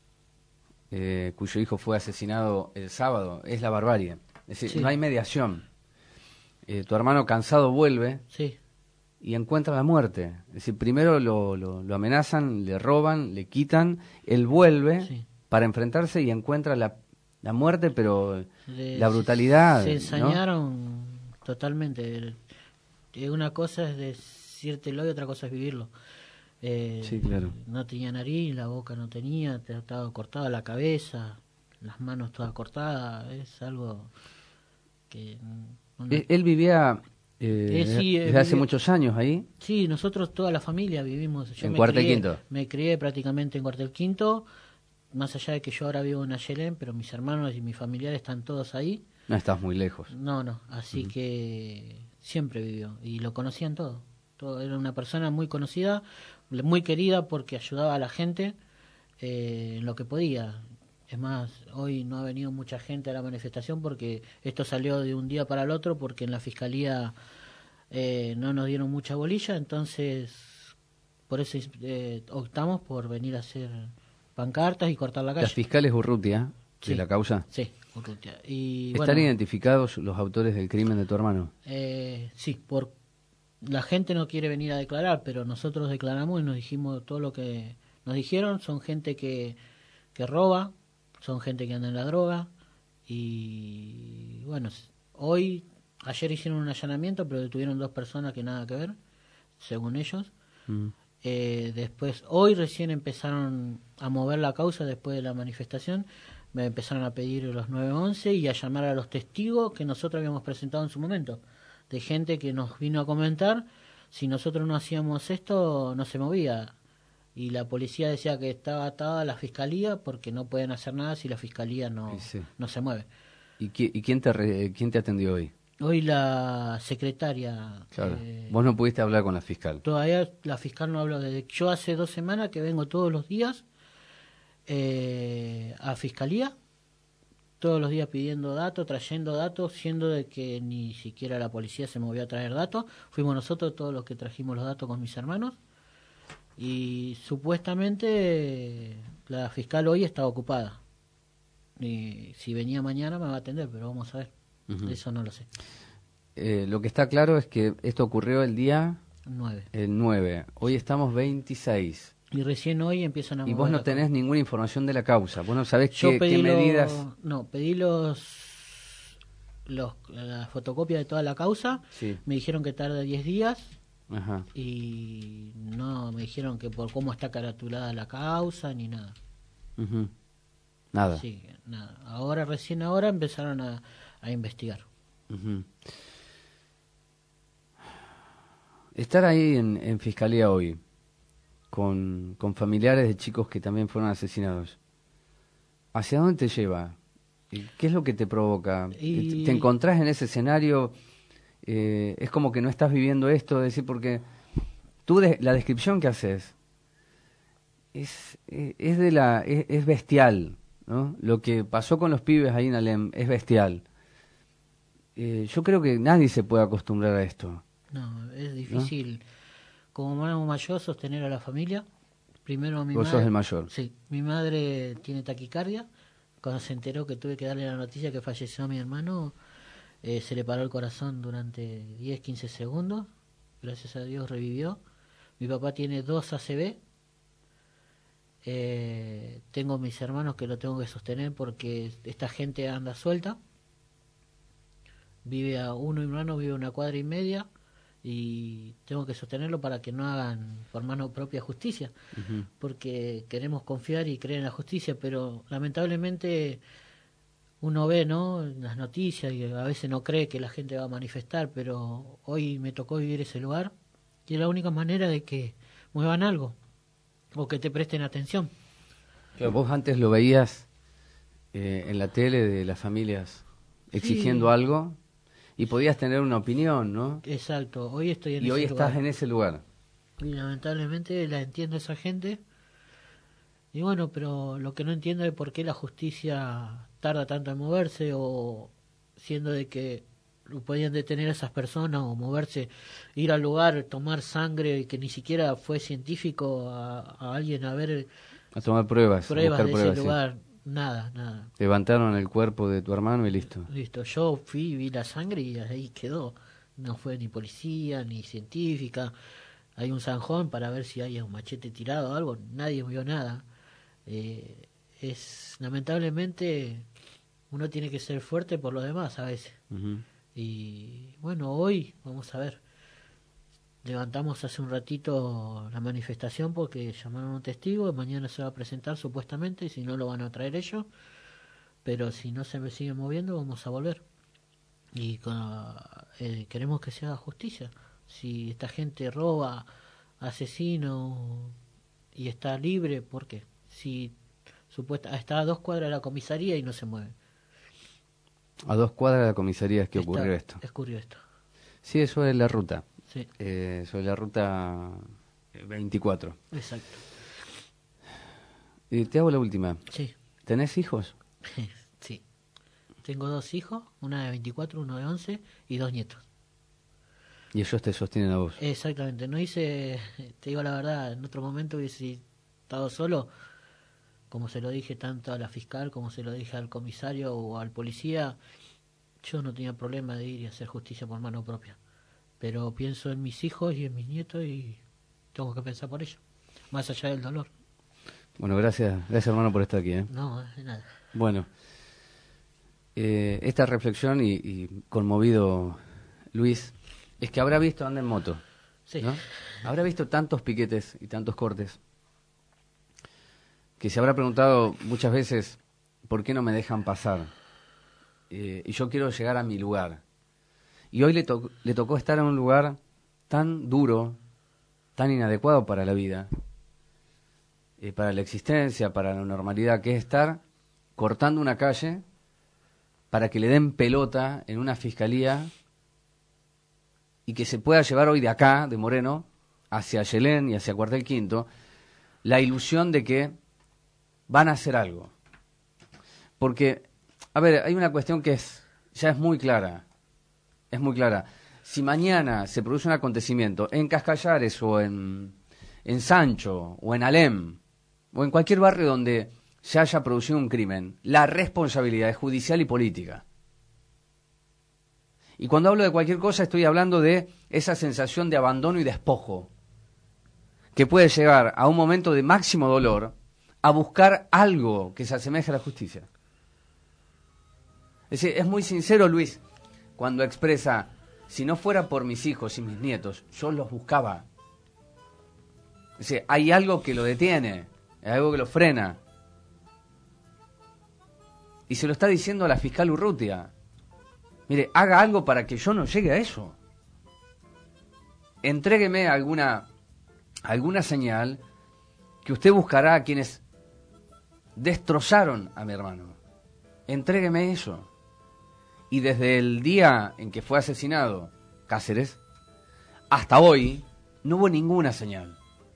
eh, cuyo hijo fue asesinado el sábado, es la barbarie. Es decir, sí. No hay mediación. Eh, tu hermano cansado vuelve sí. y encuentra la muerte. Es decir, primero lo, lo, lo amenazan, le roban, le quitan, él vuelve sí. para enfrentarse y encuentra la, la muerte, pero Le, la brutalidad. Se ensañaron, ¿no? Totalmente. Una cosa es decírtelo y otra cosa es vivirlo. Eh, sí, claro. No tenía nariz, la boca no tenía, estaba cortada la cabeza, las manos todas cortadas, es algo que... Una... Él vivía eh, eh, sí, desde eh, hace viví... muchos años ahí. Sí, nosotros toda la familia vivimos. Yo en me Cuartel crié, Quinto. Me crié prácticamente en Cuartel Quinto, más allá de que yo ahora vivo en Ayelén, pero mis hermanos y mis familiares están todos ahí. No estás muy lejos. No, no, así uh-huh. que siempre vivió y lo conocían todo. todo. Era una persona muy conocida, muy querida porque ayudaba a la gente eh, en lo que podía. Es más, hoy no ha venido mucha gente a la manifestación porque esto salió de un día para el otro porque en la fiscalía eh, no nos dieron mucha bolilla, entonces por eso eh, optamos por venir a hacer pancartas y cortar la calle. ¿Las fiscales Urrutia sí, de la causa? Sí, Urrutia. Y, ¿Están bueno, identificados los autores del crimen de tu hermano? Eh, sí, por la gente no quiere venir a declarar, pero nosotros declaramos y nos dijimos todo lo que nos dijeron. Son gente que, que roba, son gente que anda en la droga y bueno, hoy, ayer hicieron un allanamiento, pero detuvieron dos personas que nada que ver, según ellos. Mm. Eh, después, hoy recién empezaron a mover la causa después de la manifestación, me empezaron a pedir los nueve once y a llamar a los testigos que nosotros habíamos presentado en su momento, de gente que nos vino a comentar, si nosotros no hacíamos esto no se movía. Y la policía decía que estaba atada a la fiscalía porque no pueden hacer nada si la fiscalía no, sí. no se mueve. ¿Y, qui- y quién, te re- quién te atendió hoy? Hoy la secretaria... Claro. Eh, Vos no pudiste hablar con la fiscal. Todavía la fiscal no habló. Desde yo hace dos semanas que vengo todos los días eh, a fiscalía todos los días pidiendo datos, trayendo datos, siendo de que ni siquiera la policía se movió a traer datos. Fuimos nosotros todos los que trajimos los datos con mis hermanos. Y supuestamente la fiscal hoy está ocupada. Y si venía mañana me va a atender, pero vamos a ver. Uh-huh. Eso no lo sé. Eh, lo que está claro es que esto ocurrió el día nueve. El nueve. Hoy estamos veintiséis. Y recién hoy empiezan a mover. Y vos no tenés causa. ninguna información de la causa. Vos no sabés Yo qué, pedí qué medidas. Lo, no, pedí los, los la fotocopia de toda la causa. Sí. Me dijeron que tarda diez días. Ajá. Y no me dijeron que por cómo está caratulada la causa ni nada. Uh-huh. Nada. Sí, nada. Ahora, recién ahora empezaron a, a investigar. Uh-huh. Estar ahí en, en fiscalía hoy. Con, con familiares de chicos que también fueron asesinados. ¿Hacia dónde te lleva? ¿Qué es lo que te provoca? Y... ¿Te encontrás en ese escenario? Eh, es como que no estás viviendo esto, decir, porque tú de, la descripción que haces es, es, es de la es, es bestial, ¿no? Lo que pasó con los pibes ahí en Alem es bestial. Eh, yo creo que nadie se puede acostumbrar a esto. No, es difícil. ¿No? Como hermano mayor, sostener a la familia. Primero mi Vos madre. sos el mayor. Sí, mi madre tiene taquicardia. Cuando se enteró que tuve que darle la noticia que falleció mi hermano, eh, se le paró el corazón durante diez, quince segundos. Gracias a Dios revivió. Mi papá tiene dos A C V. Eh, tengo mis hermanos que lo tengo que sostener porque esta gente anda suelta. Vive a uno, mi hermano vive a una cuadra y media. Y tengo que sostenerlo para que no hagan por mano propia justicia, uh-huh. porque queremos confiar y creer en la justicia, pero lamentablemente uno ve, ¿no?, en las noticias y a veces no cree que la gente va a manifestar, pero hoy me tocó vivir ese lugar y es la única manera de que muevan algo o que te presten atención. Pero vos antes lo veías eh, en la tele de las familias exigiendo sí. algo. Y podías tener una opinión, ¿no? Exacto, hoy estoy en y ese hoy lugar. estás en ese lugar. Y lamentablemente la entiendo esa gente. Y bueno, pero lo que no entiendo es por qué la justicia tarda tanto en moverse, o siendo de que podían detener a esas personas o moverse, ir al lugar, tomar sangre, que ni siquiera fue científico a, a alguien a ver... A tomar pruebas, pruebas a buscar de pruebas, ese lugar. Sí. Nada, nada. Levantaron el cuerpo de tu hermano y listo. Listo, yo fui, vi la sangre y ahí quedó. No fue ni policía, ni científica. Hay un zanjón para ver si hay un machete tirado o algo. Nadie vio nada. Eh, es lamentablemente uno tiene que ser fuerte por lo demás a veces. Uh-huh. Y bueno, hoy vamos a ver. Levantamos hace un ratito la manifestación porque llamaron a un testigo, mañana se va a presentar supuestamente, y si no lo van a traer ellos, pero si no se me sigue moviendo vamos a volver. Y con, eh, queremos que se haga justicia. Si esta gente roba, asesino y está libre, ¿por qué? Si supuesta, está a dos cuadras de la comisaría y no se mueve. A dos cuadras de la comisaría es que está, ocurrió esto. Ocurrió esto. Sí, eso es la ruta. Sí. Eh, sobre la ruta veinticuatro. Exacto. Y te hago la última. Sí. ¿Tenés hijos? Sí. Tengo dos hijos, una de veinticuatro, uno de once y dos nietos. Y ellos te sostienen a vos. Exactamente. No hice, te digo la verdad, en otro momento hubiese estado solo, como se lo dije tanto a la fiscal como se lo dije al comisario o al policía. Yo no tenía problema de ir y hacer justicia por mano propia. Pero pienso en mis hijos y en mis nietos y tengo que pensar por ellos, más allá del dolor. Bueno, gracias, gracias hermano por estar aquí. ¿eh? No, de nada. Bueno, eh, esta reflexión y, y conmovido Luis, es que habrá visto anda en moto, sí. ¿no? Habrá visto tantos piquetes y tantos cortes, que se habrá preguntado muchas veces, ¿por qué no me dejan pasar? Eh, y yo quiero llegar a mi lugar. Y hoy le, to- le tocó estar en un lugar tan duro, tan inadecuado para la vida, eh, para la existencia, para la normalidad, que es estar cortando una calle para que le den pelota en una fiscalía y que se pueda llevar hoy de acá, de Moreno, hacia Yelén y hacia Cuartel Quinto, la ilusión de que van a hacer algo. Porque, a A ver, hay una cuestión que es ya es muy clara. Es muy clara. Si mañana se produce un acontecimiento en Cascallares o en, en Sancho o en Alem o en cualquier barrio donde se haya producido un crimen, la responsabilidad es judicial y política. Y cuando hablo de cualquier cosa estoy hablando de esa sensación de abandono y despojo que puede llegar a un momento de máximo dolor a buscar algo que se asemeje a la justicia. Es decir, es muy sincero Luis cuando expresa: si no fuera por mis hijos y mis nietos, yo los buscaba. Es decir, hay algo que lo detiene, hay algo que lo frena. Y se lo está diciendo a la fiscal Urrutia. Mire, haga algo para que yo no llegue a eso. Entrégueme alguna, alguna señal que usted buscará a quienes destrozaron a mi hermano. Entrégueme eso. Y desde el día en que fue asesinado Cáceres, hasta hoy, no hubo ninguna señal.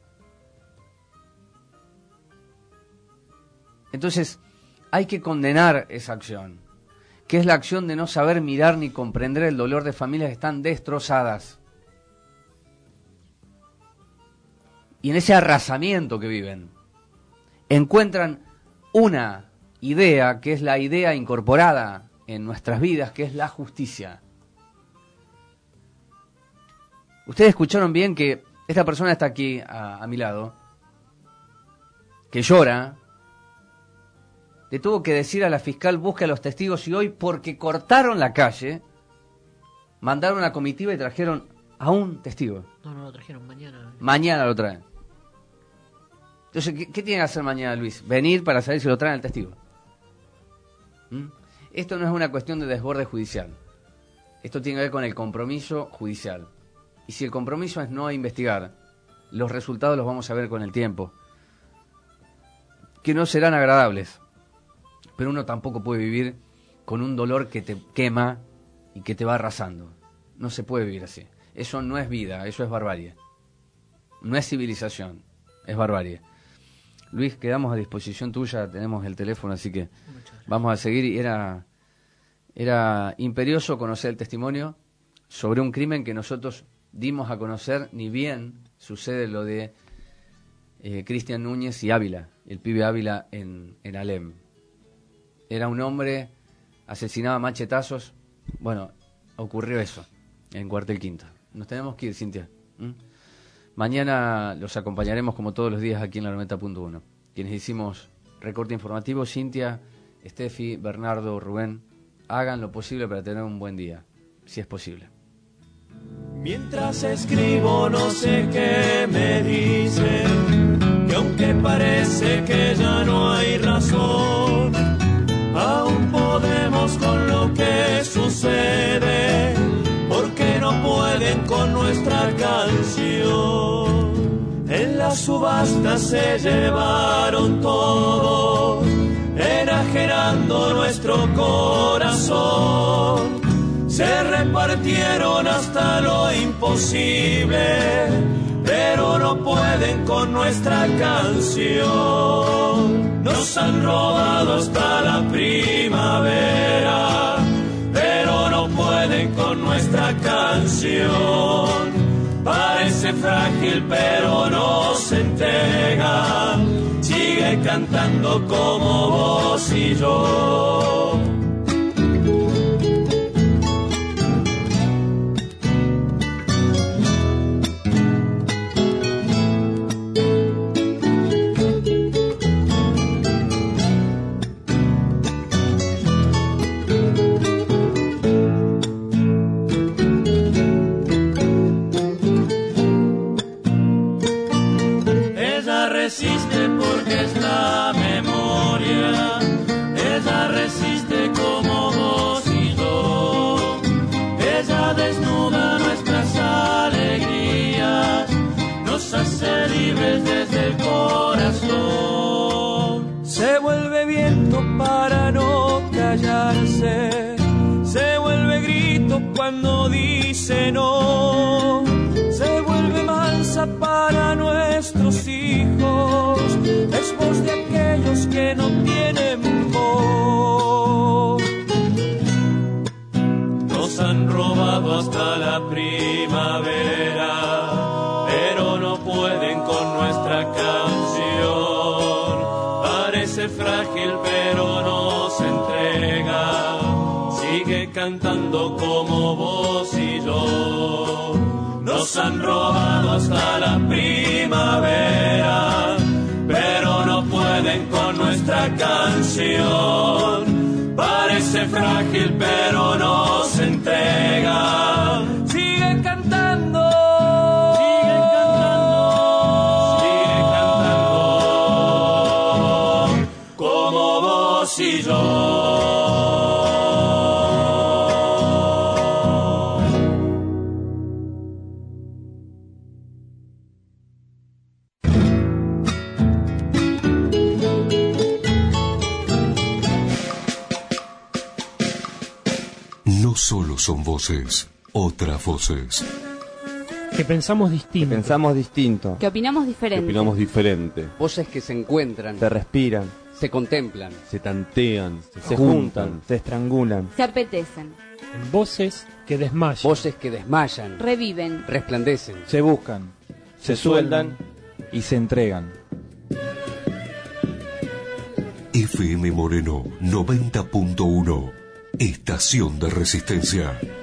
Entonces, hay que condenar esa acción, que es la acción de no saber mirar ni comprender el dolor de familias que están destrozadas. Y en ese arrasamiento que viven, encuentran una idea que es la idea incorporada en nuestras vidas, que es la justicia. Ustedes escucharon bien que esta persona está aquí a, a mi lado, que llora, le tuvo que decir a la fiscal: busque a los testigos, y hoy, porque cortaron la calle, mandaron una comitiva y trajeron a un testigo. No, no lo trajeron mañana. Mañana lo traen. Entonces, ¿qué, qué tiene que hacer mañana Luis? Venir para saber si lo traen al testigo. ¿Mm? Esto no es una cuestión de desborde judicial. Esto tiene que ver con el compromiso judicial. Y si el compromiso es no investigar, los resultados los vamos a ver con el tiempo, que no serán agradables. Pero uno tampoco puede vivir con un dolor que te quema y que te va arrasando. No se puede vivir así. Eso no es vida, eso es barbarie. No es civilización, es barbarie. Luis, quedamos a disposición tuya, tenemos el teléfono, así que vamos a seguir. Y era, era imperioso conocer el testimonio sobre un crimen que nosotros dimos a conocer, ni bien sucede lo de eh, Cristian Núñez y Ávila, el pibe Ávila en, en Alem. Era un hombre asesinado a machetazos. Bueno, ocurrió eso en Cuartel Quinto. Nos tenemos que ir, Cintia. ¿Mm? Mañana los acompañaremos como todos los días aquí en la noventa punto uno. Quienes hicimos recorte informativo, Cintia, Steffi, Bernardo, Rubén, hagan lo posible para tener un buen día, si es posible. Mientras escribo no sé qué me dicen, que aunque parece que ya no hay razón, aún podemos con lo que sucede, porque no pueden con nuestra canción. En la subasta se llevaron todo, enajenando nuestro corazón. Se repartieron hasta lo imposible, pero no pueden con nuestra canción. Nos han robado hasta la primavera, pero no pueden con nuestra canción. Parece frágil, pero no se entrega, sigue cantando como vos y yo. Resiste porque es la memoria, ella resiste como vos y yo, ella desnuda nuestras alegrías, nos hace libres desde el corazón. Se vuelve viento para no callarse, se vuelve grito cuando dice no, se vuelve mansa para nuestros hijos, es voz de aquellos que no tienen voz. frágil pero no se entrega, sigue cantando como vos y yo. Nos han robado hasta la primavera, pero no pueden con nuestra canción. Parece frágil pero no se entrega, sigue cantando. Sigue cantando, sigue cantando como vos y yo. No solo son voces, otras voces. Que pensamos distinto. Que pensamos distinto. Que opinamos Que diferente. opinamos diferente. Voces que se encuentran, Se respiran, se contemplan, se tantean, se, se juntan, juntan, se estrangulan. Se apetecen. En voces que desmayan. Voces que desmayan, Reviven. resplandecen. Se buscan, se sueldan y se entregan. F M Moreno noventa punto uno. Estación de Resistencia.